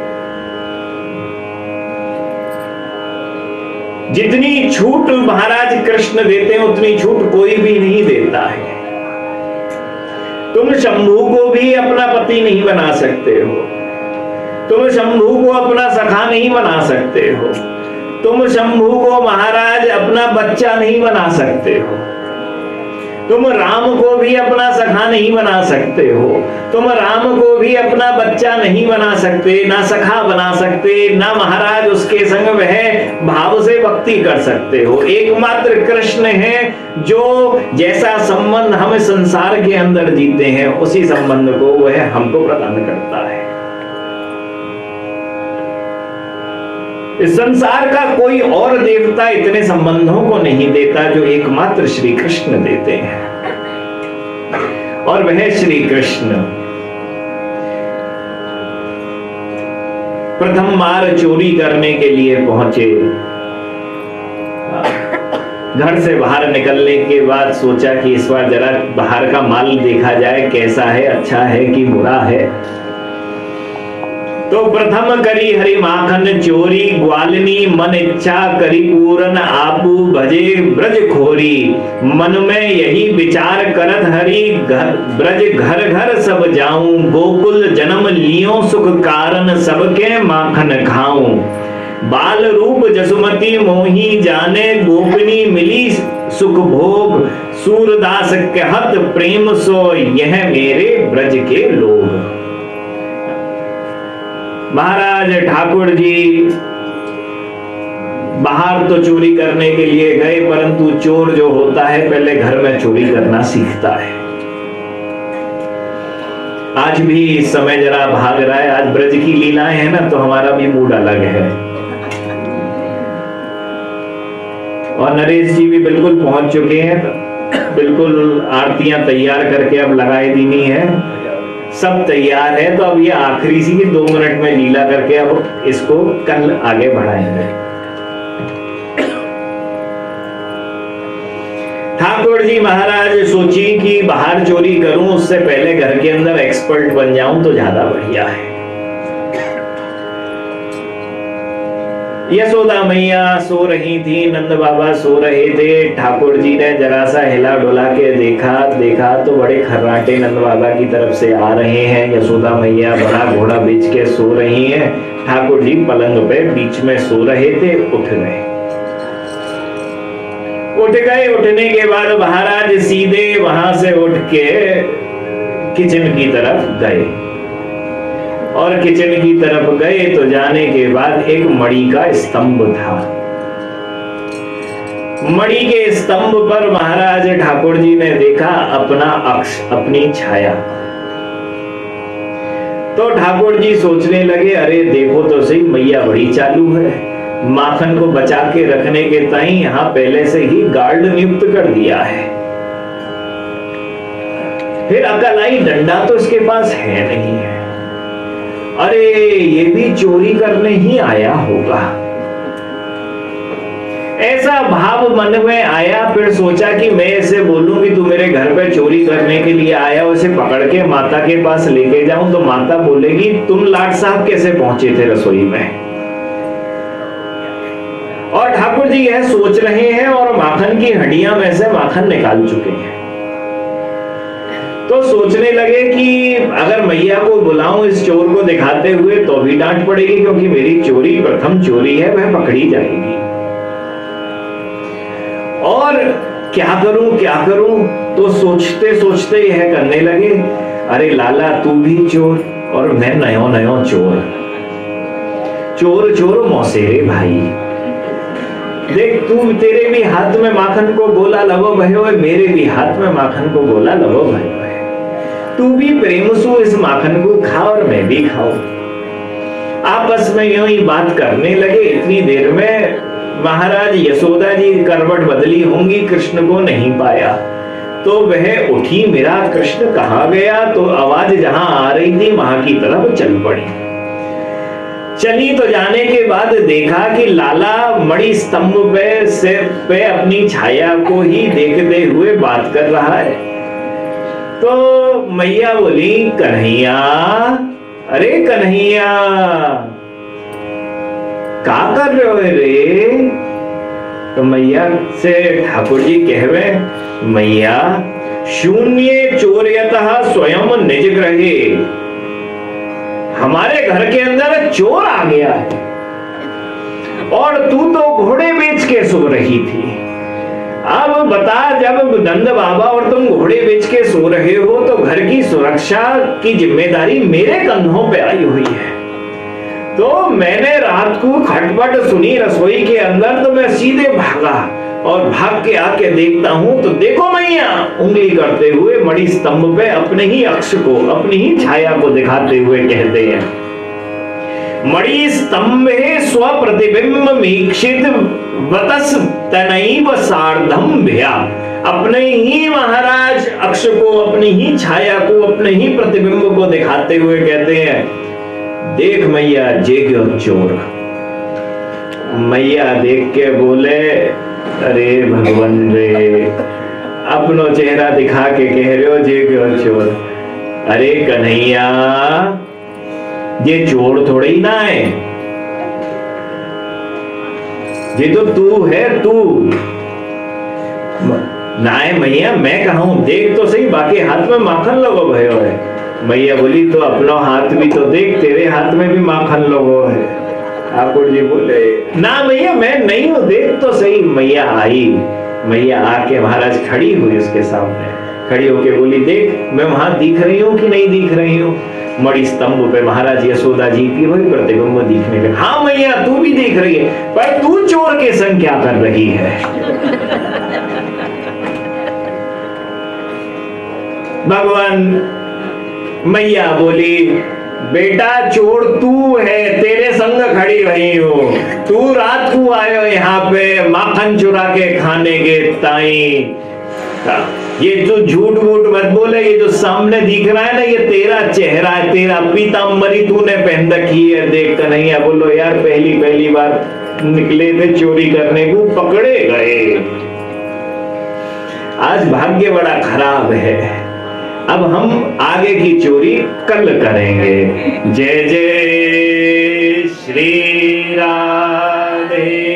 जितनी छूट महाराज कृष्ण देते हैं उतनी छूट कोई भी नहीं देता है। तुम शंभू को भी अपना पति नहीं बना सकते हो, तुम शंभू को अपना सखा नहीं बना सकते हो, तुम शंभू को महाराज अपना बच्चा नहीं बना सकते हो, तुम राम को भी अपना सखा नहीं बना सकते हो, तुम राम को भी अपना बच्चा नहीं बना सकते, ना सखा बना सकते, ना महाराज उसके संग वह भाव से भक्ति कर सकते हो। एकमात्र कृष्ण है जो जैसा संबंध हम संसार के अंदर जीते हैं, उसी संबंध को वह हमको प्रदान करता है। इस संसार का कोई और देवता इतने संबंधों को नहीं देता जो एकमात्र श्री कृष्ण देते हैं। और वह श्री कृष्ण प्रथम बार चोरी करने के लिए पहुंचे। घर से बाहर निकलने के बाद सोचा कि इस बार जरा बाहर का माल देखा जाए, कैसा है, अच्छा है कि बुरा है। तो प्रथम करी हरि माखन चोरी, ग्वालिनी मन इच्छा करी पूरन आपू भजे ब्रज खोरी। मन में यही विचार करत हरि, ब्रज घर घर सब जाऊं, गोकुल जन्म लियो सुख कारण, सबके माखन खाऊं। बाल रूप जसुमती मोही जाने, गोपनी मिली सुख भोग, सूरदास कहत प्रेम सो, यह मेरे ब्रज के लोग। महाराज ठाकुर जी बाहर तो चोरी करने के लिए गए, परंतु चोर जो होता है पहले घर में चोरी करना सीखता है। आज भी समय जरा भाग रहा है, आज ब्रज की लीलाएं हैं ना, तो हमारा भी मूड अलग है। और नरेश जी भी बिल्कुल पहुंच चुके हैं, बिल्कुल आरतियां तैयार करके अब लगाई देनी है, सब तैयार है। तो अब ये आखिरी सी दो मिनट में लीला करके अब इसको कल आगे बढ़ाएंगे। ठाकुर जी महाराज सोची कि बाहर चोरी करूं उससे पहले घर के अंदर एक्सपर्ट बन जाऊं तो ज्यादा बढ़िया है। यशोदा मैया सो रही थी, नंद बाबा सो रहे थे। ठाकुर जी ने जरा सा हिला डुला के देखा देखा तो बड़े खर्राटे नंद बाबा की तरफ से आ रहे हैं। यशोदा मैया बड़ा घोड़ा बेच के सो रही हैं। ठाकुर जी पलंग पे बीच में सो रहे थे, उठ गए। उठ गए उठने के बाद महाराज सीधे वहां से उठ के किचन की तरफ गए, और किचन की तरफ गए तो जाने के बाद एक मणि का स्तंभ था। मणि के स्तंभ पर महाराज ठाकुर जी ने देखा अपना अक्ष, अपनी छाया। तो ठाकुर जी सोचने लगे, अरे देखो तो सही, मैया बड़ी चालू है, माखन को बचा के रखने के ताई यहां पहले से ही गार्ड नियुक्त कर दिया है। फिर अकल आई, डंडा तो इसके पास है नहीं है, अरे ये भी चोरी करने ही आया होगा। ऐसा भाव मन में आया। फिर सोचा कि मैं ऐसे बोलूं कि तू मेरे घर पे चोरी करने के लिए आया, उसे पकड़ के माता के पास लेके जाऊं तो माता बोलेगी तुम लाट साहब कैसे पहुंचे थे रसोई में। और ठाकुर जी यह सोच रहे हैं और माखन की हड्डियां में से माखन निकाल चुके हैं। तो सोचने लगे कि अगर मैया को बुलाऊं इस चोर को दिखाते हुए तो भी डांट पड़ेगी, क्योंकि मेरी चोरी प्रथम चोरी है, वह पकड़ी जाएगी। और क्या करूं क्या करूं, तो सोचते सोचते यह करने लगे, अरे लाला तू भी चोर और मैं नयो नयो चोर, चोर चोर मौसेरे भाई। देख तू, तेरे भी हाथ में माखन को गोला लवो भयो, मेरे भी हाथ में माखन को गोला लवो भयो है। तू भी प्रेम सु इस माखन को खा और मैं भी खाऊं। आपस में यूं ही बात करने लगे। इतनी देर में महाराज यशोदा जी करवट बदली होंगी, कृष्ण को नहीं पाया। तो वह उठी, मेरा कृष्ण कहाँ गया। तो आवाज जहां आ रही थी वहां की तरफ चल पड़ी। चली तो जाने के बाद देखा कि लाला मणि स्तंभ पे सिर पे अपनी छाया को ही देखते हुए बात कर रहा है। तो मैया बोली, कन्हैया, अरे कन्हैया क्या कर रहे हो रे। तो मैया से ठाकुर जी कहवे, मैया शून्य चोरयतः स्वयं निज ग्रहे, हमारे घर के अंदर चोर आ गया है और तू तो घोड़े बेच के सो रही थी। अब बता, जब नंद बाबा और तुम घोड़े बेच के सो रहे हो तो घर की सुरक्षा की जिम्मेदारी मेरे कंधों पे आई हुई है। तो मैंने रात को खटपट सुनी रसोई के अंदर, तो मैं सीधे भागा और भाग के आके देखता हूं तो देखो मैया, उंगली करते हुए मणि स्तंभ पे अपने ही अक्ष को, अपनी ही छाया को दिखाते हुए कहते हैं, मणि स्तंभे स्वप्रतिबिंब मीक्षित वतस तनैव सार्धम भया। अपने ही महाराज अक्ष को, अपनी ही छाया को, अपने ही प्रतिबिंब को दिखाते हुए कहते हैं, देख मैया जेग्यो चोर। मैया देख के बोले, अरे भगवान रे, अपनो चेहरा दिखा के कह रहे हो जेग्यो चोर। अरे कन्हैया, ये चोर थोड़ी ही ना है, ये तो तू है, तू ना है मैया, मैं कहूं देख तो सही, बाकी हाथ में माखन लगो भयो है। मैया बोली, तो अपना हाथ भी तो देख, तेरे हाथ में भी माखन लगो है। ठाकुर जी बोले, ना मैया मैं नहीं हूं, देख तो सही। मैया आई, मैया आके महाराज खड़ी हुई उसके सामने, खड़ी होके बोली, देख मैं वहां दिख रही हूँ कि नहीं दिख रही हूँ। मणि स्तंभ पे महाराज यशोदा जी की वही प्रतिबिंब दिखने लगे। हाँ मैया तू भी दिख रही है, पर तू चोर के संग क्या कर रही है। भगवान मैया बोली, बेटा चोर तू है, तेरे संग खड़ी रही हो, तू रात को आयो यहाँ पे माखन चुरा के खाने के ताई। ये जो झूठ मूठ मत बोले, ये जो सामने दिख रहा है ना, ये तेरा चेहरा है, तेरा पीतांबरी तूने पहन रखी है। देख कन्हैया बोलो, यार पहली पहली बार निकले थे चोरी करने को, पकड़े गए। आज भाग्य बड़ा खराब है। अब हम आगे की चोरी कल करेंगे। जय जय श्री राधे।